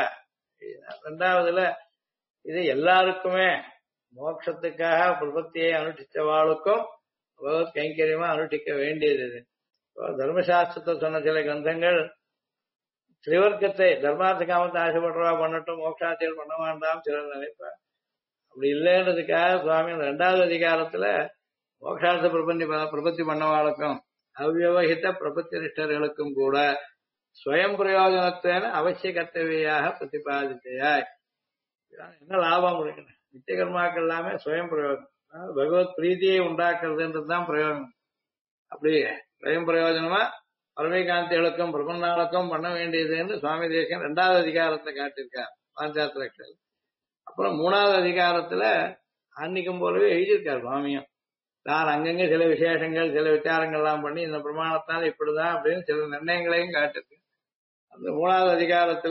A: 2வதுல இது எல்லாருக்குமே மோட்சத்துக்காக பிரபத்தியை அனுஷ்டிச்சவாளுக்கும் பகவத் கைங்கரியமா அனுஷ்டிக்க வேண்டியது. இது தர்மசாஸ்திரத்தை சொன்ன சில கிரந்தங்கள் ஸ்ரீவர்க்கத்தை தர்மார்த்த காமத்தை ஆசைப்படுறவா பண்ணட்டும் மோட்சாத்தியல் பண்ண வேண்டாம் சிலர் நினைப்பார். அப்படி இல்லைன்றதுக்காக சுவாமி 2வது அதிகாரத்துல மோட்சார்த்த பிரபத்தி பண்ணவாளுக்கும் அவ்வியவகித பிரபத்தி நிஷ்டர்களுக்கும் கூட ஸ்வயம் பிரயோஜனத்தேன அவசிய கர்த்தவியாக பிரதிபாதித்தையாய். என்ன லாபம் கிடைக்கணும், நித்திய கர்மாக்கள் எல்லாமே சுயம் பிரயோஜனம், பகவத் பிரீதியை உண்டாக்குறதுன்றதுதான் பிரயோஜனம். அப்படி சுயம் பிரயோஜனமா பரமேகாந்திகளுக்கும் பிரபன்னாளுக்கும் பண்ண வேண்டியதுன்னு சுவாமி தேசிகன் 2வது அதிகாரத்தை காட்டியிருக்கார் பாஞ்சாத்த ரட்சையில். அப்புறம் 3வது அதிகாரத்துல ஆன்மீகம் போலவே எழுதியிருக்கார் சுவாமியும். தான் அங்கங்க சில விசேஷங்கள் சில விசாரங்கள்லாம் பண்ணி இந்த பிரமாணத்தால் இப்படிதான் அப்படின்னு சில நிர்ணயங்களையும் காட்டிருக்கு. அந்த 3வது அதிகாரத்துல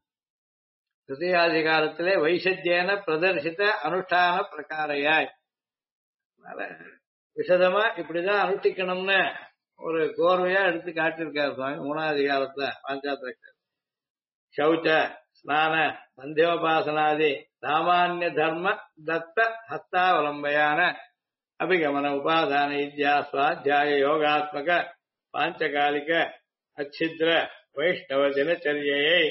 A: திருத்தியாதிகாரத்திலே வைசத்தியன பிரதர்சித்த அனுஷ்டான பிரகாரையாய் விசதமா இப்படிதான் அனுஷ்டிக்கணும்னு ஒரு கோர்வையா எடுத்து காட்டியிருக்காரு சுவாமி 3வது அதிகாரத்துல பாஞ்சாத்த ரட்சையில். சௌச்ச ஸ்நான சந்தியோபாசனாதி சாமானிய தர்ம தத்த ஹஸ்தாவலம்பையான அபிகமன உபாதான வித்யா சுவாத்தியாய யோகாத்மக பாஞ்சகாலிக அச்சித்ர வைஷ்ணவ தினச்சரியை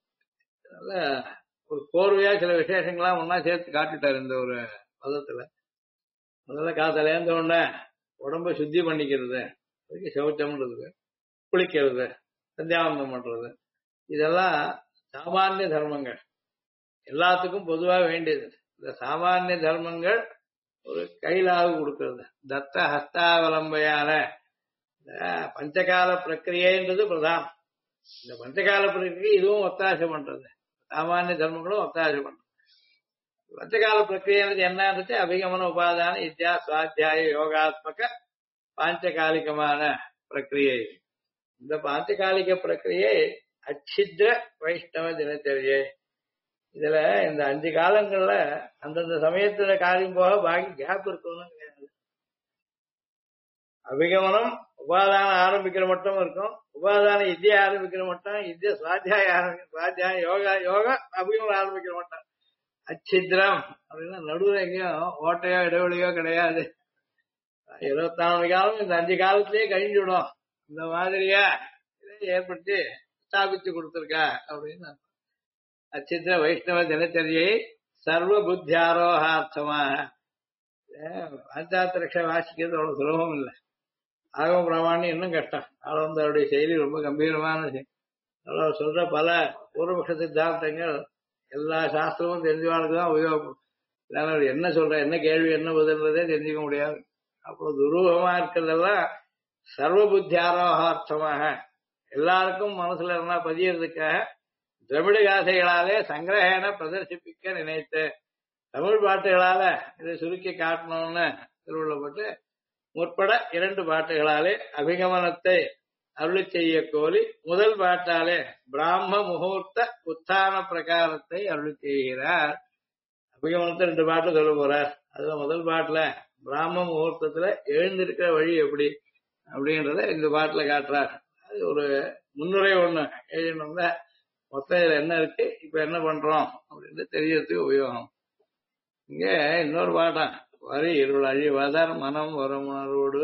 A: ஒரு கோர்வையா சில விசேஷங்கள்லாம் ஒன்னா சேர்த்து காட்டிட்டாரு இந்த ஒரு பதத்துல. முதல்ல காத்தால ஏந்த உடனே உடம்ப சுத்தி பண்ணிக்கிறது, அதுக்கு சௌச்சம்ன்றது, குளிக்கிறது, சந்தியாவந்தம் பண்றது, இதெல்லாம் சாமானிய தர்மங்கள், எல்லாத்துக்கும் பொதுவா வேண்டியது. இந்த சாமானிய தர்மங்கள் ஒரு கையிலாக கொடுக்கறது, தத்த ஹஸ்தாவலம்பையான பஞ்சகால பிரக்கிரியன்றது பிரதானம். இந்த பஞ்சகால பிரக்கிரியை இதுவும் ஒத்தாசை பண்றது, சாமானிய தர்மங்களும் ஒத்தாசை பண்றது. பஞ்சகால பிரக்கிரியன்றது என்னன்றது அபிகமன உபாதான வித்யா சுவாத்தியாய யோகாத்மக பாஞ்சகாலிகமான பிரக்கிரியை. இந்த பாஞ்சகாலிக பிரக்கிரியை அச்சித்ர வைஷ்ணவ தினச்சரியை. இதுல இந்த 5 காலங்கள்ல அந்தந்த சமயத்துல காரியம் போக பாக்கி கேப் இருக்கணும். அபிகமனம் உபாதானம் ஆரம்பிக்கிற மட்டும் இருக்கும், உபாதான வித்யா ஆரம்பிக்கிற மட்டும், வித்யா சுவாத்தியாயம் யோகா அபிகமனம் ஆரம்பிக்கிற மட்டும். அச்சித்ரம் அப்படின்னா நடுவில் எங்கேயும் ஓட்டையோ இடைவெளியோ கிடையாது. 24 காலம் இந்த 5 காலத்திலேயே கழிஞ்சுடும். இந்த மாதிரியா இதை ஏற்படுத்தி ஸ்தாபித்து கொடுத்திருக்கா அப்படின்னு. அச்சித்ர வைஷ்ணவ தினச்சரியை சர்வ புத்தி ஆரோகார்த்தமாக. பாஞ்சாத்திரக்ஷ வாசிக்கிறது அவ்வளவு சுலபம் இல்லை. ஆகம பிரமாணம் இன்னும் கஷ்டம். ஆளவந்தருடைய செயலி ரொம்ப கம்பீரமான விஷயம். அவ்வளவு சொல்ற பல பூர்வபக்ஷ சித்தாந்தங்கள் எல்லா சாஸ்திரமும் தெரிஞ்சவாளுக்கு தான் உபயோகப்படும். இல்லைன்னா அவர் என்ன சொல்ற, என்ன கேள்வி, என்ன பதில்றதே தெரிஞ்சுக்க முடியாது. அப்புறம் துரூகமா இருக்கிறதெல்லாம் சர்வ புத்தி ஆரோகார்த்தமாக எல்லாருக்கும் மனசுல இருந்தா பதியறதுக்காக திரவிட காசைகளாலே சங்கிரகன பிரதர்சிப்பிக்க நினைத்து தமிழ் பாட்டுகளால இதை சுருக்கி காட்டணும்னு திருவுள்ளப்பட்டு முற்பட 2 பாட்டுகளாலே அபிகமனத்தை அருளி செய்ய கோரி முதல் பாட்டாலே பிராம முகூர்த்த உத்தான பிரகாரத்தை அருளி செய்கிறார். அபிகமனத்தை 2 பாட்டு சொல்ல போறார். அதுல முதல் பாட்டுல பிராம முகூர்த்தத்துல எழுந்திருக்கிற வழி எப்படி அப்படின்றத இந்த பாட்டுல காட்டுறார். அது ஒரு முன்னுரை ஒண்ணு எழுதினோம்னா மொத்தம் இதுல என்ன இருக்கு, இப்ப என்ன பண்றோம் அப்படின்னு தெரியறதுக்கு உபயோகம். இங்க இன்னொரு பாட்டம், வரி இருள் அழிவதர் மனம் வருணரோடு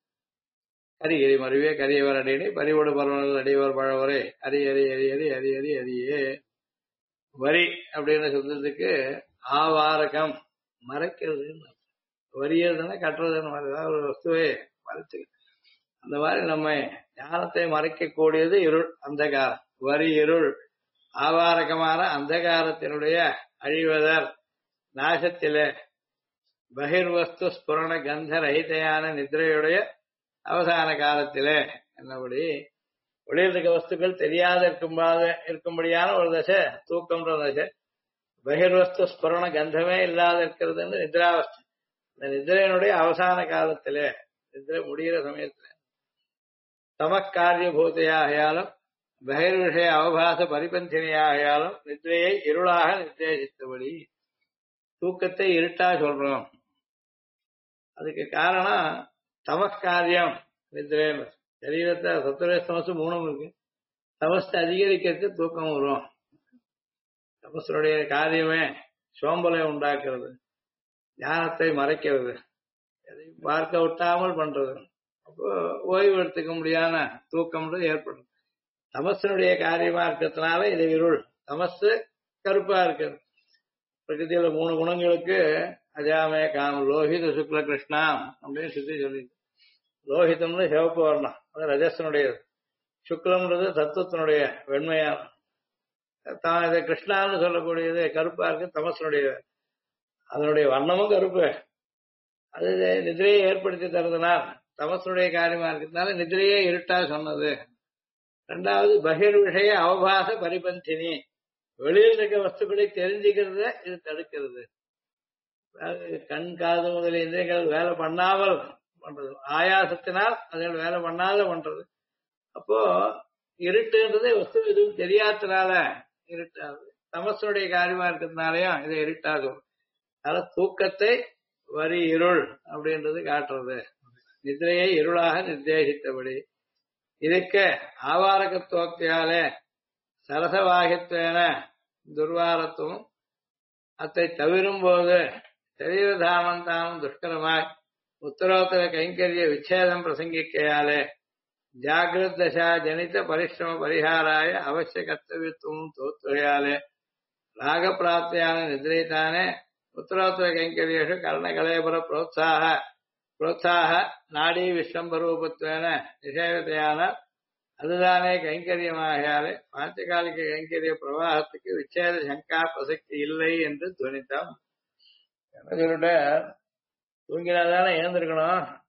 A: கரிகரி மருவே கரியவர் அடியணி பறிவோடு பருவங்கள் அடியவர் பழவரே அரி அரி அரி அரி அரி அரி அரியே. வரி அப்படின்னு சொல்றதுக்கு ஆவாரகம் மறைக்கிறது. வரியதுன்னா கட்டுறதுன்னு மாதிரி ஏதாவது ஒரு வஸ்துவை மறைச்சு அந்த மாதிரி நம்ம ஞானத்தை மறைக்கக்கூடியது இருள், அந்தகாரம். வரி இருள் ஆவாரகமான அந்தகாரத்தினுடைய அழிவதர் நாசத்திலே பகிர்வஸ்து ஸ்புரண கந்த ரஹிதையான நிதிரையுடைய அவசான காலத்திலே என்னபடி வெளியில் இருக்க வஸ்துக்கள் தெரியாத இருக்கும்படியான ஒரு தசை தூக்கம்ன்ற தசை. பகிர்வஸ்து ஸ்புரண கந்தமே இல்லாத இருக்கிறதுன்னு நித்ராவஸ்து. இந்த நிதிரையினுடைய அவசான காலத்திலே, நிதிரை முடிகிற சமயத்துல தமக்காரிய பூத்தையாகையாலும் பகிர்விஷய அவபாச பரிபந்தினியாகையாலும் நித்ரையை இருளாக நிர்தேசித்தபடி தூக்கத்தை இருட்டா சொல்றோம். அதுக்கு காரணம் தமஸ்காரியம். நித்ரேன்னு சரீரத்தை சத்துரே தமசு 3 இருக்கு. தமஸ்தை அதிகரிக்கிறதுக்கு தூக்கம் வரும். தமசனுடைய காரியமே சோம்பலை உண்டாக்குறது, ஞானத்தை மறைக்கிறது, எதையும் பார்க்க விட்டாமல் பண்றது. அப்போ ஓய்வு எடுத்துக்க முடியாத தூக்கம்ன்றது ஏற்படும். தமசனுடைய காரியமா இருக்கிறதுனால இது இருள். தமசு கருப்பா இருக்கிறது. பிரகிருதியில 3 குணங்களுக்கு அஜாமே காம் லோஹித சுக்ல கிருஷ்ணா அப்படின்னு சொல்லி லோஹிதம்னு சிவப்பு வர்ணம், அது ரஜசனுடையது. சுக்லம்ன்றது தத்துவத்தினுடைய வெண்மையான. தான் இதை கிருஷ்ணான்னு சொல்லக்கூடியது கருப்பா இருக்கு, தமசனுடையது. அதனுடைய வர்ணமும் கருப்பு. அது நிதிரையை ஏற்படுத்தி தருதுனால் தமசனுடைய காரியமா இருக்கிறதுனால நிதிரையே இருட்டா சொன்னது. 2வது பகிர் விஷய அவபாச பரிபந்தினி, வெளியில் இருக்க வஸ்துக்களை தெரிஞ்சுக்கிறத இது தடுக்கிறது. கண் காது முதலிய இந்திரியங்கள் வேலை பண்ணாமல் பண்றது, ஆயாசத்தினால் அதில் வேலை பண்ணாத பண்றது. அப்போ இருட்டுன்றது வஸ்து எதுவும் தெரியாதனால இருட்டாது. தமசனுடைய காரியமா இருக்கிறதுனாலயும் இதை இருட்டாகும். அதனால தூக்கத்தை வரி இருள் அப்படின்றது காட்டுறது. நிதிரையை இருளாக நிர்தேசித்தபடி இதுக்கு ஆவாரகத்துவத்தியாலே சரசவாகித்வேன துர்வாரத்துவம் அத்தை தவிரும் போது சரீரதாமந்தானம் துஷ்கரமாய் உத்தரோத்தர கைங்கரிய விச்சேதம் பிரசங்கிக்கையாலே ஜாகிரத் தசா ஜனித பரிசிரம பரிகாராய அவசிய கர்த்தவியத்துவம் தோற்றுகையாலே ராகப்பிராப்தியான நிதிரைத்தானே உத்தரோத்தர கைங்கரியேஷு கர்ணகலேபர புரோத்சாக நாடி விஸ்வம்பரூபத்வேன நிஷேதத்தையான அதுதானே கைங்கரியமாகையாலே பாஞ்சகாலிக கைங்கரிய பிரவாகத்துக்கு விச்சேத சங்கா பிரசக்தி இல்லை என்று துவனித்தான். என்ன சொல்லிட்ட, தூங்கினாதானே ஏந்திருக்கணும்.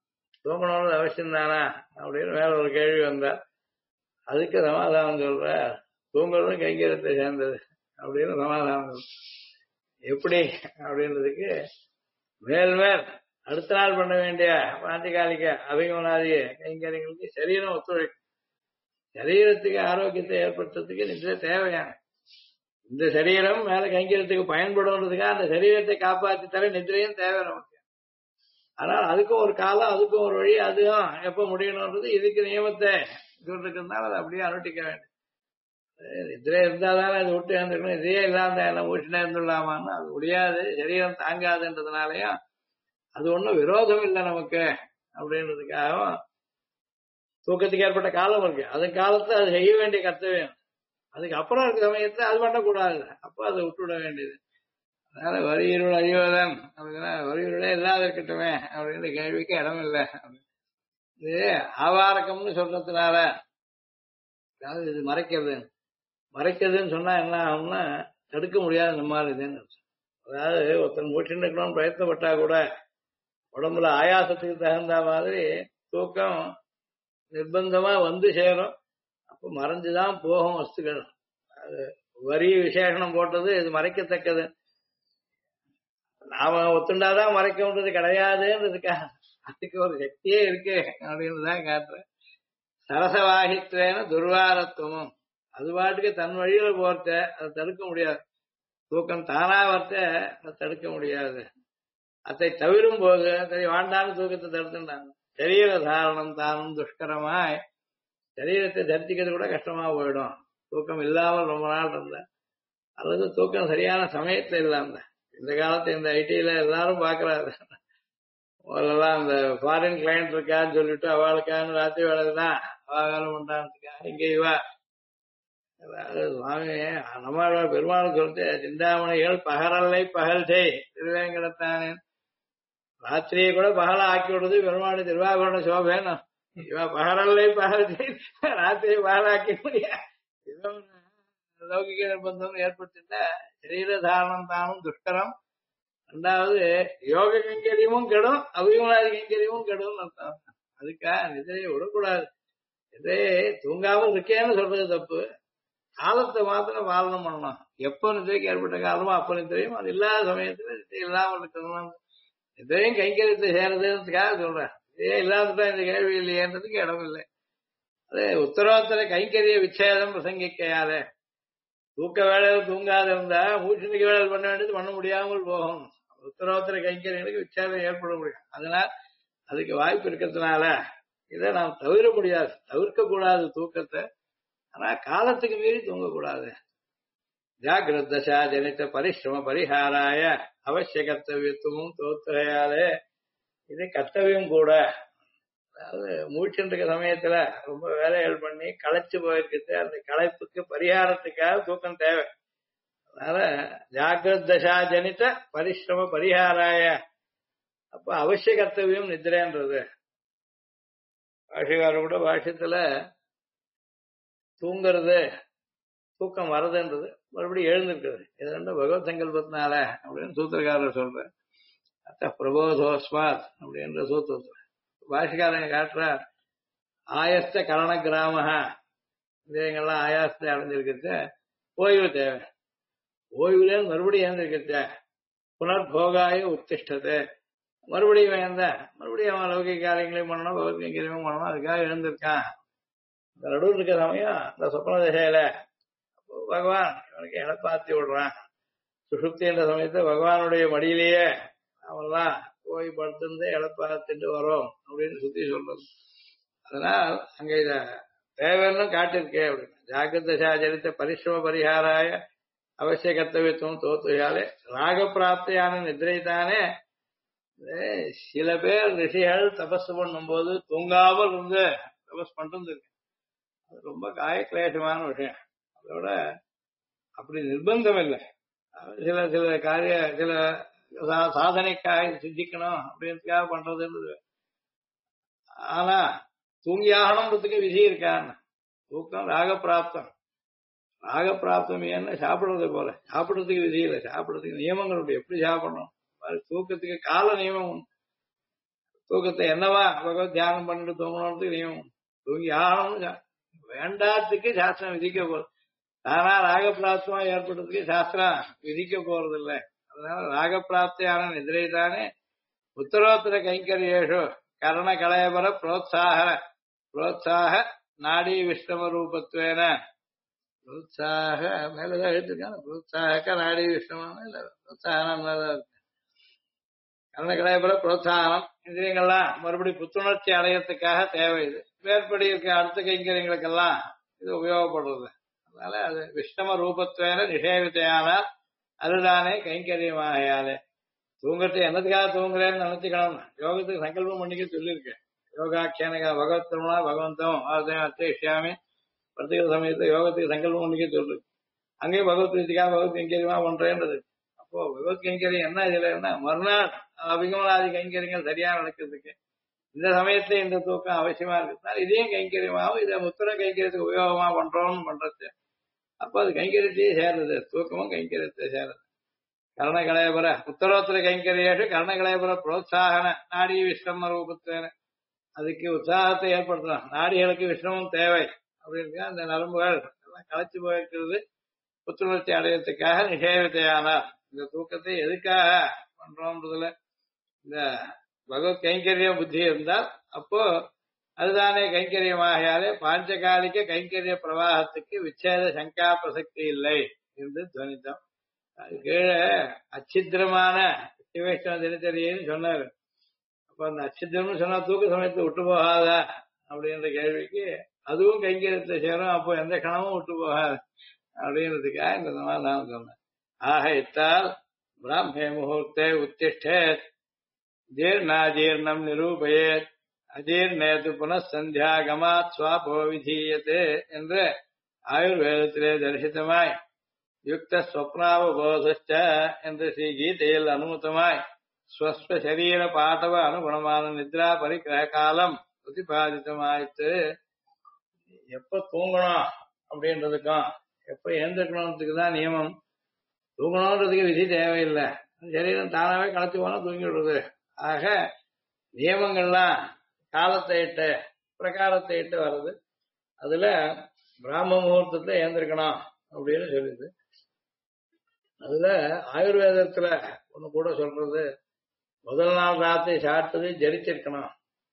A: தூங்கணும்னு அவசியம் தானா அப்படின்னு வேற ஒரு கேள்வி வந்தா அதுக்கு சமாதானம் சொல்ற தூங்குறதும் கைங்கரியத்தை சேர்ந்தது அப்படின்னு சமாதானம் சொல்ற. எப்படி அப்படின்றதுக்கு மேல் மேல் அடுத்த நாள் பண்ண வேண்டிய பாண்டிகாலிக்க அபிகமனாதி கைங்கரியங்களுக்கு சரீரம் ஒத்துழைக்கும். சரீரத்துக்கு ஆரோக்கியத்தை ஏற்படுத்துறதுக்கு நிச்சய தேவையான இந்த சரீரம் மேல கைங்கரியத்துக்கு பயன்படுறதுக்காக அந்த சரீரத்தை காப்பாற்றி தர நிதிரையும் தேவை நமக்கு. ஆனால் அதுக்கும் ஒரு காலம் அதுக்கும் ஒரு வழி அதுவும் எப்ப முடியணும்ன்றது இதுக்கு நியமத்தை சொல்லிருக்கிறதுனால அதை அப்படியே அனுட்டிக்க வேண்டும். நிதிரை இருந்தால்தானே அது விட்டு இருந்துக்கணும். இதே இல்லாம என்ன ஊட்டினே இருந்துடலாமான்னு அது முடியாது. சரீரம் தாங்காதுன்றதுனாலயும் அது ஒண்ணும் விரோதம் இல்லை நமக்கு அப்படின்றதுக்காகவும் தூக்கத்துக்கு ஏற்பட்ட காலம் இருக்கு. அது காலத்தை அது செய்ய வேண்டிய கர்த்தவியம். அதுக்கு அப்புறம் இருக்க சமயத்துல அது பண்ணக்கூடாது. அப்ப அதை விட்டுவிட வேண்டியது. அதனால வரியிருள் அறிவதன் அப்படின்னா வரியிருளே இல்லாத இருக்கட்டுமே அப்படின்ற கேள்விக்கு இடம் இல்லை. இது ஆவாரகம்னு சொல்றதுனால அதாவது இது மறைக்கிறதுன்னு சொன்னா என்ன ஆகும்னா தடுக்க முடியாது நம்மால் இதுன்னு. அதாவது ஒருத்தன் மூச்சுன்னு இருக்கணும்னு பிரயத்தப்பட்டா கூட உடம்புல ஆயாசத்துக்கு தகுந்த மாதிரி தூக்கம் நிர்பந்தமா வந்து சேரும். அப்ப மறைஞ்சுதான் போகும் வஸ்துக்கள். அது வரி விசேஷனம் போட்டது இது மறைக்கத்தக்கது. நாம ஒத்துண்டாதான் மறைக்கன்றது கிடையாதுன்றதுக்காக அதுக்கு ஒரு சக்தியே இருக்கு அப்படின்னுதான் காட்டுறேன். சரசவாகித்வேன துர்வாரத்துவமும் அது பாட்டுக்கு தன் வழியில போறத அதை தடுக்க முடியாது. தூக்கம் தானா வரத்த அதை தடுக்க முடியாது. அதை தவிரும் போது சரி வாண்டான்னு தூக்கத்தை தடுத்துட்டாங்க. சரீர தாரணம் தானும் துஷ்கரமாய் சரீரத்தை தரிசிக்கிறது கூட கஷ்டமா போயிடும். தூக்கம் இல்லாமல் ரொம்ப நாள் இருந்த அல்லது தூக்கம் சரியான சமயத்துல இல்லாம இந்த காலத்து இந்த ஐடியில எல்லாரும் பாக்குறாரு. முதல்லாம் அந்த ஃபாரின் கிளைண்ட் இருக்கான்னு சொல்லிட்டு அவளுக்கான ராத்திரி வேலைதான் அவ வேலை பண்றான்னுக்கா இங்க இவா சுவாமி நம்ம பெருமாள் சொல்லிட்டு சிந்தாமணிகள் பகரல்லை பகல் செய் திருவேங்கடத்தானே ராத்திரியை கூட பகல ஆக்கி விடுறது பெருமாள் திருவாகூட சோபேன்னு இவ பகரல்லை பகல் செய் ராத்திரியை பகலாக்கி முடியா லௌகிக நிர்பந்தம் ஏற்படுத்திட்டா சரீர தாரணம் தானும் துஷ்கரம். ரெண்டாவது யோக கைங்கரியமும் கெடும் அபிமானாதி கைங்கரியமும் கெடும் அர்த்தம். அதுக்கா நிதிரையை விடக்கூடாது. நிதிரையை தூங்காமல் இருக்கேன்னு சொல்றது தப்பு. காலத்தை மாத்திரம் பாலனம் பண்ணணும். எப்ப நிதிரைக்கு ஏற்பட்ட காலமோ அப்ப நிதிரையும் அது இல்லாத சமயத்துல நிதிரை இல்லாமல் இருக்கணும். நிதிரையும் கைங்கரியத்தை சேரதுன்றதுக்காக சொல்றேன். இதே இல்லாததான் இந்த கேள்வி இல்லையன்றதுக்கு இடம் இல்லை. அது உத்தரவாதத்துல கைங்கரிய விச்சேதம் பிரசங்கிக்கையாத தூக்க வேலையில் தூங்காத இருந்தா மூச்சுக்கு வேலையில் பண்ண வேண்டியது பண்ண முடியாமல் போகும். உத்தரவாதத்துல கைங்கரியங்களுக்கு விச்சேதம் ஏற்பட முடியும். அதனால அதுக்கு வாய்ப்பு இருக்கிறதுனால இதை நாம் தவிர முடியாது. தவிர்க்க கூடாது தூக்கத்தை. ஆனா காலத்துக்கு மீறி தூங்கக்கூடாது. ஜாகிரத் தசா ஜனித்த பரிசிரம பரிஹாராய அவசிய கர்த்தவியத்துவமும் தோத்துகையாலே இது கர்த்தவியம் கூட. அதாவது மூச்சுன்ற சமயத்துல ரொம்ப வேலைகள் பண்ணி களைச்சு போயிருக்குது. அந்த களைப்புக்கு பரிகாரத்துக்காக தூக்கம் தேவை. அதனால ஜாகிரத் தசா ஜனித்த பரிசிரம பரிஹாராய அப்ப அவசிய கர்த்தவியம் நிதிரேன்றது. பாஷகாரர் கூட பாஷ்யத்துல தூங்குறது தூக்கம் வர்றதுன்றது மறுபடியும் எழுந்திருக்கிறது இது ரெண்டும் பகவத் சங்கல்பத்தினால அப்படின்னு சூத்திரக்காரர் சொல்ற. அத்த பிரபோதோஸ்மாத் அப்படின்ற சூத்திரத்துல பாஷகாரங்க காட்டுறார். ஆயஸ்த கரண கிராமஹா இதயங்கள்லாம் ஆயாசத்தை அடைஞ்சிருக்கிறது. ஓய்வு தேவை. ஓய்வுல மறுபடியும் எழுந்திருக்கிறது. புனர்போகாய உத்திஷ்டத்தை மறுபடியும் வேந்த மறுபடியும் அவன் லௌகிக காரியங்களையும் பண்ணணும் பகவத்கீதையும் பண்ணணும். அதுக்காக எழுந்திருக்கான். இந்த நடுவில் இருக்கிற சமயம் இந்த சொப்ன திசையில பகவான் இவனுக்கு இழப்பாத்தி விடுறான். சுஷுப்தி என்ற சமயத்தை பகவானுடைய மடியிலேயே அவன்லாம் போய் படுத்திருந்து இழப்பாத்திட்டு வரோம் அப்படின்னு சுத்தி சொல்றது. அதனால் அங்க இத தேவைன்னு காட்டிருக்கே அப்படின்னு. ஜாகிரத சாச்சரித்த பரிசிரம பரிகாராய அவசிய கர்த்தவியத்துவம் தோத்துகையாலே ராக பிராப்தியான நிதிரை தானே. சில பேர் ரிஷிகள் தபஸ் பண்ணும் போது தூங்காமல் இருந்து தபஸ் பண்றது அது ரொம்ப காயக்லேசமான விஷயம். அதோட அப்படி நிர்பந்தம் இல்லை. சில சில காரிய சில சாதனைக்காக சித்திக்கணும் அப்படின்றதுக்காக பண்றதுன்றது. ஆனா தூங்கியாகணும்ன்றதுக்கு விதி இருக்கான்னு தூக்கம் ராகப்பிராப்தம். ராகப்பிராப்தம் ஏன்னா சாப்பிடுறது போல சாப்பிடுறதுக்கு விதி இல்லை. சாப்பிடுறதுக்கு நியமங்கள் எப்படி சாப்பிடணும். தூக்கத்துக்கு கால நியமம். தூக்கத்தை என்னவா பகவத் தியானம் பண்ணிட்டு தூங்கணும்னு நீயும் தூங்கி ஆகணும். வேண்டாத்துக்கு சாஸ்திரம் விதிக்க போகுது. தானா ராகப்பிராப்தமா ஏற்படுறதுக்கு சாஸ்திரம் விதிக்க போறது இல்லை. அதனால ராகப்பிராப்தியான நிதிரை தானே உத்தரோத்தர கைங்கரியேஷு கரண கலயபர புரோத்சாக நாடி விஷ்ணம ரூபத்வேன புரோத்சாக மேலதான் எழுதிருக்காங்க. புரோத்சாக நாடி விஷ்ணமான இல்ல புரோத்சாகம் கரண கலயபர புரோத்சாகம் இந்திரியங்கள்லாம் மறுபடியும் புத்துணர்ச்சி அடையறதுக்காக தேவை. இது மேற்படி இருக்க அடுத்த கைங்கரியங்களுக்கெல்லாம் இது உபயோகப்படுறது. அதனால அது விஷ்ணம ரூபத்வேன நிஷேவித்தையானால் அதுதானே கைங்கரியமாகையாலே. தூங்கறது என்னதுக்காக தூங்குறேன்னு நினைச்சுக்கணும். யோகத்துக்கு சங்கல்பம் பண்ணிக்க சொல்லியிருக்கேன். யோகாக்கியானக பகவத் திருமணா பகவந்தம் அர்த்தேஷ்யாமி பிரத்யேக சமயத்தை யோகத்துக்கு சங்கல்பம் பண்ணிக்க சொல்லு. அங்கேயும் பகவத் ரீதிக்காக பகவத் கைங்கரியமா பண்றேன்றது. அப்போ பகவத் கைங்கரியம் என்ன இதுல என்ன மறுநாள் அபிகமனாதி கைங்கரியங்கள் சரியா நடக்கிறதுக்கு இந்த சமயத்துல இந்த தூக்கம் அவசியமா இருக்கிறதுனால இதையும் கைங்கரியமாவும் இதை உத்தர கைங்கரியத்துக்கு உபயோகமா பண்றோம்னு பண்றது. அப்போ அது கைங்கரியத்தையே சேருது. தூக்கமும் கைங்கரியத்தை சேருது. கரணகலயபர உத்தரோத்தர கைங்கரியேஷு கரணகலயபர புரோத்சாகன நாடி விஷ்ணம ரூபத்தேன அதுக்கு உற்சாகத்தை ஏற்படுத்தலாம். நாடிகளுக்கு விஷ்ணமும் தேவை அப்படின்னு அந்த நரம்புகள் எல்லாம் களைச்சு போயிருக்கிறது புத்துணர்ச்சி அடையறதுக்காக நிஷேவித்தையானார். இந்த தூக்கத்தை எதுக்காக பண்றோம்ன்றதுல இந்த பகவத் கைங்கரிய புத்தி இருந்தால் அப்போ அதுதானே கைங்கரியமாகையாலே பாஞ்சகாலிக கைங்கரிய பிரவாகத்துக்கு விச்சேத சங்கா பிரசக்தி இல்லை என்று துவனித்தோம். அது கீழே அச்சித்திரமான சிவைஷ்ணவ தினச்சரியன்னு சொன்னாரு. அப்ப அந்த அச்சித்திரம்னு சொன்னா தூக்க சமயத்தை விட்டு போகாதா அப்படின்ற கேள்விக்கு அதுவும் கைங்கரியத்தை சேரும். அப்போ எந்த கணமும் விட்டு போகாது அப்படின்றதுக்காக இந்த மாதிரி நான் சொன்னேன். ஆக இத்தால் பிராமே முகூர்த்தே உத்திஷ்டேத் ஜீர்ணாஜீர்ணம் நிரூபயேத் அஜீர்ணேது புனசந்தியாகமாத் ஸ்வாபோ விதீயத்தே என்று ஆயுர்வேதத்திலே தரிசித்தமாய் யுக்த ஸ்வப்னாவபோதச்ச என்று ஸ்ரீ கீதையில் அனுமதமாய் ஸ்வஸ்வ சரீர பாட்டவ அனுகுணமான நித்ரா பரிக்கிரக காலம் பிரதிபாதித்தமாயிட்டு எப்ப தூங்கணும் அப்படின்றதுக்கும் எப்ப எழுந்திருக்கணும்ன்றதுக்கு தான் நியமம். தூங்கணும்ன்றதுக்கு விதி தேவையில்லை. சரீரம் தானாவே களைச்சு போனா தூங்கி விடுறது. ஆக நியமங்கள்லாம் காலத்தை இட்டு பிரகாரத்தை இட்டு வருது. அதுல பிராம முகூர்த்தத்தை எழுந்திருக்கணும் அப்படின்னு சொல்லுது. அதுல ஆயுர்வேதத்துல ஒண்ணு கூட சொல்றது முதல் நாள் ராத்திரி சாப்பிட்டது ஜரிச்சிருக்கணும்.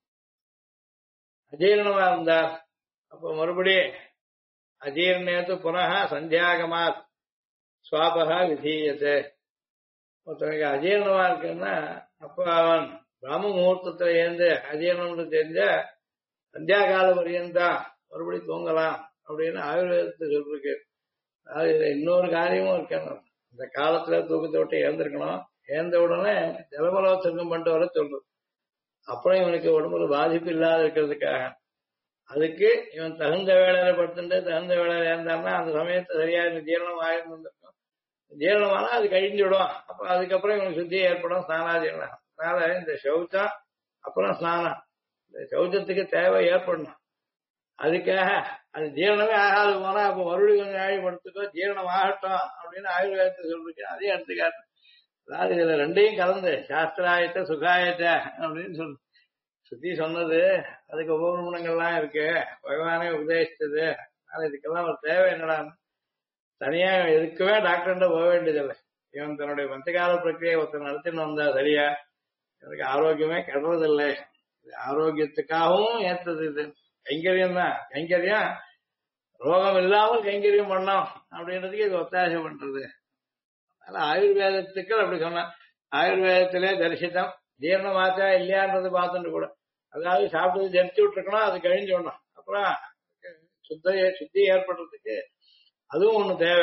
A: அஜீரணமா இருந்தா அப்ப மறுபடியும் அஜீர்ணேத்து புனக சந்தியாகமாத் சுவாபகா விதீயத்தை. ஒருத்தனுக்கு அஜீரணமா இருக்குன்னா அப்ப அவன் பிராம முகூர்த்தத்துல ஏந்து அஜீரணம்னு தெரிஞ்ச சந்தியா கால பரியந்தான் மறுபடி தூங்கலாம் அப்படின்னு ஆயுர்வேதத்தை சொல்லிருக்கு. அதாவது இதுல இன்னொரு காரியமும் இருக்கணும். இந்த காலத்துல தூக்கத்தை விட்டு எழுந்திருக்கணும். எழுந்த உடனே ஜலமலோத்சர்க்கம் பண்ணிட்டு வர சொல்றது. அப்புறம் இவனுக்கு உடம்புல பாதிப்பு இல்லாத இருக்கிறதுக்காக அதுக்கு இவன் தகுந்த வேலையில படுத்துட்டு தகுந்த வேலையில இருந்தான்னா அந்த சமயத்தை சரியா ஜீரணம் ஆயிருந்திருக்கும். ஜீரணமானா அது கழிஞ்சுடும். அப்ப அதுக்கப்புறம் இவனுக்கு சுத்தி ஏற்படும் ஸ்நானாஜீரணம். அதனால இந்த சௌச்சம் அப்புறம் ஸ்நானம் இந்த சௌச்சத்துக்கு தேவை ஏற்படணும். அதுக்காக அது ஜீரணமே ஆகாது போனா அப்ப மறுபடியும் கொஞ்சம் ஆழிப்படுத்துக்கோ ஜீரணம் ஆகட்டும் அப்படின்னு ஆயுர்வேதத்தை சொல்லிருக்கு. அதையும் எடுத்துக்காட்டு. அதாவது இதுல ரெண்டையும் கலந்து சாஸ்திராயத்தை சுகாயத்த அப்படின்னு சொல்லு சுத்தி சொன்னது. அதுக்கு உபகுணங்கள்லாம் இருக்கு. பகவானே உபதேசித்தது. ஆனா இதுக்கெல்லாம் ஒரு தேவை என்னடா தனியா எதுக்குமே டாக்டர்கிட்ட போக வேண்டியதில்லை. இவன் தன்னுடைய பஞ்சகால பிரக்கிரியை ஒருத்தர் நடத்தின்னு வந்தா சரியா எனக்கு ஆரோக்கியமே கெடுறதில்லை. ஆரோக்கியத்துக்காகவும் ஏற்றது இது கைங்கரியம் தான். கைங்கரியம் ரோகம் இல்லாமல் கைங்கரியம் பண்ணோம் அப்படின்றதுக்கு இது ஒத்தாசை பண்றது. அதனால ஆயுர்வேதத்துக்கு அப்படி சொன்ன ஆயுர்வேதத்திலே தரிசித்தம் ஜீரணமாச்சா இல்லையான்றது பார்த்துட்டு கூட அதாவது சாப்பிட்டது ஜரிச்சு விட்டுருக்கணும். அது கழிஞ்சு விடணும். அப்புறம் சுத்தி ஏற்படுறதுக்கு அதுவும் ஒண்ணு தேவை.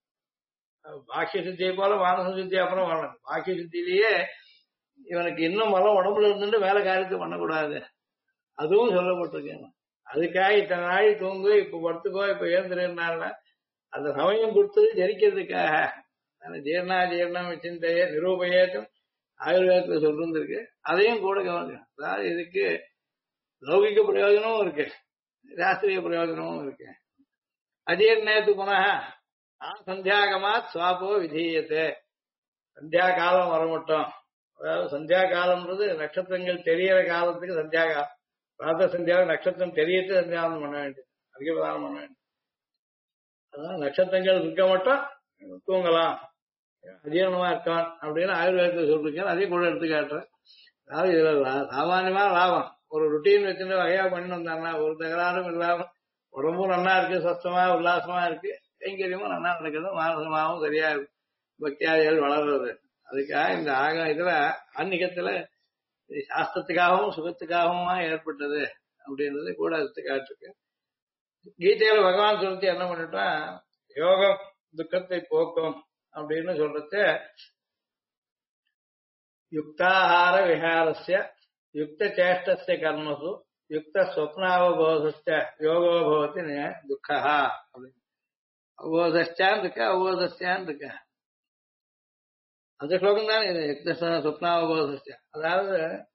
A: பாக்கிய சுத்தியை போல மானச சுத்தி அப்புறம் வரணும். பாக்கிய சுத்திலேயே இவனுக்கு இன்னும் மலம் உடம்புல இருந்துட்டு வேலை காரியத்தை பண்ணக்கூடாது. அதுவும் சொல்லப்பட்டிருக்கேன். அதுக்காக இத்தனை நாள் தூங்கு இப்ப படுத்துக்கோ இப்ப ஏந்திருந்தால அந்த சமயம் கொடுத்தது ஜரிக்கிறதுக்காக. ஜீர்ணாஜீர்ணம் சிந்தைய நிரூபயேற்றும் ஆயுர்வேதத்துல சொல்லிருக்கு. அதையும் கூட கவனிக்கணும். அதாவது இதுக்கு லௌகிக பிரயோஜனமும் இருக்கு, சாஸ்திரிய பிரயோஜனமும் இருக்கு. அஜீர்ணேத்து புனக சந்தியாகமாத் சுவாபோ விதீயத்தை. சந்தியா காலம் வரமட்டும் அதாவது சந்தியா காலம்ன்றது நட்சத்திரங்கள் தெரியற காலத்துக்கு சந்தியா காலம். பிராத்த சந்தியாவில் நட்சத்திரம் தெரியட்டு சந்தியாவனம் பண்ண வேண்டியது, அர்க்கியபிரதானம் பண்ண வேண்டியது. அதான் நட்சத்திரங்கள் இருக்க மட்டும் தூங்கலாம், அஜீரணமா இருக்கான் அப்படின்னு ஆயுர்வேதத்தை சொல்லிருக்கேன். அதையும் கூட எடுத்து காட்டுறேன். அதாவது இதுல சாமானியமா லாபம். ஒரு ருட்டீன் வச்சுட்டு வகையா பண்ணி வந்தாங்கன்னா ஒரு தகராறும் இல்லாம உடம்பும் நல்லா இருக்கு, சஸ்தமா உல்லாசமா இருக்கு, கைங்கரியமும் நல்லா நடக்குது, மானசமாவும் சரியா இருக்கு, பக்தியாதிகள் வளர்றது. அதுக்காக இந்த இதுல ஆன்மீகத்துல இது சாஸ்திரத்துக்காகவும் சுகத்துக்காகவுமா ஏற்பட்டது அப்படின்றது கூட எடுத்து காட்டிருக்கு. கீதையில பகவான் சொல்லிட்டு என்ன பண்ணிட்டான், யோகம் துக்கத்தை போக்கும் அப்படின்னு சொல்றது, யுக்தாஹார விஹாரஸ்ய யுக்த சேஷ்டஸ்ய கர்மசு யுக்த ஸ்வப்னாவபோதஸ்ய யோகோ பவதி துக்கா அப்படின்னு. அவபோதஸ்யான் இருக்க, அவபோதஸ்யான் இருக்க, அந்த ஸ்லோகம் தான் இது. யுக்த ஸ்வப்னாவபோதஸ்ய, அதாவது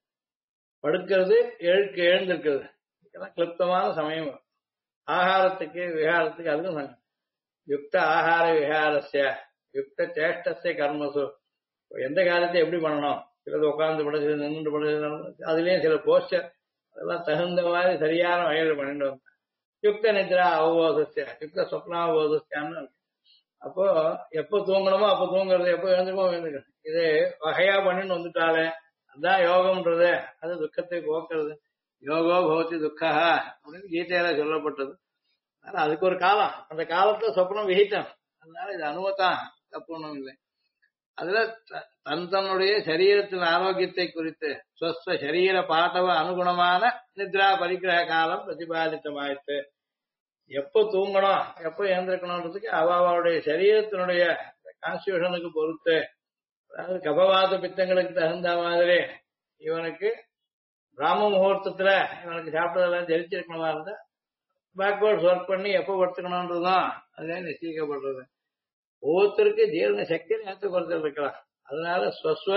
A: படுக்கிறது எழுந்திருக்கிறது, இதெல்லாம் கிளிப்தமான சமயம். ஆகாரத்துக்கு விஹாரத்துக்கு அதுக்கும் சங்கம். யுக்த ஆகார விஹாரஸ்ய யுக்த சேஷ்டஸ்ய கர்மசு, எந்த காலத்தை எப்படி பண்ணணும், சிலது உட்கார்ந்து பட, சில நின்று பட, அதுலயும் சில போஸ்டர் அதெல்லாம் தகுந்த மாதிரி சரியான வகையில் பண்ணிட்டு வந்தேன். யுக்த நித்ரா அவபோதஸ்ய யுக்த சொப்னாவபோதஸ்யான்னு. அப்போ எப்போ தூங்கணுமோ அப்போ தூங்குறது, எப்போ எழுந்துக்கோ எழுந்துக்கிறது, இது வகையா பண்ணிட்டு வந்துட்டாலே அதுதான் யோகம்ன்றது. அது துக்கத்தை போக்குறது. யோகோ பவதி துக்கா அப்படின்னு கீதையில சொல்லப்பட்டது. ஆனா அதுக்கு ஒரு காலம், அந்த காலத்துல சொப்னம் விகிட்டம், அதனால இது அனுமதான், தப்பு ஒண்ணும் இல்லை. அதுல தன்னுடைய சரீரத்தின் ஆரோக்கியத்தை குறித்து ஸ்வஸ்த சரீர பாட்டவ அனுகுணமான நித்ரா பரிகிரக காலம் பிரதிபாதித்தமாயிற்று. எப்போ தூங்கணும் எப்போ எழுந்திருக்கணும்ன்றதுக்கு அவளுடைய சரீரத்தினுடைய கான்ஸ்டியூஷனுக்கு பொறுத்து, அதாவது கபவாத பித்தங்களுக்கு தகுந்த மாதிரி இவனுக்கு பிராம முகூர்த்தத்துல இவனுக்கு சாப்பிட்டதெல்லாம் ஜெரிச்சிருக்கணுமா இருந்தா பேக்வேர்ட்ஸ் ஒர்க் பண்ணி எப்போ படுத்துக்கணும்ன்றதும் அதே நிச்சயிக்கப்படுறது. ஒவ்வொருத்தருக்கு ஜீரண சக்தி நேற்று குறைச்சல் இருக்கலாம். அதனால ஸ்வஸ்வ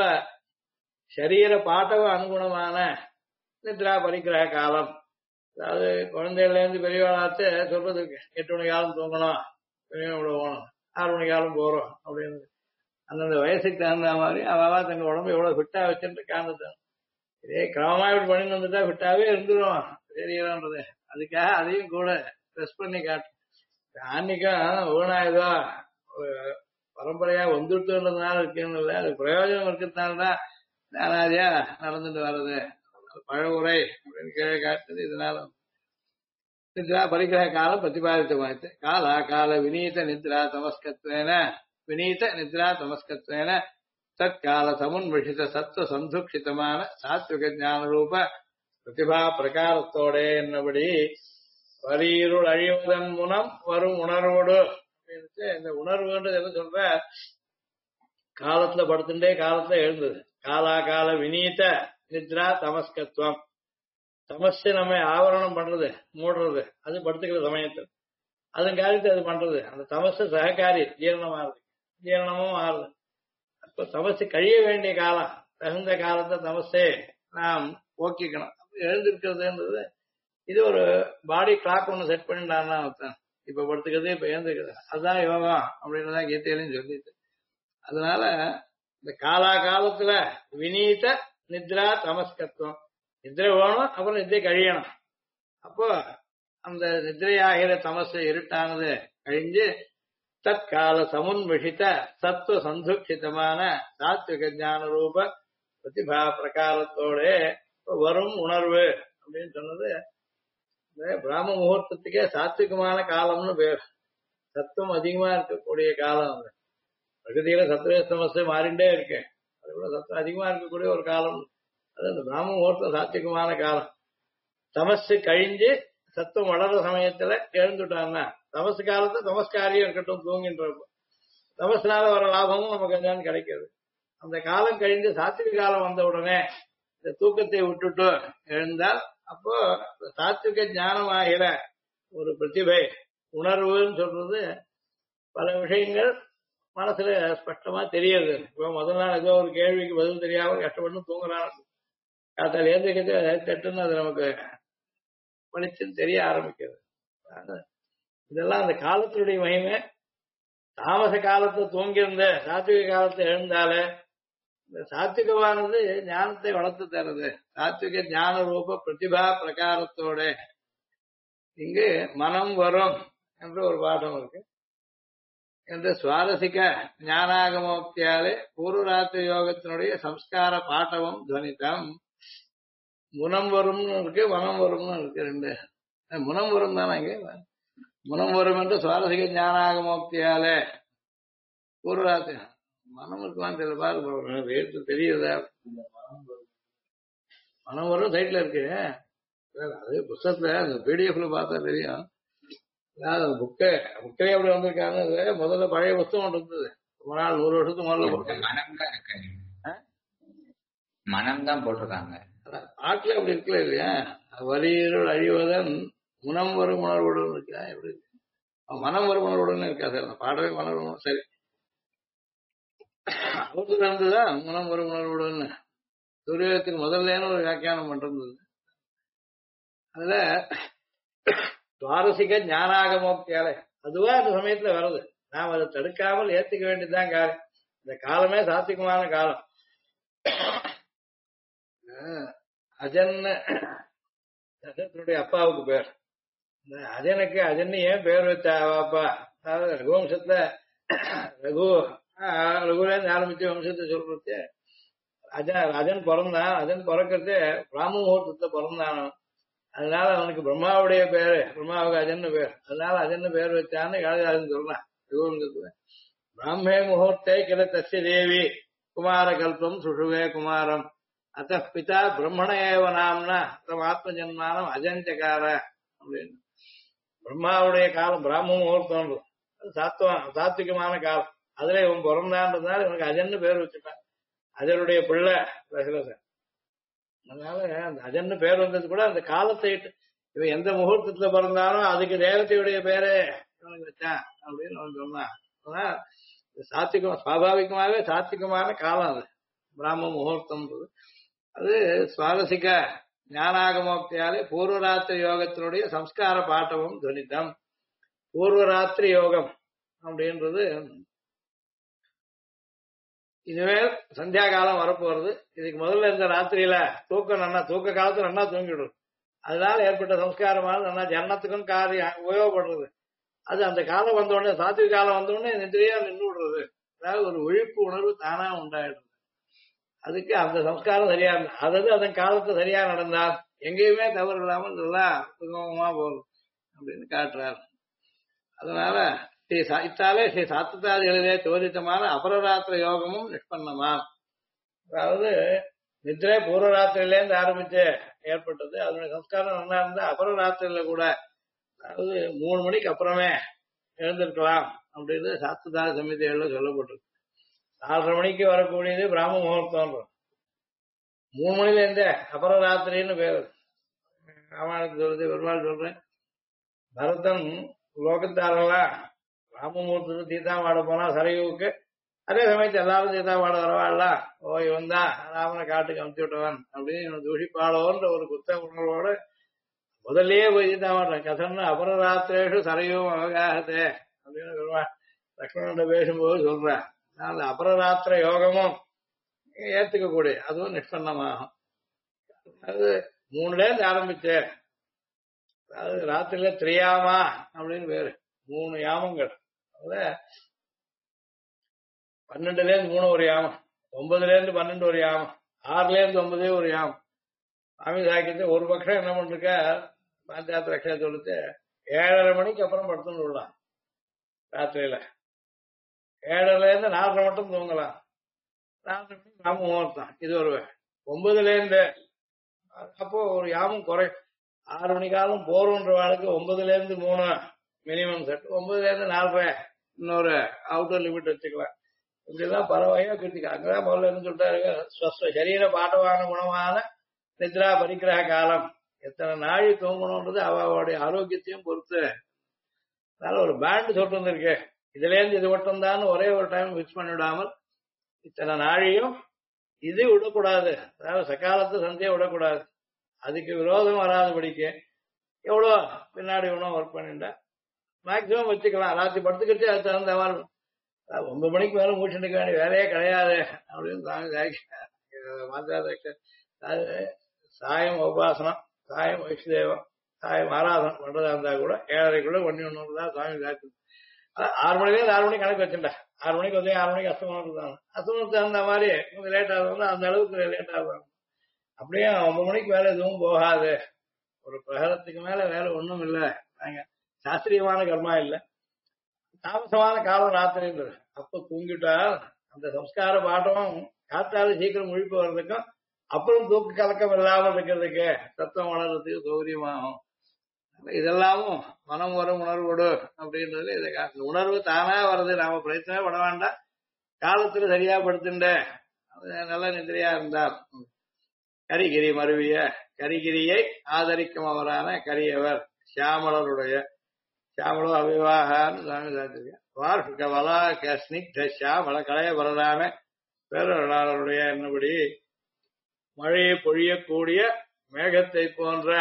A: சரீர பாட்டவ அனுகுணமான நித்ரா பரிகிரக காலம், அதாவது குழந்தைகள்ல இருந்து பெரியவாளாச்சு சொல்றது 8 மணி காலம் தூங்கணும், போகணும், 6 மணி காலம் போறோம் அப்படின்னு அந்தந்த வயசுக்கு தகுந்த மாதிரி அவா தங்க உடம்பு எவ்வளவு ஃபிட்டா வச்சுட்டு காரணத்தான். இதே கிரமமா இப்படி பண்ணி வந்துட்டா ஃபிட்டாவே இருந்துரும் தெரியலன்றது. அதுக்காக அதையும் கூட ஸ்ட்ரெஸ் பண்ணி காட்டும். ஆன்மீகம் ஊனாயுதோ பரம்பரையா வந்துட்டுன்றதுனால இருக்குன்னு இல்லை, அது பிரயோஜனம் இருக்கிறதுனாலதான் நானாதியா நடந்துட்டு வர்றது. பழவுரை அப்படின்னு கீழே காட்டுறது. இதனால நித்ரா பரிகிரக காலம் பிரதிபாதித்தமாயிற்று. காலா கால வினீத நித்ரா தமஸ்கத்வேன வினீத நித்ரா தமஸ்கத்வேன தற்கால சமுன்விஷித சத்துவ சந்துக்ஷிதமான சாத்விக ஞான ரூப பிரதிபா பிரகாரத்தோட என்னபடி வரீருள் அழிவதன் முனம் வரும் உணர்வோடு அப்படின்னு. இந்த உணர்வுன்றது என்ன சொல்ற, காலத்துல படுத்துட்டே காலத்துல எழுந்தது. காலா கால வினீத நித்ரா தமஸ்கத்துவம், தமசு நம்ம ஆவரணம் பண்றது மூடுறது, அது படுத்துக்கிற சமயத்தில் அதன் காரியத்தை அது பண்றது. அந்த தமசு சககாரி ஜீரணமாகுது, ஜீரணமும் ஆறுது. அப்ப தமசு கழிய வேண்டிய காலம், தகுந்த காலத்தை தமசே நாம் போக்கிக்கணும். எழுந்திருக்கிறதுன்றது இது ஒரு பாடி கிளாக் ஒண்ணு செட் பண்ணிட்டான்னா இப்ப படுத்துக்கிறது இப்ப எழுந்திருக்கிறது, அதுதான் யோகம் அப்படின்றதான் கீதையிலையும் சொல்லிட்டு. அதனால இந்த காலா காலத்துல வினீத நித்ரா தமஸ்கத்துவம், நித்ரை வேணும் அப்புறம் நித்ரை கழியணும். அப்போ அந்த நித்ரையாகிற தமசு இருட்டானது கழிஞ்சு தற்கால சமுன்விஷித சத்துவ சந்துக்ஷிதமான சாத்விக ஞான ரூப பிரதிபா பிரகாரத்தோட வரும் உணர்வு அப்படின்னு சொன்னது. பிராம முகூர்த்தத்துக்கே சாத்விகமான காலம்னு பேர். சத்துவம் அதிகமா இருக்கக்கூடிய காலம். அது பிரகதியில சத்துவ சமஸ்தை மாறிண்டே இருக்கு, அது கூட சத்துவம் அதிகமா இருக்கக்கூடிய ஒரு காலம். அது அந்த பிராம முகூர்த்தம் சாத்விகமான காலம். தமசு கழிஞ்சு சத்துவம் வளர்ற சமயத்துல எழுந்துட்டான்னா தமசு காலத்தை தமஸ்காரியம் இருக்கட்டும் தூங்கின்றப்போ தமசுனால வர லாபமும் நமக்கு என்னன்னு கிடைக்கிறது. அந்த காலம் கழிஞ்சு சாத்விக காலம் வந்த உடனே இந்த தூக்கத்தை விட்டுட்டு எழுந்தால் அப்போ சாத்விக ஞானம் ஆகிற ஒரு பிரதிபை உணர்வுன்னு சொல்றது பல விஷயங்கள் மனசுல ஸ்பஷ்டமா தெரியுது. இப்போ முதல் நாள் ஏதோ ஒரு கேள்விக்கு பதில் தெரியாம கஷ்டப்பட்டு தூங்குறான், காத்தால் ஏந்திரிக்கிறது தட்டுன்னு அது நமக்கு பளிச்சுன்னு தெரிய ஆரம்பிக்கிறது. இதெல்லாம் அந்த காலத்தினுடைய மகிமை. தாமச காலத்தை தூங்கியிருந்த சாத்விக காலத்தை எழுந்தாலே இந்த சாத்விகமானது ஞானத்தை வளர்த்து தருது. சாத்விக ஞான ரூப பிரதிபா பிரகாரத்தோட இங்கு மனம் வரும் என்று ஒரு பாடம் இருக்கு. என்று சுவாரசிக ஞானாகமோக்தியாலே பூர்வராத்திரி யோகத்தினுடைய சம்ஸ்கார பாட்டமும் துவனித்தம். முனம் வரும்னு இருக்கு, மனம் வரும்னு இருக்கு. ரெண்டு முனம் வரும் தானே இங்க. முனம் வரும் என்று சுவாரசிக ஞானாகமோக்தியாலே பூர்வராத்திரி மனம் இருக்குமான்னு தெரியல, பாரு வேறு தெரியுதா? மனம் வரும் சைட்ல இருக்கு. அது புத்தகத்துல அந்த பிடிஎஃப்ல பார்த்தா தெரியும். புக்கே அப்படி வந்திருக்காங்க. முதல்ல பழைய புத்தகம் ஒன்று இருந்தது, ரொம்ப நாள் 100 வருஷத்துக்கு முதல்ல
C: மனம் தான் போட்டிருக்காங்க.
A: ஆட்ல அப்படி இருக்கல இல்லையா? வலியுள் அழிவதன் முனம் வரும் உணர்வுடன் இருக்கா? எப்படி இருக்கு? மனம் வரும் உணர்வுடன் இருக்கா சார்? அந்த பாடவே மனம் வரும். சரி, அவருக்கு இருந்துதான் மனம் வரும் உணர்வுடன் சூரியத்துக்கு முதல்ல ஒரு வியாக்கியானம் பண்றது. அதுல சுவாரசிக ஞானாகமோக்தியாலே அதுவா அந்த சமயத்துல வருது. நாம் அதை தடுக்காமல் ஏத்துக்க வேண்டியதுதான் காலம். இந்த காலமே சாத்விகமான காலம். அஜன் தசரதனுடைய அப்பாவுக்கு பேர். இந்த அஜனுக்கு அஜன் ஏன் பேர் வச்சா அப்பா? அதாவது ரகுவம்சத்துல ரகுலேருந்து ஆரம்பிச்ச வம்சத்தை சொல்றது. அஜன் பிறந்தான். அஜன் பிறக்கிறது பிராம முகூர்த்தத்துல பிறந்தானோ, அதனால அவனுக்கு பிரம்மாவுடைய பேரு, பிரம்மாவுக்கு அஜன்னு பேர், அதனால அஜன்னு பேர் வச்சான்னு காளிதாசன் சொல்றான். ரகுவம்சத்துல பிராமே முகூர்த்தே கிட தஸ்ய தேவி குமார கல்பம் சுஷுவே குமாரம் அத்த பிதா பிரம்மண ஏவ நாம்னா தம் ஆத்ம ஜன்மானம் அஜஞ்சகார அப்படின்னு. பிரம்மாவுடைய காலம் பிராம முகூர்த்தம், சாத்விகமான காலம். அதுல இவன் பிறந்தான்றதுனால இவனுக்கு அஜன்னு பேர் வச்சுட்டான். அஜனுடைய பிள்ளை தசரதன். அதனால அந்த அஜன்னு பேர் வந்தது கூட அந்த காலத்தை இவன் எந்த முகூர்த்தத்துல பிறந்தாலும் அதுக்கு தேவதையுடைய பேரே இவனுக்கு வச்சான் அப்படின்னு அவன் சொன்னான். ஆனா சாத்விகம் சுவாபாவிகமாகவே சாத்விகமான காலம் அது பிராம முகூர்த்தம்ன்றது. அது சுவாரசிக ஞானாகமோக்தியாலே பூர்வராத்திரி யோகத்தினுடைய சம்ஸ்கார பாட்டமும் துவனித்தம். பூர்வராத்திரி யோகம் அப்படின்றது இதுவே சந்தியா காலம் வரப்போறது. இதுக்கு முதல்ல இந்த ராத்திரியில தூக்கம் நன்னா, தூக்க காலத்துல நன்னா தூங்கிடுறது. அதனால ஏற்பட்ட சம்ஸ்காரமான நன்னா ஜன்னத்துக்கும் காரியம் உபயோகப்படுறது. அது அந்த காலம் வந்த உடனே, சாத்விக காலம் வந்த உடனே நிதிரியா நின்று விடுறது. அதாவது ஒரு விழிப்பு உணர்வு தானா உண்டாயிடுறது. அதுக்கு அந்த சம்ஸ்காரம் சரியா இருந்தா, அதாவது அதன் காலத்தை சரியா நடந்தால் எங்கேயுமே தவறு இல்லாமல் நல்லா சுகமமா போகும் அப்படின்னு காட்டுறாரு. அதனால இத்தாலே ஸ்ரீ சாத்ததாதிகளிலே சோதித்தமான அபரராத்திர யோகமும் நிஷ்பன்னமாம். அதாவது நித்ரை பூர்வராத்திரிலேருந்து ஆரம்பிச்சு ஏற்பட்டது. அதனுடைய சம்ஸ்காரம் நல்லா இருந்தா அபரராத்திரியில கூட, அதாவது 3 மணிக்கு அப்புறமே எழுந்திருக்கலாம் அப்படின்னு சாஸ்திரதார சமிதிகள்ல சொல்லப்பட்டிருக்கு. 4:30 மணிக்கு வரக்கூடியது பிராம முகூர்த்தம். 3 மணில இருந்தே அபரராத்திரின்னு பேரு. ராமாயணத்துக்கு சொல்றது, பெருமாள் சொல்றேன், பரதன் லோகத்தாரெல்லாம் ராம முகூர்த்தத்துக்கு தீர்த்தாமாட போனா சரையுவுக்கு, அதே சமயத்து எல்லாரும் தீர்த்தாமாட வரவாள்லாம், ஓ இவன் தான் ராமனை காட்டுக்கு அமுச்சு விட்டவன் அப்படின்னு தூஷிப்பாளோன்ற ஒரு குத்த உணர்வோடு முதல்லயே போய் தீர்த்தாமாடுறேன். கசன்னு அபரராத்திரேஷு சரையும் அவகாகத்தே அப்படின்னு பெருமாள் லக்ஷ்மணோட பேசும்போது சொல்றேன். அந்த அபரராத்திர யோகமும் ஏத்துக்கக்கூடிய அதுவும் நிஷ்பன்னமாகும். அது 3ல இருந்து ஆரம்பிச்சு, அதாவது ராத்திரில திரியாமா அப்படின்னு பேரு, 3 யாமங்கள். அதுல 12ல இருந்து 3 ஒரு யாமம், 9ல இருந்து 12 ஒரு யாமம், 6ல இருந்து 9 ஒரு யாமம். சாமி சாக்கியத்தை ஒரு பக்கம் என்ன பண்ணிருக்க, பாஞ்சாத்த ரக்ஷா சொல்லிட்டு 7:30 மணிக்கு அப்புறம் படுத்துன்னு விடலாம். ராத்திரியில 7:30ல இருந்து 4:30 மட்டும் தூங்கலாம். 4:30 மணிக்கு ராம முகூர்த்தம். இது ஒரு 9ல இருந்து, அப்போ ஒரு யாமம் குறை. 6 மணிக்காலம் போறோன்ற வாழ்க்கை 9ல இருந்து 3 மினிமம் செட், 9ல இருந்து 4:30 இன்னொரு அவுட்டர் லிமிட் வச்சுக்கலாம். இப்படிலாம் பரவாயில்லையா கிருத்திகா அங்கதான் முதல்ல இருந்து சொல்லிட்டாருங்க. ஸ்வஸ்த சரீர பாட்டவான குணமான நித்ரா பரிக்கிரக காலம், எத்தனை நாழி தூங்கணும்ன்றது அவளுடைய ஆரோக்கியத்தையும் பொறுத்து. அதனால ஒரு பேண்ட் சொல்லிட்டு வந்திருக்கு, இதுல இருந்து இது மட்டும் தான் ஒரே ஒரு டைம் பிக்ஸ் பண்ணிவிடாமல் இத்தனை நாழியும் இது விடக்கூடாது. அதாவது சக்காலத்து சந்தையை விடக்கூடாது. அதுக்கு விரோதம் வராதபடிக்கு எவ்வளோ பின்னாடி ஒன்றும் ஒர்க் பண்ணிட்டா மேக்சிமம் வச்சுக்கலாம். ராத்திரி படுத்துக்கிட்டு அது தகுந்த மாதிரி 9 மணிக்கு மேல மூச்சுட்டு இருக்க வேண்டிய வேலையே கிடையாது அப்படின்னு மாத்திராதேஷ. அதாவது சாயம் உபாசனம், சாயம் வைஷ்ணவம், சாயம் ஆராதனம் பண்றதா இருந்தா கூட 7:30 ஒண்ணு தான் சுவாமி சாட்சி. 6 மணிலேருந்து 6 மணிக்கு கணக்கு வச்சுட்டா. 6 மணிக்கு வந்து 6 மணிக்கு அஸ்தமனம் தான். அஸ்தமனத்துக்கு தகுந்த மாதிரி கொஞ்சம் லேட் ஆகுதுன்னா அந்த அளவுக்கு லேட் ஆகும். அப்படியே 9 மணிக்கு மேல எதுவும் போகாது. ஒரு பிரகரத்துக்கு மேல வேலை ஒண்ணும் இல்லை. நாங்க சாஸ்திரியமான கர்மா இல்லை, தாமசமான காலம் ராத்திரின்றது. அப்ப தூங்கிட்டா அந்த சம்ஸ்கார பாட்டம் காத்தால சீக்கிரம் முழிப்பு வர்றதுக்கும் அப்புறம் தூக்கு கலக்கம் இல்லாமல் இருக்கிறதுக்கு தத்துவம் வளர்றதுக்கு சௌகரியமாகும். இதெல்லாமும் மனம் வரும் உணர்வோடு அப்படின்றது இதை காட்டு. உணர்வு தானா வருது, நாம பிரயத்தனமே பட வேண்டாம். காலத்துல சரியா படுத்துட்ட நல்ல நிதிரையா இருந்தார். கரிகிரி மருவிய கரிகிரியை ஆதரிக்கும் அவரான கரியவர் சியாமலருடைய சியாமலோ அவிவாகான்னு சாமி சாத்திருக்க. வார்ஷிக வலாக ஸ்னிக்த சியாமல கலையவரரான பேரருடைய என்னபடி மழையை பொழியக்கூடிய மேகத்தை போன்ற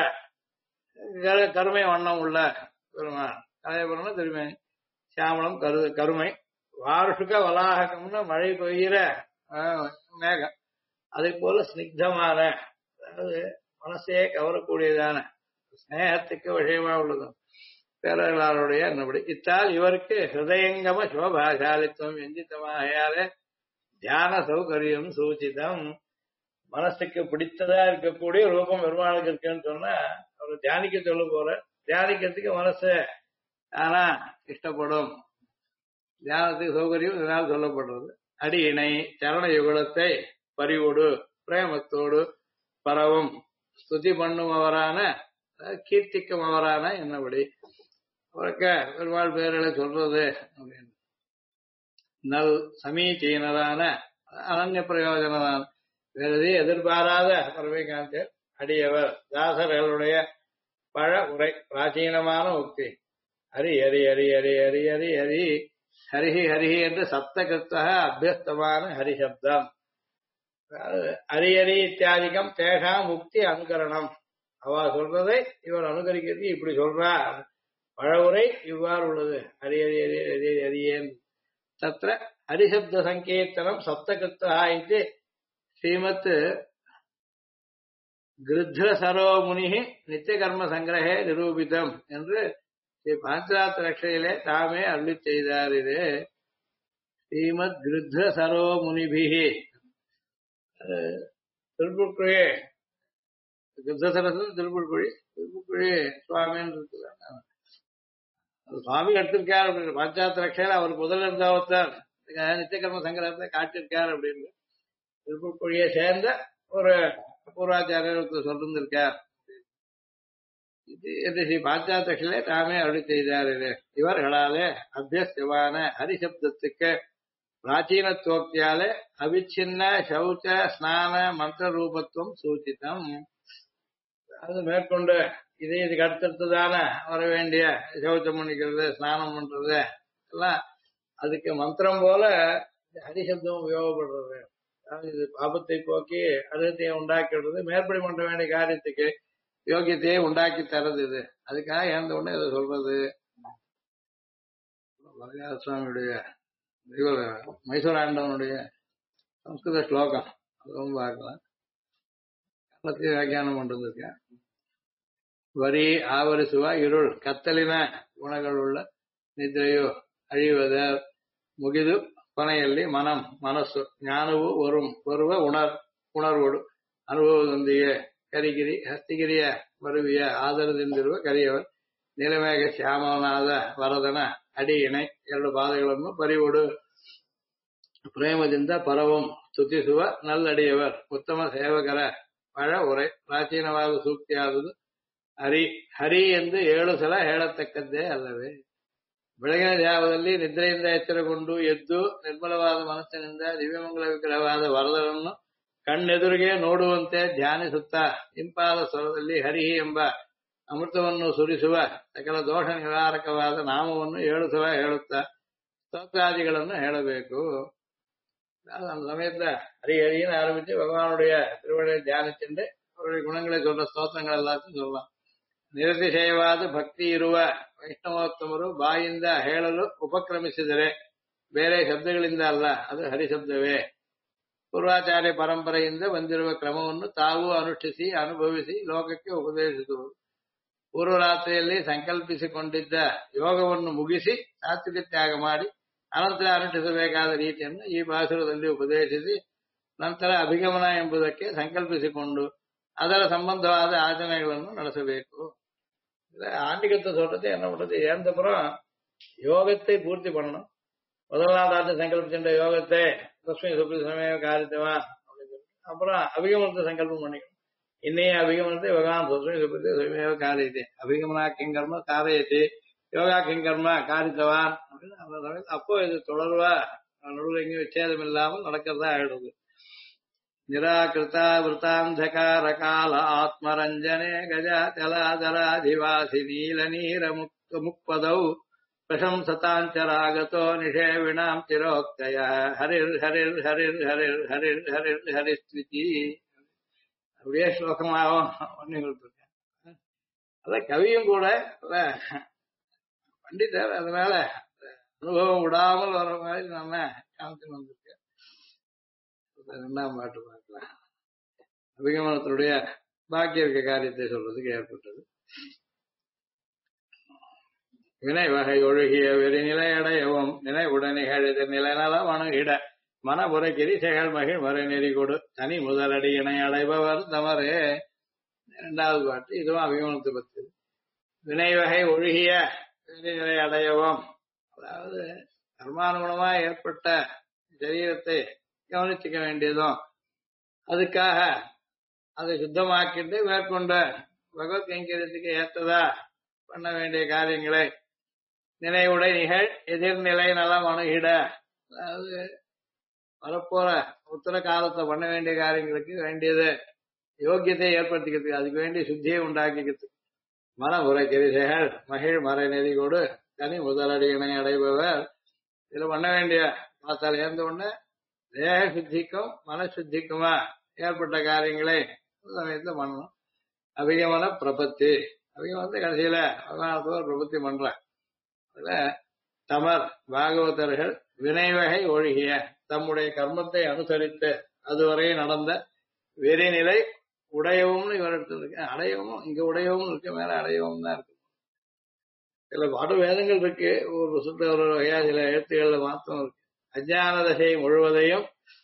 A: கருமை வண்ணம் உள்ள பெருமான். கலையபுரம்னா திருமை, சியாமலம் கருமை. வார்ஷிக வலாகம்னா மழை பெய்கிற மேகம். அதே போல ஸ்னிக்தமான, அதாவது மனசே கவரக்கூடியதான ஸ்நேகத்துக்கு விஷயமா உள்ளது பேரர்களாருடைய என்னபடி. இத்தால் இவருக்கு ஹிருதயங்கம சோபாசாலித்துவம் எஞ்சித்தமாகையாலே தியான சௌகரியம் சூச்சிதம். மனசுக்கு பிடித்ததா இருக்கக்கூடிய ரூபம் பெருமாளுக்கு இருக்குன்னு சொன்னா அவர் தியானிக்க சொல்ல போற. தியானிக்கிறதுக்கு மனசு ஆனா இஷ்டப்படும். தியானத்துக்கு சௌகரியம் இதனால் சொல்லப்படுறது. அடி இணை சரண யுகலத்தை பறிவோடு பிரேமத்தோடு பரவும் ஸ்துதி பண்ணும் அவரான, கீர்த்திக்கும் அவரான என்னபடி அவருக்கு பெருமாள் பேர்களை சொல்றது அப்படின்னு. நல் சமீச்சீனரான அனன்ய பிரயோஜனமான வேறு எதிர்பாராத பரமேகாந்த அடியவர் தாசர்களுடைய பழ உரை பிராச்சீனமான உக்தி. ஹரி ஹரி ஹரி ஹரி ஹரி ஹரி ஹரி ஹரிஹி ஹரிஹி என்று சப்தகிருத்தக அபியஸ்தமான ஹரிசப்தம். ஹரி ஹரி இத்தியாதிகம் தேஷாம் முக்தி அனுகரணம். அவ சொல்றதை இவர் அனுகரிக்கிறது இப்படி சொல்றா. பழவுரை இவ்வாறு உள்ளது. ஹரி ஹரி ஹரி ஹரி ஹரியேன் தத்ர ஹரிசப்த சங்கீர்த்தனம் சப்தகிருத்தா இது ஸ்ரீமத் கிருத்ரசரோ முனி நித்திய கர்ம சங்கிரகே நிரூபிதம் என்று ஸ்ரீ பாஞ்சராத்திர ரட்சையிலே தாமே அருளி செய்தார். இது ஸ்ரீமத் கிருத்ரசரோ முனிபிகி திருப்புக்குழி, கிருத்ரசரசன் திருப்புக்குழி, திருப்புக்குழி சுவாமின்னு இருக்குல்ல, சுவாமி எடுத்திருக்கார் அப்படின்னு. பாஞ்சாத்திர ரட்சையில அவர் முதல் இருந்தாவத்தார் நித்திய கர்ம சங்கிரகத்தை காட்டியிருக்கார் அப்படின்னு திருப்புக்குழியை சேர்ந்த ஒரு பூர்வாச்சாரியர் சொல்லிருந்திருக்கார். இது ஸ்ரீ பாஞ்சாத்திரே தாமே அருளி செய்தார். இது இவர்களாலே அபியஸ்தமான ஹரிசப்தத்துக்கு பிராச்சீனத்துவத்தியாலே அவிச்சின்ன சௌச்ச ஸ்நான மந்திர ரூபத்துவம் சூச்சிதம். அது மேற்கொண்டு இதுக்கு அடுத்தடுத்ததான வர வேண்டிய சௌச்சம் பண்ணிக்கிறது, ஸ்நானம் பண்றது எல்லாம் அதுக்கு மந்திரம் போல ஹரிசப்தம் உபயோகப்படுறது. இது பாபத்தை போக்கி அருகத்தையை உண்டாக்கிடுறது, மேற்படி பண்ண வேண்டிய காரியத்துக்கு யோகியத்தையே உண்டாக்கி தரது. இது அதுக்காக ஏந்த உடனே இதை சொல்றது. வரகார சுவாமியுடைய மைசூர் ஆண்டவனுடைய சம்ஸ்கிருத ஸ்லோகம் அதுவும் பார்க்கலாம். கள்ளத்தையும் வியாக்கியானம் பண்ணிருக்கேன். வரி ஆவரிசுவ இருள் கத்தலின குணங்கள் உள்ள நித்ரையோ ಅழிವದ ಮುಗಿದು ಕೊನೆಯಲ್ಲಿ ಮನಂ ಮನಸ್ಸು ಜ್ಞಾನವು ಬರುವ ಉಣರ್ವೋಡು ಅನುಭವದೊಂದಿಗೆ ಕರಿಗಿರಿ ಹಸ್ತಿಗಿರಿಯ ಬರುವಿಯ ಆಧಾರದಿಂದಿರುವ ಕರಿಯವ ನೀಲಮೇಘ ಶ್ಯಾಮನಾದ ವರದನ ಅಡಿ ಇಣೆ ಎರಡು ಪಾದಗಳನ್ನು ಪರಿವೊಡು ಪ್ರೇಮದಿಂದ ಪರವಂ ಸ್ತುತಿಸುವ ನಲ್ಲಡಿಯವರ್ ಉತ್ತಮ ಸೇವಕರ ಪಳ ಉரை ಪ್ರಾಚೀನವಾದ ಸೂಕ್ತಿಯಾದುದು ಹರಿ ಹರಿ ಎಂದು 7 ಸಲ ಹೇಳತಕ್ಕದ್ದೇ ಅಲ್ಲವೇ. ಬೆಳಗಿನ ಜಾವದಲ್ಲಿ ನಿದ್ರೆಯಿಂದ ಎಚ್ಚರಗೊಂಡು ಎದ್ದು ನಿರ್ಮಲವಾದ ಮನಸ್ಸಿನಿಂದ ದಿವ್ಯಮಂಗಲ ವಿಗ್ರಹವಾದ ವರದನನ್ನು ಕಣ್ಣೆದುರಿಗೆ ನೋಡುವಂತೆ ಧ್ಯಾನಿಸುತ್ತಾ ಇಂಪಾದ ಸ್ವರದಲ್ಲಿ ಹರಿಹಿ ಎಂಬ ಅಮೃತವನ್ನು ಸುರಿಸುವ ಸಕಲ ದೋಷ ನಿವಾರಕವಾದ ನಾಮವನ್ನು 7 ಸಲ ಹೇಳುತ್ತಾ ಸ್ತೋತ್ರಾದಿಗಳನ್ನು ಹೇಳಬೇಕು. அந்த சமயத்துல ஹரி ஹரின்னு ஆரம்பிச்சு பகவானுடைய திருவள்ளுவர் தியானிச்சுட்டு அவருடைய குணங்களை சொல்ற ஸ்தோத்திரங்கள் எல்லாத்தையும் சொல்லலாம். ನಿರತಿಶಯವಾದ ಭಕ್ತಿ ಇರುವ ವೈಷ್ಣವೋತ್ತಮರು ಬಾಯಿಂದ ಹೇಳಲು ಉಪಕ್ರಮಿಸಿದರೆ ಬೇರೆ ಶಬ್ದಗಳಿಂದ ಅಲ್ಲ, ಅದು ಹರಿಶಬ್ದವೇ. ಪೂರ್ವಾಚಾರ್ಯ ಪರಂಪರೆಯಿಂದ ಬಂದಿರುವ ಕ್ರಮವನ್ನು ತಾವು ಅನುಷ್ಠಿಸಿ ಅನುಭವಿಸಿ ಲೋಕಕ್ಕೆ ಉಪದೇಶಿಸುವುದು. ಪೂರ್ವರಾತ್ರಿಯಲ್ಲಿ ಸಂಕಲ್ಪಿಸಿಕೊಂಡಿದ್ದ ಯೋಗವನ್ನು ಮುಗಿಸಿ ಸಾತ್ವಿಕ ತ್ಯಾಗ ಮಾಡಿ ಅನಂತರ ಅನುಷ್ಠಿಸಬೇಕಾದ ರೀತಿಯನ್ನು ಈ ಪಾಸುರದಲ್ಲಿ ಉಪದೇಶಿಸಿ ನಂತರ ಅಭಿಗಮನ ಎಂಬುದಕ್ಕೆ ಸಂಕಲ್ಪಿಸಿಕೊಂಡು ಅದರ ಸಂಬಂಧವಾದ ಆಚರಣೆಗಳನ್ನು ನಡೆಸಬೇಕು. ஆன்மீகத்தை சொல்றது என்ன பண்றது, ஏந்தப்புறம் யோகத்தை பூர்த்தி பண்ணணும். முதல் நாள் ராத்திரி சங்கல்பிச்ச யோகத்தை லட்சுமி சுப்ரி சமய காரியத்தவா அப்படின்னு சொல்லி அப்புறம் அபிகமனத்தை சங்கல்பம் பண்ணிக்கணும். இன்னைய அபிகமனத்தை யோகான் லட்சுமி சுப்ரி சமய காரியத்தை அபிகமனா கிங்கர்ம காரியத்தை யோகா கிங்கர்ம காரித்தவான் அப்படின்னு அந்த சமயத்தில் அப்போ இது தொடர்வா நடுவில் எங்கேயும் விச்சேதம் இல்லாமல் நடக்கிறதா ஆயிடுது. நிராகிருதா விருத்தாந்தகார கால ஆத்மரஞ்சனே கஜா ஜலாதராதிவாசி நீல நீர முக்பதௌ பிரசம்சதாஞ்சராகதோ நிஷேவிணாம் திரோக்தய ஹரிர் ஹரிர் ஹரிர் ஹரிர் ஹரிர் ஹரிர் ஹரிஸ்துதி. அப்படியே ஸ்லோகமாகவும் பண்ணி கொடுத்துருக்கேன். அத கவியும் கூட பண்டிதர், அதனால அனுபவம் விடாமல் வர மாதிரி நம்ம காமிச்சு வந்திருக்கேன். ரெண்டாம் பாட்டு பார்க்கலாம். அபிகமனத்தினுடைய பாக்கி இருக்க காரியத்தை சொல்றதுக்கு ஏற்பட்டது. வினை வகை ஒழுகிய வெறிநிலை அடையவும் நினைவுடன் நிகழ்ந்த நிலைநலம் அணுகிட மனபுரை கிரிசைகள் மகிழ் மறை நெறி கொடு தனி முதலடி இணை அடைபவர் தமரே. இரண்டாவது பாட்டு இதுவும் அபிகமனத்தை பற்றி. வினை வகை ஒழுகிய வெறிநிலை அடையவும், அதாவது கர்மானுகுணமா ஏற்பட்ட சரீரத்தை கவனிச்சுக்க வேண்டியதும் அதுக்காக அதை சுத்தமாக்கிட்டு மேற்கொண்ட பகவத் கைங்கரியத்துக்கு ஏற்றதா பண்ண வேண்டிய காரியங்களை நினைவுடை நிகழ் எதிர்நிலை நலம் அணுகிட, அதாவது வரப்போற உத்தர காலத்தை பண்ண வேண்டிய காரியங்களுக்கு வேண்டியது யோக்கியத்தை ஏற்படுத்திக்கிறதுக்கு அதுக்கு வேண்டிய சுத்தியை உண்டாக்கிக்கிறதுக்கு மனமுறை கிரிசைகள் மகிழ் மறை நெறி கொடு தனி முதலடி இணை அடைபவர். இதுல பண்ண வேண்டிய பார்த்தால் ஏந்த உடனே தேக சுத்திக்கும் மனசுத்திக்குமா ஏற்பட்ட காரியங்களை சமயத்துல பண்ணணும். அபிகமன பிரபத்தி, அபிகமனத்தை கடைசியில பகவானத்தோர் பிரபத்தி பண்ற. அதுல தமர் பாகவதர்கள் வினைவகை ஒழுகிய தம்முடைய கர்மத்தை அனுசரித்து அதுவரை நடந்த வெறிநிலை உடையவும்னு இவர் எடுத்திருக்கு. அடையவும் இங்க உடையவும் இருக்கு, மேல அடையவும் தான் இருக்கு. சில பாட்டு வேதங்கள் இருக்கு, ஒரு சுத்த ஒரு வகையா சில எழுத்துக்கள்ல மாற்றம் இருக்கு. அஜான தசை முழுவதையும்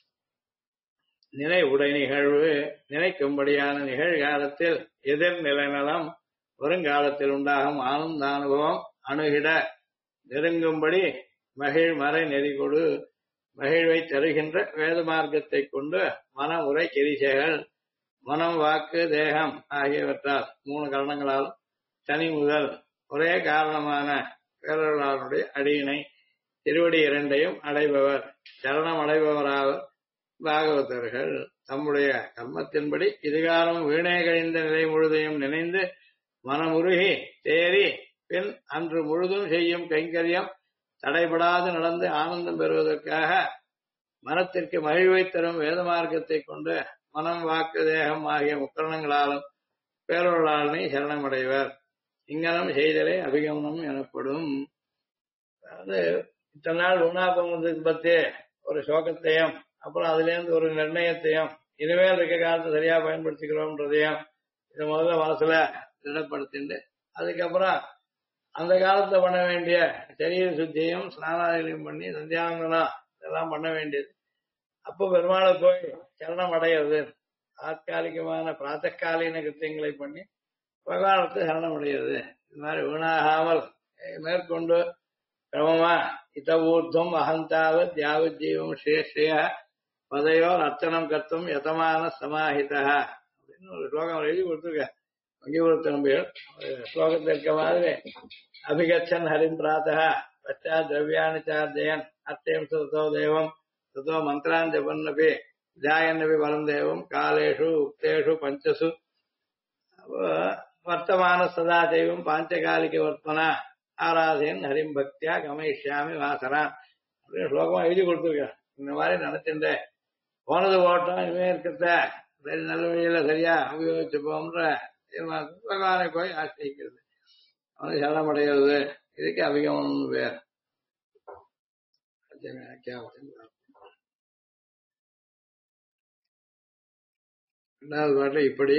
A: நிலை உடை நிகழ்வு நினைக்கும்படியான நிகழ்காலத்தில் எதிர் நிலைநலம் வருங்காலத்தில் உண்டாகும் ஆனந்த அனுபவம் அணுகிட நெருங்கும்படி மகிழ் மறை நெறி கொடு மகிழ்வை தருகின்ற வேத மார்க்கத்தை கொண்டு மன உரை கிரிசைகள் மனம் வாக்கு தேகம் ஆகியவற்றால் 3 கரணங்களாலும் தனி முதல் ஒரே காரணமான பேரருளானுடைய அடியினை திருவடி 2ஐயும் அடைபவர் சரணம் அடைபவராக பாகவதர்கள் தம்முடைய கர்மத்தின்படி இதுகாலம் வீணே கழிந்த நிலை முழுதையும் நினைந்து மனமுருகி தேறி பின் அன்று முழுதும் செய்யும் கைங்கரியம் தடைபடாது நடந்து ஆனந்தம் பெறுவதற்காக மனத்திற்கு மகிழ்வை தரும் வேத மார்க்கத்தை கொண்டு மனம் வாக்கு தேகம் ஆகிய முக்கரணங்களாலும் பேரொருளாளனை சரணமடைவர். இங்கனம் செய்தலே அபிகமனம் எனப்படும். அதாவது இத்தனை நாள் உணாபங்கத்துக்கு பத்தி ஒரு சோகத்தையும் அப்புறம் அதுல இருந்து ஒரு நிர்ணயத்தையும் இனிமேல் இருக்க காலத்தை சரியா பயன்படுத்திக்கிறோம்ன்றதையும் இதை முதல்ல மனசுல திடப்படுத்திட்டு அதுக்கப்புறம் அந்த காலத்துல பண்ண வேண்டிய சரீர சுத்தியையும் ஸ்நானாதிகளையும் பண்ணி சந்தியாவந்தனம் இதெல்லாம் பண்ண வேண்டியது. அப்போ பெருமாளை போய் சரணம் அடைகிறது, தாத்காலிகமான பிராத்தகாலீன கிருத்தியங்களை பண்ணி பகவானத்தை சரணம் அடைகிறது. இது மாதிரி வீணாகாமல் மேற்கொண்டு கிரமமா இத ஊர்துவம் அகந்தாவத் யாவத் ஜீவம் ஸ்ரேஷ்யா பதையோர் அர்ச்சனம் கத்தும் யதமான சமாஹிதா அப்படின்னு ஒரு ஸ்லோகம் எழுதி கொடுத்துருக்க வங்கிபுரத்து நம்பிகள். ஸ்லோகத்தில் இருக்க மாதிரி அபிகச்சன் ஹரிம் பிராத்தா பச்சா திரவியானி சார்ஜயன் அர்த்தயம் சுதோ தேவம் சுதோ மந்திரான் ஜபன்னபி ஜாயன்னபி பலம் தேவம் காலேஷு உக்தேஷு பஞ்சசு வர்த்தமான சதா தெய்வம் பாஞ்சகாலிக வர்த்தனா ஆராதயன் ஹரிம் பக்தியா கமயிஷ்யாமி வாசரான் அப்படின்னு ஸ்லோகமா எழுதி கொடுத்துருக்கேன். இந்த மாதிரி நினைச்சுட்டேன் போனது ஓட்டம் இனிமே இருக்கிறத சரி நல்ல வழியில சரியா உபயோகிச்சுப்போம்ன்ற பகவானை போய் ஆசிரிக்கிறது, அவனை சரணமடைகிறது. இதுக்கு அபிகமனம் பேர். ரெண்டாவது பாட்டுல இப்படி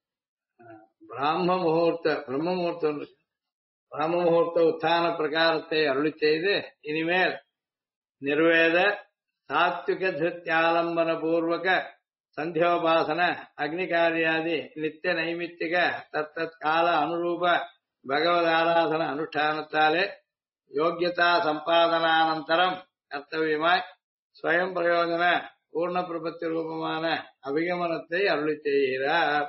A: பிரம்ம முகூர்த்தம் இருக்கு. பிரம்ம முகூர்த்த உத்தான பிரகாரத்தை அருளி செய்து இனிமேல் நிர்வேத சாத்விக திருத்தியாலம்பன பூர்வக சந்தியோபாசன அக்னிகாரியாதி நித்திய நைமித்திக தத்தத் கால அனுரூப பகவத் ஆராதன அனுஷ்டானத்தாலே யோக்கியதா சம்பாதனானந்தரம் கர்த்தவியமாய் ஸ்வயம் பிரயோஜன பூர்ண பிரபத்தி ரூபமான அபிகமனத்தை அருளி செய்கிறார்.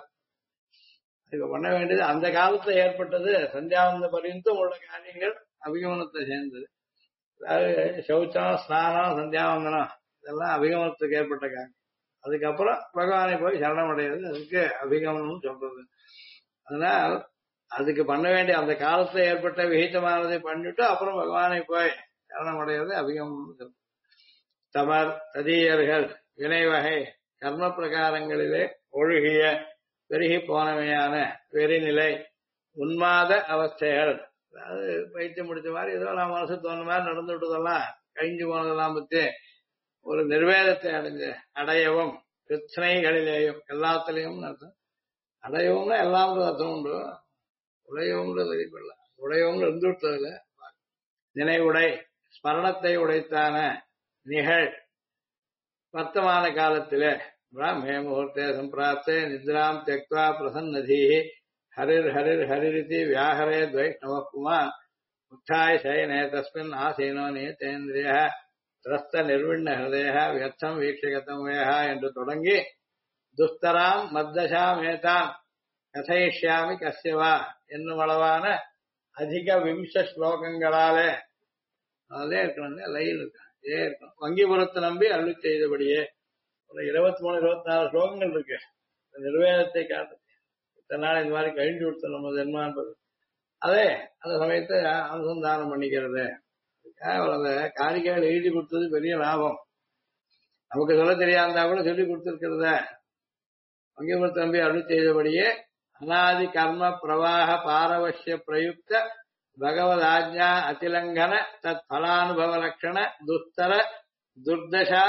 A: இப்ப பண்ண வேண்டியது அந்த காலத்துல ஏற்பட்டது சந்தியாவந்த பரியந்தம் உள்ள காரியங்கள் அபிகமனத்தை சேர்ந்தது. அதாவது சௌச்சம் ஸ்நானம் சந்தியாவந்தனம் இதெல்லாம் அபிகமனத்துக்கு ஏற்பட்ட காரியம். அதுக்கப்புறம் பகவானை போய் சரணம் அடைகிறது அதுக்கு அபிகமனம் சொல்றது. அதனால் அதுக்கு பண்ண வேண்டிய அந்த காலத்துல ஏற்பட்ட விகிதமானதை பண்ணிட்டு அப்புறம் பகவானை போய் சரணம் அடைகிறது அபிகமனம் சொல்றது. தமர் ததீயர்கள் வினை வகை கர்ம பிரகாரங்களிலே ஒழுகிய பெருகி போனவையான வெறிநிலை உன்மாத அவஸ்தைகள், அதாவது பைத்தியம் முடிச்ச மாதிரி ஏதோ நான் மனசு தோன்ற மாதிரி நடந்து விட்டதெல்லாம் கழிஞ்சு போனதெல்லாம் பத்தி ஒரு நிர்வேதத்தை அடையவும் பிரச்சனைகளிலேயும் எல்லாத்திலையும் அர்த்தம். அடையவும்னா எல்லாம் அர்த்தம் உண்டு. உடையவும்ன்றது வெளிப்படல. உடையவங்க இருந்து விட்டதுல நினைவுடை ஸ்மரணத்தை உடைத்தான நிகழ் வர்த்தமான காலத்திலே பிராமே முகூர்த்தே சம்பிராப்தே நித்ராம் தெக்வா பிரசன்னதி ஹரிர் ஹரிர் ஹரிரிதி வியாஹரே வைஷ்ணவ புமான் உத்தாய சயனே தஸ்மின் ஆசீனோ நியதேந்திரிய திரஸ்த நிர்விண்ண ஹிருதய வியர்த்தம் வீக்ஷகதம் வேக என்று தொடங்கி துஸ்தராம் மத்தசாம் ஏதாம் கதைஷ்யாமி கஸ்யவா என்னும் அளவான அதிக விம்ச ஸ்லோகங்களாலே அதே இருக்கணும், லைன் இருக்கு, இதே இருக்கணும். வங்கிபுரத்தை நம்பி அருளி செய்தபடியே ஒரு 23 24 ஸ்லோகங்கள் இருக்கு. நிர்வேதத்தை காட்டு இத்தனை நாள் இந்த மாதிரி கழிஞ்சு கொடுத்த நம்ம ஜென்மான்றது அதே அந்த சமயத்தை அனுசந்தானம் பண்ணிக்கிறது. அந்த காரிக்கைகள் எழுதி கொடுத்தது பெரிய லாபம். நமக்கு சொல்ல தெரியாதா கூட சொல்லி கொடுத்திருக்கிறத வங்கிபுரத்தை நம்பி அருளி செய்தபடியே அநாதி கர்ம பிரவாக பாரவசிய பிரயுக்த பகவத் ஆஜ்ஞா அதிலங்கன தத் பலானுபவ லட்சண துஸ்தர துர்தசா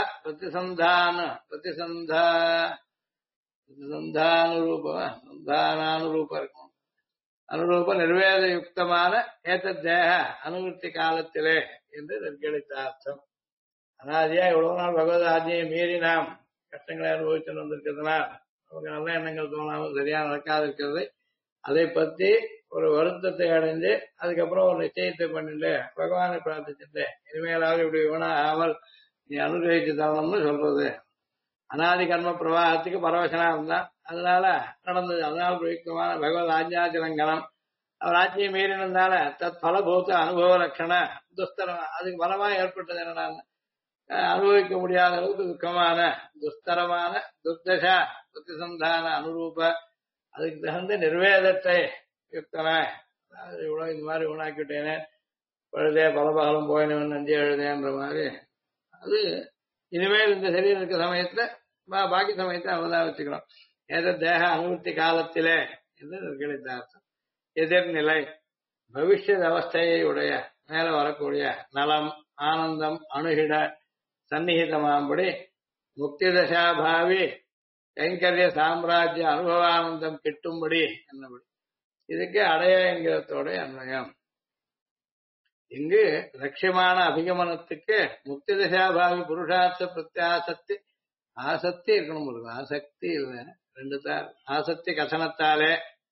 A: பிரதிசந்தானுரூப இருக்கும். அனுரூப நிர்வேத யுக்தமான ஏத்த தேக அனுவர்த்தி காலத்திலே என்று நெற்கெடுத்தார்த்தம். அனாதியா இவ்வளவு நாள் பகவத் ஆஜ்ஞையை மீறி நாம் கஷ்டங்களை அனுபவிச்சு வந்திருக்கிறதுனால் நமக்கு நல்ல எண்ணங்கள் தோணாமல் சரியா நடக்காது இருக்கிறது. அதை பத்தி ஒரு வருத்தத்தை அடைஞ்சு அதுக்கப்புறம் ஒரு நிச்சயத்தை பண்ணிட்டு பகவானை பிரார்த்திச்சுட்டு இனிமேலாவது இப்படி வீணாகாமல் நீ அனுகிரகிச்சு தரணும்னு சொல்றது. அனாதி கர்ம பிரவாகத்துக்கு பரவசனா இருந்தான், அதனால நடந்தது. அதனால பிரயுக்தமான பகவத் ஆஜ்ஞாதிலங்கனம் அவர் ஆட்சியை மீறினதால தத் பலபூத்த அனுபவ லட்சண துஸ்தரம் அதுக்கு பலமா ஏற்பட்டது. என்னன்னா அனுபவிக்க முடியாத அளவுக்கு துக்கமான துஸ்தரமான துர்தசா பிரதிசந்தான அனுரூப அதுக்கு தகுந்த நிர்வேதத்தை யுக்தன இவ்வளவு இந்த மாதிரி உணாக்கிட்டேனே பழுதே பலபகலம் போயினவன் நஞ்சு எழுதேன்ற மாதிரி அது இனிமேல் இந்த சரீரம் இருக்க சமயத்துல பாக்கி சமயத்தை அவதான் வச்சுக்கணும். ஏதோ தேக அனுபூத்தி காலத்திலே என்று நிர்கணித்தார்த்தம். எதிர்நிலை பவிஷ்யத் அவஸ்தையை உடைய மேல வரக்கூடிய நலம் ஆனந்தம் அணுகிட சந்நிகிதமாம்படி முக்தி தசாபாவி கைங்கரிய சாம்ராஜ்ய அனுபவானந்தம் கிட்டும்படி என்னபடி இதுக்கு அடைய என்கிறதோட அன்வயம். இங்கு லட்சியமான அபிகமனத்துக்கு முக்தி தசாபாவி புருஷார்த்த பிரத்யாசக்தி ஆசக்தி இருக்கணும். இருக்கு ஆசக்தி இல்ல ரெண்டு தான். ஆசக்தி கசனத்தாலே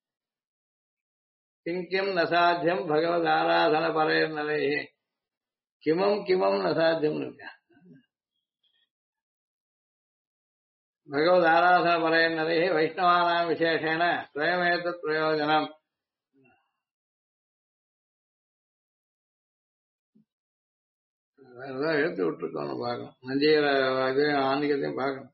A: கிம் கிம் நசாத்தியம் பகவத் ஆராதன பரையர் நிலையே கிமம் கிமம் நசாத்தியம் இருக்க பகவத் ஆராதன பரையர் நிலையே வைஷ்ணவானாம் விசேஷேன ஸ்வயமேத பிரயோஜனம். வேறதான் எடுத்து விட்டுருக்கோம் பார்க்கணும். நஞ்சீர இதையும் ஆன்மீகத்தையும் பார்க்கணும்.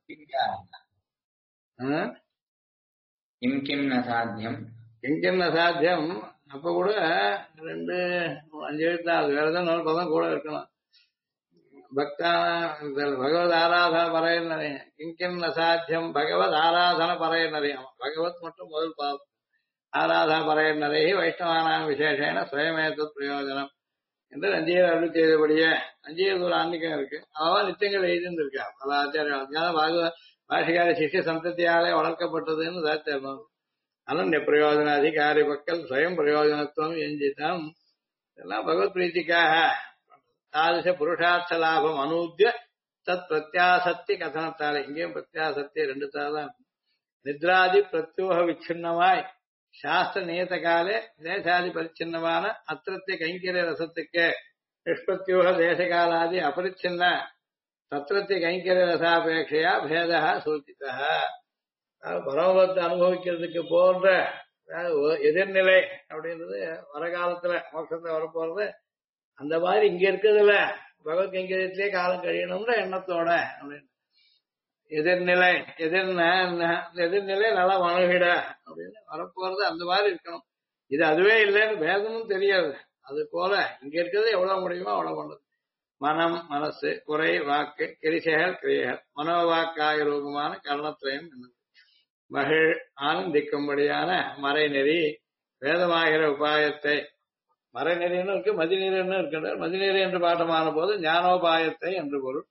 C: கிம் கிம் நசாத்தியம்
A: கிம் கிம் நசாத்தியம் அப்ப கூட 2 5 எழுத்தாது வேற ஏதாவது 4 பதம் கூட இருக்கணும். பக்தான பகவத் ஆராதன பரையர் நிறைய கிம் கிம் நசாத்தியம் பகவத் ஆராதன பரையர் நிறைய பகவத் மட்டும் முதல் பாதம் ஆராதன பரையர் நிறைய வைஷ்ணவானாம் விசேஷேன ஸ்வயமேத பிரயோஜனம். என்று நஞ்சியர் அருள் செய்தபடியே நஞ்சியர் ஒரு ஆன்மீகம் இருக்கு. அவன் நித்தியங்கள் எழுதியிருக்கா பல ஆச்சாரியம். அதனால பாஷிகார சிஷ்ய சந்ததியாலே வளர்க்கப்பட்டதுன்னு தாச்சாரம். அனன்ய பிரயோஜன அதிகாரி பக்கல் ஸ்வயம் பிரயோஜனத்துவம் எஞ்சிதம் இதெல்லாம் பகவத் பிரீத்திக்காக தாதிச புருஷார்த்த லாபம் அனூத்திய தத் பிரத்யாசக்தி கதனத்தாலே இங்கேயும் பிரத்யாசக்தி ரெண்டு தான். நித்ராதி பிரத்யோக விச்சின்னமாய் சாஸ்திர நியத காலே தேசாதி பரிச்சின்னமான அத்திரத்திய கைங்கரிய ரசத்துக்கு நிஷ்பத்தியோக தேசகாலாதி அபரிச்சின்ன தத்திரத்திய கைங்கரிய ரசாபேட்சையா பேதா சூச்சிதா. பரமபத்தை அனுபவிக்கிறதுக்கு போன்ற எதிர்நிலை அப்படின்றது வரகாலத்துல மோட்சத்தை வரப்போறது அந்த மாதிரி இங்க இருக்குதுல்ல பகவத் கைங்கரியத்திலே காலம் கழியணும்ன்ற எண்ணத்தோட அப்படின்னு எதிர்நிலை எதிர்நிலை நல்லா வணங்கிட அப்படின்னு வரப்போறது அந்த மாதிரி இருக்கணும். இது அதுவே இல்லைன்னு பேதமும் தெரியாது. அது போல இங்க இருக்கிறது எவ்வளவு முடியுமோ அவ்வளவு பண்ணது. மனம் மனசு குறை வாக்கு கிரிசைகள் கிரியைகள் மனோவாக்காய ரூபமான கரணத்திரயம் என்னது மகிழ் ஆனந்திக்கும்படியான மறைநெறி வேதமாகிற உபாயத்தை மறைநெறின்னு இருக்கு மதிநீரன்னு இருக்கின்றார். மதிநீர் என்று பாட்டமான போது ஞானோபாயத்தை என்று பொருள்.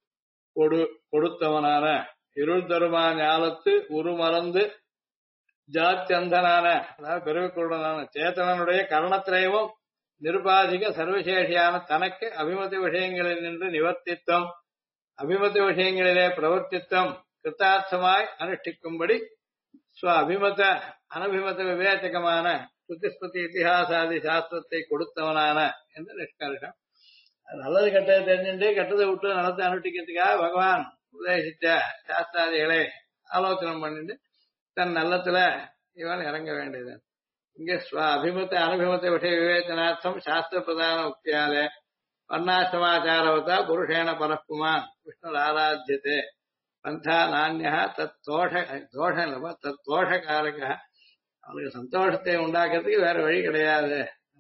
A: கொடுத்தவனான இருள் தருமா ஞாலத்து உருமறந்து ஜாத்தியந்தனான அதாவது பிறவிக்குடனான சேத்தனனுடைய கரணத்திரயமும் நிருபாதிக சர்வசேஷியான தனக்கு அபிமத விஷயங்களில் நின்று நிவர்த்தித்தம் அபிமத விஷயங்களிலே பிரவர்த்தித்தம் கிருத்தார்த்தமாய் அனுஷ்டிக்கும்படி ஸ்வ அபிமத அனபிமத விவேச்சகமான சுத்திஸ்பதி இத்திஹாசாதி சாஸ்திரத்தை கொடுத்தவனான என்று நிஷ்கர்ஷம். நல்லது கெட்டது தெரிஞ்சுட்டு கெட்டதை விட்டு நல்லத்தை அனுஷ்டிக்கிறதுக்காக பகவான் உபதேசித்த சாஸ்திராதிகளை ஆலோசனை பண்ணிட்டு தன் நல்லத்துல இவன் இறங்க வேண்டியது. இங்க ஸ்வ அபிமத அனபிமத விஷய விவேச்சனார்த்தம் சாஸ்திர பிரதான உக்தியாலே வர்ணாசிரமாச்சாரவதா புருஷேன பரப்புமான் விஷ்ணு ஆராத்தியதே பந்தா நானியா தத் தோஷம் இல்லப்பா தத் தோஷகாரக அவனுக்கு சந்தோஷத்தை உண்டாக்குறதுக்கு வேற வழி கிடையாது.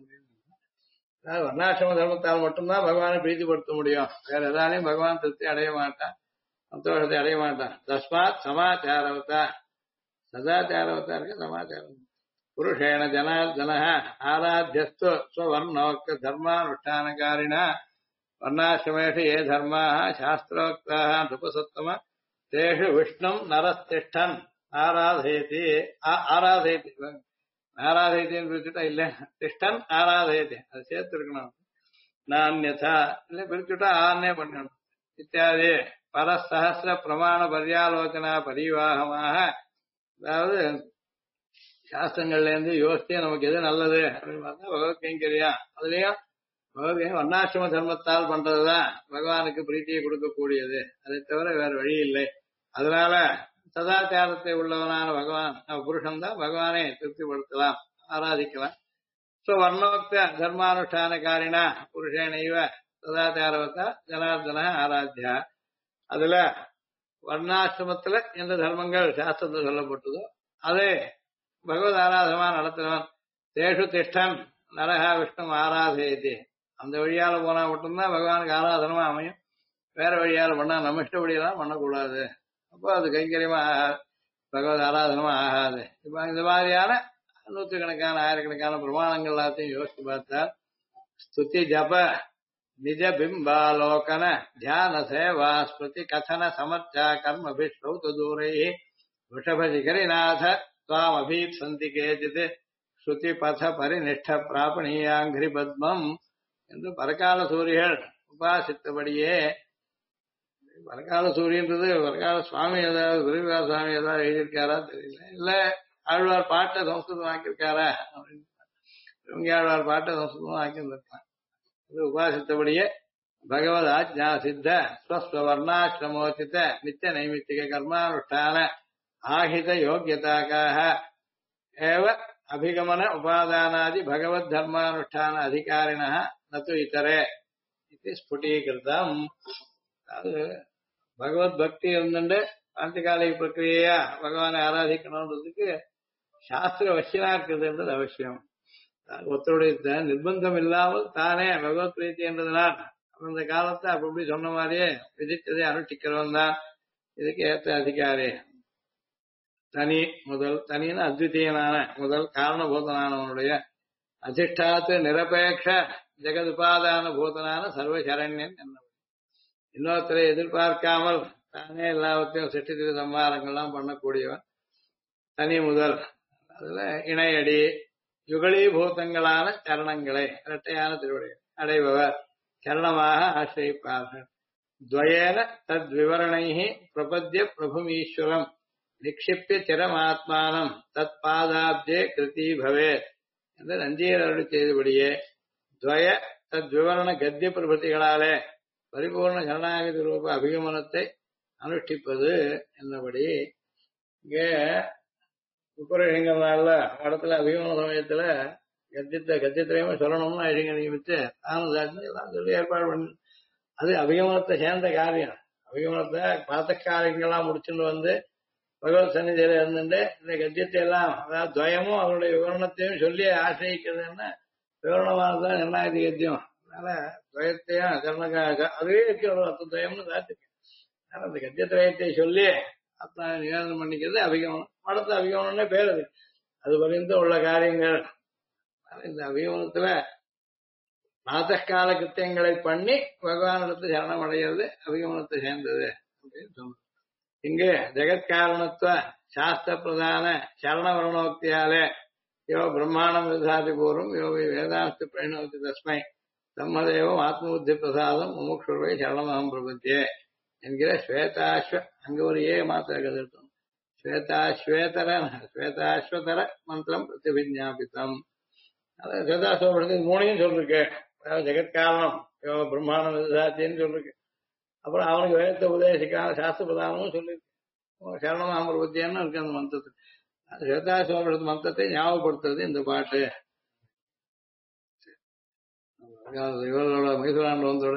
A: அதாவது வர்ணாசிரம தர்மத்தால் மட்டும்தான் பகவானை பிரீத்திப்படுத்த முடியும். வேற எதாலையும் பகவான் திருப்தி அடைய மாட்டான், சந்தோஷத்தை அடைய மாட்டான். தஸ்மாத் சமாச்சாரவதா சதாச்சாரவதா இருக்கு சமாச்சாரம். புருஷேன ஜனார்தன ஆராத்தியஸ்து ஸ்வர்ணோக்த தர்மானுஷ்டானகாரிண வர்ணாசிரமேஷு ஏ தர்மா சாஸ்திரோக்தாக நிருபசத்தம தேஷு விஷ்ணும் நரஸ்திஷ்டன் ஆராதயதி ஆராதயதி ஆராதயத்தின்னு பிரிச்சுட்டா இல்ல திஷ்டன் ஆராதயதி அது சேர்த்து இருக்கணும். நான்யதா இல்ல பிரிச்சுட்டா ஆனே பண்ணணும். இத்தியாதி பரசஹசிர பிரமாண பர்யாலோசனா பரிவாகமாக அதாவது சாஸ்திரங்கள்ல இருந்து யோசிச்சு நமக்கு எது நல்லது அப்படின்னு பார்த்தா பகவத் கைங்கரியா அதுலயும் பகவத் வர்ணாசிரம தர்மத்தால் பண்றதுதான் பகவானுக்கு பிரீத்தியை கொடுக்கக்கூடியது. அதை தவிர வேற வழி இல்லை. அதனால சதாச்சாரத்தை உள்ளவனான பகவான் புருஷன் தான் பகவானை திருப்திப்படுத்தலாம் ஆராதிக்கலாம். வர்ணோக்த தர்மானுஷ்டானகாரினா புருஷேனைவ சதாச்சாரவத்தா ஜனார்தன ஆராத்தியா. அதுல வர்ணாசிரமத்துல எந்த தர்மங்கள் சாஸ்திரத்தில் சொல்லப்பட்டதோ அதே பகவத் ஆராதமா நடத்தினவன் தேஷு திஷ்டன் நரகா விஷ்ணு ஆராதயதி அந்த வழியால போனா மட்டும்தான் பகவானுக்கு ஆராதனமா அமையும். வேற வழியால பண்ணா நம்ம இஷ்டப்படியெல்லாம் பண்ணக்கூடாது. அப்போ அது கைங்கரியமா பகவத் ஆராதனமா ஆகாது. இப்ப இந்த மாதிரியான நூற்றுக்கணக்கான ஆயிரக்கணக்கான பிரமாணங்கள் எல்லாத்தையும் யோசிச்சு பார்த்தா ஸ்துதி ஜப நிஜ பிம்பாலோகன தியான சேவா ஸ்மிருதி கதன சமர்ச்சா கர்மபிஸ்ரௌத தூரை ரிஷபசிகரிநாத துவாம் அபீப்சந்தி கேஜித் ஸ்ருதி பத பரிநிஷ்ட பிராபணியாங்கிரி பத்மம் என்று பரகால சூரியர்கள் உபாசித்தபடியே பரகால சூரியன்றது பரகால சுவாமி ஏதாவது விருவிகா சுவாமி ஏதாவது எழுதியிருக்காரா தெரியல. இல்ல ஆழ்வார் பாட்டை சம்ஸ்கிருதம் ஆக்கியிருக்காரா அப்படின்னு இவங்க ஆழ்வார் பாட்டை சம்ஸ்கிருதம் ஆக்கியிருந்திருக்கான். இது உபாசித்தபடியே பகவத் ஆஜ்ஞா சித்த ஸ்வஸ்வர்ணாசிரமோச்சித நித்திய நைமித்திக கர்மானுஷ்டான ஆஹித யோக்கியதாக்காக ஏவ அபிகமன உபாதானாதி பகவத் தர்மானுஷ்டான அதிகாரிண நது இதரே இது ஸ்புடீகிருதம். அது பகவத் பக்தி இருந்துட்டு காந்திகாலிக பிரக்கிரியா பகவானை ஆராதிக்கணும்ன்றதுக்கு சாஸ்திர வசியனா இருக்கிறதுன்றது அவசியம். ஒருத்தருடைய நிர்பந்தம் இல்லாமல் தானே பகவத் பிரீத்தி என்றதுனால் அந்த காலத்தை அப்படி சொன்ன மாதிரியே விதித்ததை அனுஷ்டிக்கிறவன் தான் இதுக்கு ஏற்ற அதிகாரி. தனி முதல் தனின்னு அத்விதீயனான முதல் காரணபூதனானவனுடைய அதிஷ்டாத்து நிரபேட்ச ஜெகதுபாதான பூதனான சர்வசரண்யன் என்ன. இன்னொருத்தரை எதிர்பார்க்காமல் தானே எல்லாவற்றையும் சிருஷ்டி சம்ஹாரங்கள்லாம் பண்ணக்கூடியவன். தனி முதல் அதுல இணையடி யுகலீபூதங்களான சரணங்களை இரட்டையான திருவடிகள் அடைபவர் சரணமாக ஆசிரியிப்பார்கள். துவயேன தத் விவரணைஹி பிரபத்ய பிரபுமீஸ்வரம் நிக்ஷிப்பிய சிரமாத்மானம் தத் பாதாப்ஜே கிருதி பவேத் என்று நஞ்சீர் அருளி செய்தபடியே துவய தத் விவரண கத்திய பிரபத்திகளாலே பரிபூர்ண சரணாகதி ரூப அபிகமனத்தை அனுஷ்டிப்பது என்னபடி இங்கே உப்பரங்கள்னால இடத்துல அபிகமன சமயத்துல கத்தியத்திலையுமே சொல்லணும்னு அழிங்க நியமித்து ஆனந்தாச்சு எல்லாம் சொல்லி ஏற்பாடு பண்ணி அது அபிகமனத்தை சேர்ந்த காரியம். அபிகமனத்தை பார்த்த காரியங்கள்லாம் முடிச்சுட்டு வந்து பகவத் சன்னிதியில இருந்துட்டு இந்த கத்தியத்தை எல்லாம் அதாவது துவயமும் அவருடைய விவரணத்தையும் சொல்லி ஆசிரியிக்கிறதுன்னா விவரணமானதான் நிர்ணாயதி கத்தியம். அதனால துவயத்தையும் அதுவே இருக்கிற அர்த்த துவயம்னு தாத்துக்கு. அதனால அந்த கத்தியத்திரயத்தை சொல்லி அத்தனை நிவேதனம் பண்ணிக்கிறது அபிகமனம். மடத்தை அபிகமனம்னே பேர் அது. அது வரைந்து உள்ள காரியங்கள். இந்த அபிகமனத்துல பிராத்தகால கிருத்தியங்களை பண்ணி பகவானிடத்தை சரணம் அடைகிறது அபிகமனத்தை சேர்ந்தது அப்படின்னு சொன்னோம். இங்கு ஜெகத்காரணத்துவ சாஸ்திர பிரதான சரணவரணோக்தியாலே யோ பிரம்மாண்டம் விதாதி பூர்வம் யோகி வேதாஸ்து பிரணோதி தஸ்மை தம்மதேவம் ஆத்மபுத்தி பிரசாதம் முமுட்சுவை சரணமகம் பிரபத்தியே என்கிற ஸ்வேதாஸ்வ அங்க ஒரு மாத்திர கதிர்த்தோம். ஸ்வேதாஸ்வதர மந்திரம் பிரதிபிஜாபித்தம். அதாவது ஸ்வேதாஸ்வரத்துக்கு மூணையும் சொல்லிருக்கு. அதாவது ஜெகத்காரணம் யோ பிரம்மாண்டம் விதாத்தின்னு சொல்லிருக்கு. அப்புறம் அவனுக்கு வேதத்தை உபதேசிக்கான சாஸ்திர பிரதானமும் சொல்லியிருக்கு. சரணமகம் பிரபத்தியான்னு இருக்கு அந்த மந்திரத்துக்கு. ஸ்வேதாஸ்வரத்து மந்திரத்தை ஞாபகப்படுத்துறது இந்த பாட்டு. இவர்களோட மைசூராண்டு வந்தோட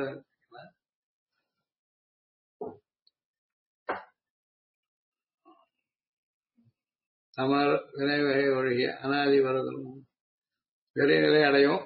A: சமர் வினைவகை ஒழுகிய அனாதி வரதலும் பெரியநிலை அடையும்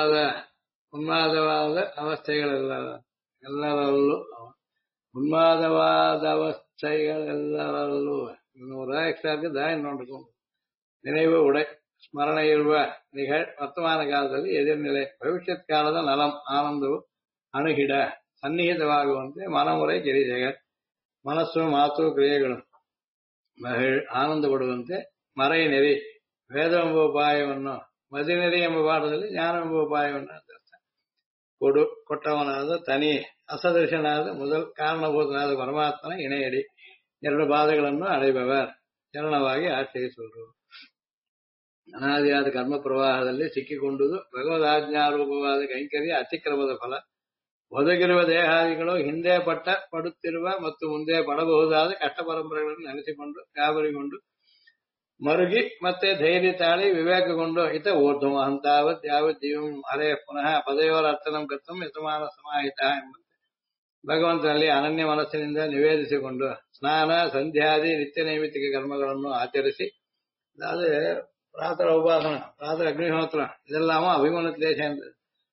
A: உன்மாதவாத அவஸ்தைகள் எல்லாரல்லೂ உன்மாதவாத அவஸ்தைகள் எல்லாரல்லೂ இன்னொரு எக்ஸ்ட்ரா இருக்குதா இன்னொன்றுக்கும் நினைவு உடை ஸ்மரண இருவ நிகழ் வர்த்தமான காலದಲ್ಲಿ எதிர்நிலை ಭವಿಷ್ಯತ್ ಕಾಲದ நலம் ಆನಂದವು ಅಣುಹಿಡ ಸನ್ನಿಹಿತವಾಗುವಂತೆ ಮನಮುறை ಗಿರಿಜಗತ್ ಮನಸ್ಸು ಮಾತು ಕ್ರಿಯೆಗಳು ಮಹಿಳ್ ಆನಂದಪಡುವಂತೆ ಮறை ನೆರಿ ವೇದ ಎಂಬ ಉಪಾಯವನ್ನು ಮದಿನೆರಿ ಎಂಬ ಪಾಠದಲ್ಲಿ ಜ್ಞಾನ ಎಂಬ ಉಪಾಯವನ್ನು ಕೊಟ್ಟವನಾದ ತನಿ ಅಸದೃಶನಾದ முதல் ಕಾರಣಭೂತನಾದ ಪರಮಾತ್ಮನ ಇಣೆಯಡಿ ಎರಡು ಪಾದಗಳನ್ನು ಅடைபவர் ಚರಣವಾಗಿ ಆಚರಿಸುವರು. ಅನಾದಿಯಾದ ಕರ್ಮ ಪ್ರವಾಹದಲ್ಲಿ ಸಿಕ್ಕಿಕೊಂಡುದು ಭಗವದಾಜ್ಞಾರೂಪವಾದ ಕೈಂಕರ್ಯ ಅತಿಕ್ರಮದ ಫಲ. ಒದಗಿರುವ ದೇಹಾದಿಗಳು ಹಿಂದೆ ಪಡುತ್ತಿರುವ ಮತ್ತು ಮುಂದೆ ಪಡಬಹುದಾದ ಕಷ್ಟ ಪರಂಪರೆಗಳನ್ನು ನೆನೆಸಿಕೊಂಡು ಗಾಬರಿಗೊಂಡು ಮರುಗಿ ಮತ್ತೆ ಧೈರ್ಯ ತಾಳಿ ವಿವೇಕಗೊಂಡು ಇತ ಊರ್ಧ್ವ ಹಂತಾವತ್ ಯಾವತ್ ಜೀವಂ ಹರೇ ಪುನಃ ಪದಯೋರ ಅರ್ಥನಂ ಕರ್ತಂ ಯತಮಾನ ಸಮಾಹಿತ ಎಂಬಂತೆ ಭಗವಂತನಲ್ಲಿ ಅನನ್ಯ ಮನಸ್ಸಿನಿಂದ ನಿವೇದಿಸಿಕೊಂಡು ಸ್ನಾನ ಸಂಧ್ಯಾದಿ ನಿತ್ಯ ನೈಮಿತ್ತಿಕ ಕರ್ಮಗಳನ್ನು ಆಚರಿಸಿ ಅದಾದ ಪ್ರಾತಃ ಉಪಾಸನ ಪ್ರಾತಃ ಅಗ್ನಿಹೋತ್ರ ಇದೆಲ್ಲಾಮೂ ಅಭಿಮನத்திலே சேர்ந்தது.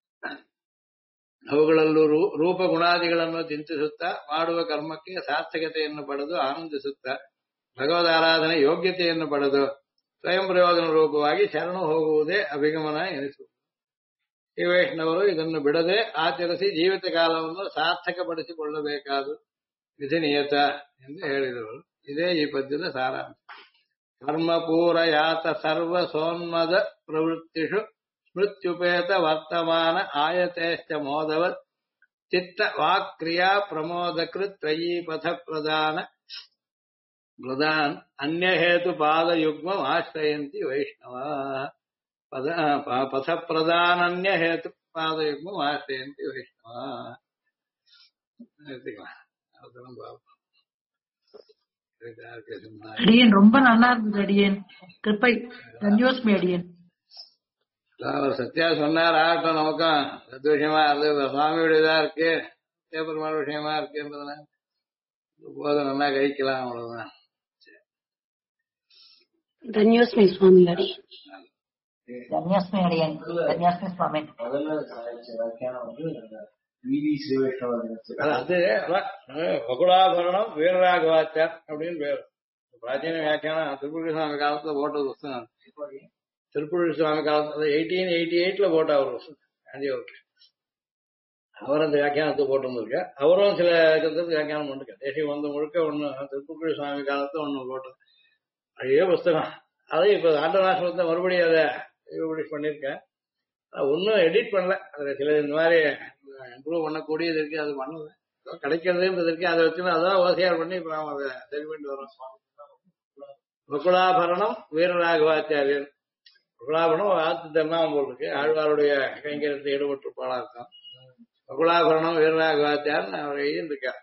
A: ಅವುಗಳಲ್ಲೂ ರೂಪ ಗುಣಾದಿಗಳನ್ನು ಚಿಂತಿಸುತ್ತಾ ಮಾಡುವ ಕರ್ಮಕ್ಕೆ ಸಾರ್ಥಕತೆಯನ್ನು ಪಡೆದು ಆನಂದಿಸುತ್ತಾ ಭಗವದಾರಾಧನೆ ಯೋಗ್ಯತೆಯನ್ನು ಪಡೆದು ಸ್ವಯಂ ಪ್ರಯೋಜನ ರೂಪವಾಗಿ ಶರಣು ಹೋಗುವುದೇ ಅಭಿಗಮನ ಎನಿಸುವುದು. ಈ ವೈಷ್ಣವರು ಇದನ್ನು ಬಿಡದೆ ಆಚರಿಸಿ ಜೀವಿತ ಕಾಲವನ್ನು ಸಾರ್ಥಕಪಡಿಸಿಕೊಳ್ಳಬೇಕಾದ ವಿಧಿ ನಿಯತ ಎಂದು ಹೇಳಿದವರು. ಇದೇ ಈ ಪದ್ಯದ ಸಾರಾಂಶ. ಕರ್ಮಪೂರ ಯಾತ ಸರ್ವ ಸೋನ್ಮದ ಪ್ರವೃತ್ತಿಷು ಸ್ಮೃತ್ಯುಪೇತ ವರ್ತಮಾನ ಆಯತೇಶ್ಚ ಮೋದವತ್ ಚಿತ್ತ ವಾಕ್ಕ್ರಿಯಾ ಪ್ರಮೋದಕೃತ್ ತ್ರಯೀ ಪಥ ಪ್ರಧಾನ ಅನ್ಯ ಹೇತು ಪಾದಯುಗ್ಮ ಆಶ್ರಯಂತಿ ವೈಷ್ಣವ ಪಥ ಪ್ರಧಾನನ್ಯ ಹೇತು ಪಾದಯುಗ್ಮ ಆಶ್ರಯಂತಿ ವೈಷ್ಣವ.
D: அடியன் ரொம்ப நல்லா இருந்தது. அடியன் கிருப்பை தன்யோஸ்மி அடியன்.
A: அவர் சத்யா சொன்னார் ஆகட்டும், நமக்கும் சந்தோஷமா இருந்தது. சுவாமியுடையதா இருக்கு, பெருமாள் விஷயமா இருக்குன்றதுனால போதும், நல்லா கழிக்கலாம், அவ்வளவுதான்.
E: ಧನ್ಯೋಸ್ಮಿ ಸ್ವಾಮಿ ಅಡಿ.
D: தன்யோஸ்மி அடியன். தன்யோஸ்மி சுவாமி.
A: அது பகுடாபரணம் வீரராகவாச்சார் அப்படின்னு பேர். பிராச்சீன வியாக்கியானம் திருப்புழி சுவாமி காலத்துல போட்டது புத்தகம். திருப்புழி சுவாமி காலத்துல 1888 போட்ட ஒரு புத்தகம் காஞ்சிபுரத்துல. அவர் அந்த வியாக்கியானத்தை போட்டு வந்திருக்க. அவரும் சில கருத்துக்கு வியாக்கியானம் பண்ணிருக்க. தேசிய வந்த முழுக்க ஒண்ணு திருப்புக்குழி சுவாமி காலத்தை ஒண்ணு போட்டு அதே புஸ்தகம். அதை இப்ப ஆண்டராசிரமத்தை மறுபடியும் அதை பப்ளிஷ் பண்ணிருக்கேன். ஒன்னும் எடிட் பண்ணல. அதுல சில இந்த மாதிரி இம்ப்ரூவ் பண்ணக்கூடியது இருக்கு, அது பண்ணல. கிடைக்கிறதுன்றது இருக்கு, அதை வச்சு அதான் ஓசையார் பண்ணி இப்ப நாம அதை சரி பண்ணிட்டு வரோம். பகுலாபரணம் வீரராகவாச்சாரியர். பகுலாபரணம் ஆத்து தென்னாம போல் இருக்கு. ஆழ்வாருடைய கைங்கரத்தை ஈடுபட்டிருப்பாளா இருக்கும். பகுலாபரணம் வீரராகவாச்சார்னு அவர் எழுதியிருக்கார்.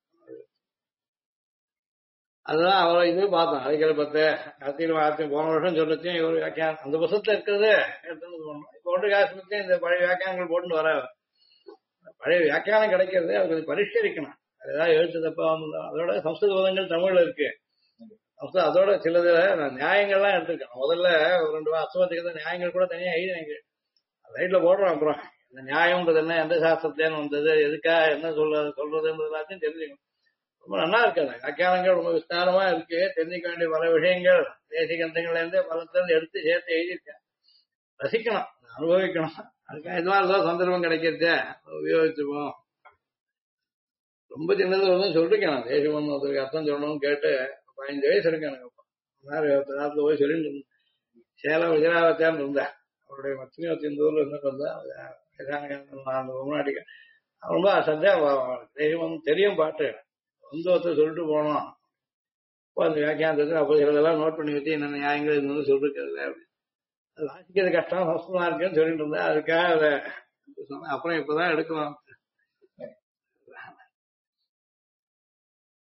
A: அதுதான் அவரை இது பார்த்தோம். அதுக்கிற பத்து அத்தியம் போன வருஷம் சொல்லத்தையும் இவர் வியாக்கியானம் அந்த புத்தகத்துல இருக்கிறது எடுத்துன்னு போனோம். இப்போ ஒன்று காசுத்தையும் இந்த பழைய வியாக்கியானங்கள் போட்டு வர பழைய வியாக்கியானம் கிடைக்கிறது அதுக்கு பரிஷ்கரிக்கணும். அது ஏதாவது எழுத்து தப்பா வந்தோம். அதோட சம்ஸ்கிருத பதங்கள் தமிழ்ல இருக்கு. அதோட சிலது நியாயங்கள்லாம் எடுத்துருக்கேன். முதல்ல ஒரு 2 அசுவத்துக்கு நியாயங்கள் கூட தனியா எழுதினீங்க ரைட்ல போடுறோம். அப்புறம் இந்த நியாயம்ன்றது என்ன, எந்த சாஸ்திரத்துலேன்னு வந்தது, எதுக்கா என்ன சொல்றதுன்றது எல்லாத்தையும் தெரிஞ்சுக்கணும். ரொம்ப நல்லா இருக்காது. வியாக்கியானங்கள் ரொம்ப விஸ்தாரமா இருக்கு. தெரிஞ்சுக்க வேண்டிய பல விஷயங்கள் தேசிய கிரந்தங்கள்ல இருந்து பலத்திலிருந்து எடுத்து சேர்த்து எழுதியிருக்கேன். ரசிக்கணும், அனுபவிக்கணும். அதுக்காக இது மாதிரி ஏதாவது சந்தர்ப்பம் கிடைக்கிறத உபயோகிச்சுப்போம். ரொம்ப சின்னது ஒன்றும் சொல்லிருக்கேன். நான் தேசியம் ஒன்று அர்த்தம் சொல்லணும்னு கேட்டு 15 வயசு இருக்கு எனக்கு. அப்போ போய் சொல்லிட்டு இருந்தேன். சேலம் விஜயாவத்தான்னு இருந்தேன். அவருடைய மச்சினி இந்த ஊர்ல இருந்துட்டு வந்தேன். முன்னாடி ரொம்ப சத்தியா தேசியம் தெரியும் பாட்டு வந்து ஒருத்தர் சொல்லிட்டு போனோம். இப்போ அந்த வியாக்கியானத்துக்கு அப்போ சிலதெல்லாம் நோட் பண்ணி வச்சு என்னென்ன நியாயங்கள் இருந்தது சொல்லிருக்கிறது. அப்படி அது வாசிக்கிறது கஷ்டம், சமஸ்கிருதமா இருக்குன்னு சொல்லிட்டு இருந்தேன். அதுக்காக அதை சொன்னேன். அப்புறம் இப்பதான் எடுக்கலாம்.